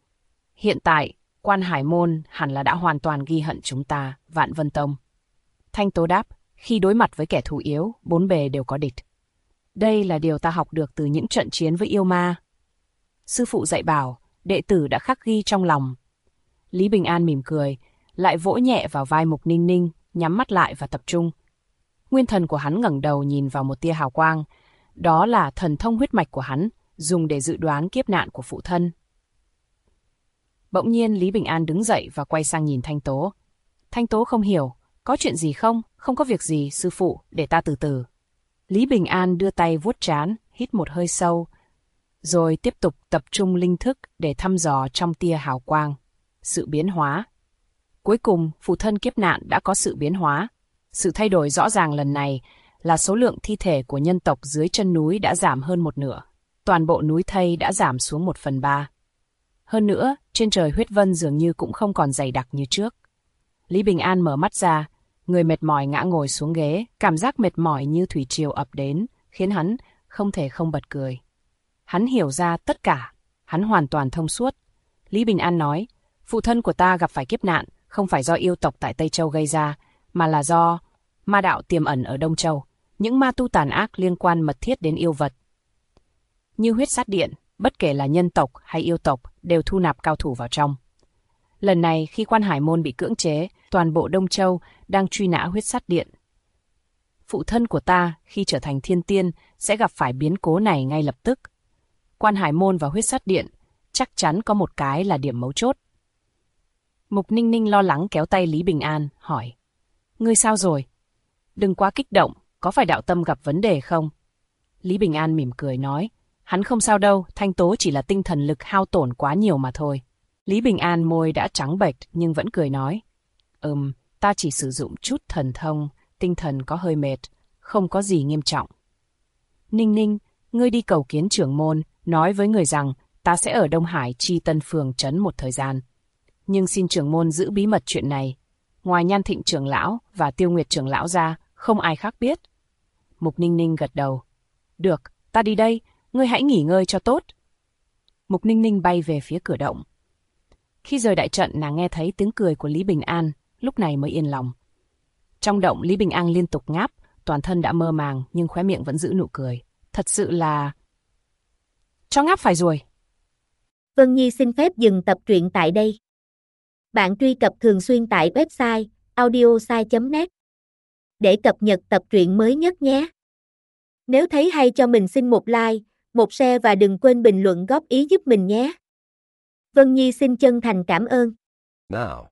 Hiện tại, Quan Hải Môn hẳn là đã hoàn toàn ghi hận chúng ta, Vạn Vân Tông. Thanh Tố đáp, khi đối mặt với kẻ thù yếu, bốn bề đều có địch. Đây là điều ta học được từ những trận chiến với yêu ma. Sư phụ dạy bảo, đệ tử đã khắc ghi trong lòng. Lý Bình An mỉm cười, lại vỗ nhẹ vào vai Mục Ninh Ninh, nhắm mắt lại và tập trung. Nguyên thần của hắn ngẩng đầu nhìn vào một tia hào quang. Đó là thần thông huyết mạch của hắn, dùng để dự đoán kiếp nạn của phụ thân. Bỗng nhiên Lý Bình An đứng dậy và quay sang nhìn Thanh Tố. Thanh Tố không hiểu, có chuyện gì không? Không có việc gì, sư phụ, để ta từ từ. Lý Bình An đưa tay vuốt trán, hít một hơi sâu, rồi tiếp tục tập trung linh thức để thăm dò trong tia hào quang. Sự biến hóa. Cuối cùng, phụ thân kiếp nạn đã có sự biến hóa. Sự thay đổi rõ ràng lần này là số lượng thi thể của nhân tộc dưới chân núi đã giảm hơn một nửa. Toàn bộ núi thây đã giảm xuống 1/3. Hơn nữa, trên trời huyết vân dường như cũng không còn dày đặc như trước. Lý Bình An mở mắt ra, người mệt mỏi ngã ngồi xuống ghế, cảm giác mệt mỏi như thủy triều ập đến, khiến hắn không thể không bật cười. Hắn hiểu ra tất cả, hắn hoàn toàn thông suốt. Lý Bình An nói, phụ thân của ta gặp phải kiếp nạn, không phải do yêu tộc tại Tây Châu gây ra, mà là do ma đạo tiềm ẩn ở Đông Châu, những ma tu tàn ác liên quan mật thiết đến yêu vật. Như huyết sát điện, bất kể là nhân tộc hay yêu tộc đều thu nạp cao thủ vào trong. Lần này khi Quan Hải Môn bị cưỡng chế, toàn bộ Đông Châu đang truy nã huyết sát điện. Phụ thân của ta khi trở thành thiên tiên sẽ gặp phải biến cố này ngay lập tức. Quan Hải Môn và huyết sát điện chắc chắn có một cái là điểm mấu chốt. Mục Ninh Ninh lo lắng kéo tay Lý Bình An, hỏi. Ngươi sao rồi? Đừng quá kích động, có phải đạo tâm gặp vấn đề không? Lý Bình An mỉm cười nói. Hắn không sao đâu, Thanh Tố chỉ là tinh thần lực hao tổn quá nhiều mà thôi. Lý Bình An môi đã trắng bệch nhưng vẫn cười nói. Ta chỉ sử dụng chút thần thông, tinh thần có hơi mệt, không có gì nghiêm trọng. Ninh Ninh, ngươi đi cầu kiến trưởng môn, nói với người rằng ta sẽ ở Đông Hải Chi Tân phường trấn một thời gian. Nhưng xin trưởng môn giữ bí mật chuyện này. Ngoài Nhan Thịnh trưởng lão và Tiêu Nguyệt trưởng lão ra, không ai khác biết. Mục Ninh Ninh gật đầu. Được, ta đi đây, ngươi hãy nghỉ ngơi cho tốt. Mục Ninh Ninh bay về phía cửa động. Khi rời đại trận, nàng nghe thấy tiếng cười của Lý Bình An, lúc này mới yên lòng. Trong động, Lý Bình An liên tục ngáp, toàn thân đã mơ màng nhưng khóe miệng vẫn giữ nụ cười. Thật sự là... cho ngáp phải rồi. Vân Nhi xin phép dừng tập truyện tại đây. Bạn truy cập thường xuyên tại website audiosai.net để cập nhật tập truyện mới nhất nhé. Nếu thấy hay cho mình xin một like, một share và đừng quên bình luận góp ý giúp mình nhé. Vân Nhi xin chân thành cảm ơn. Now,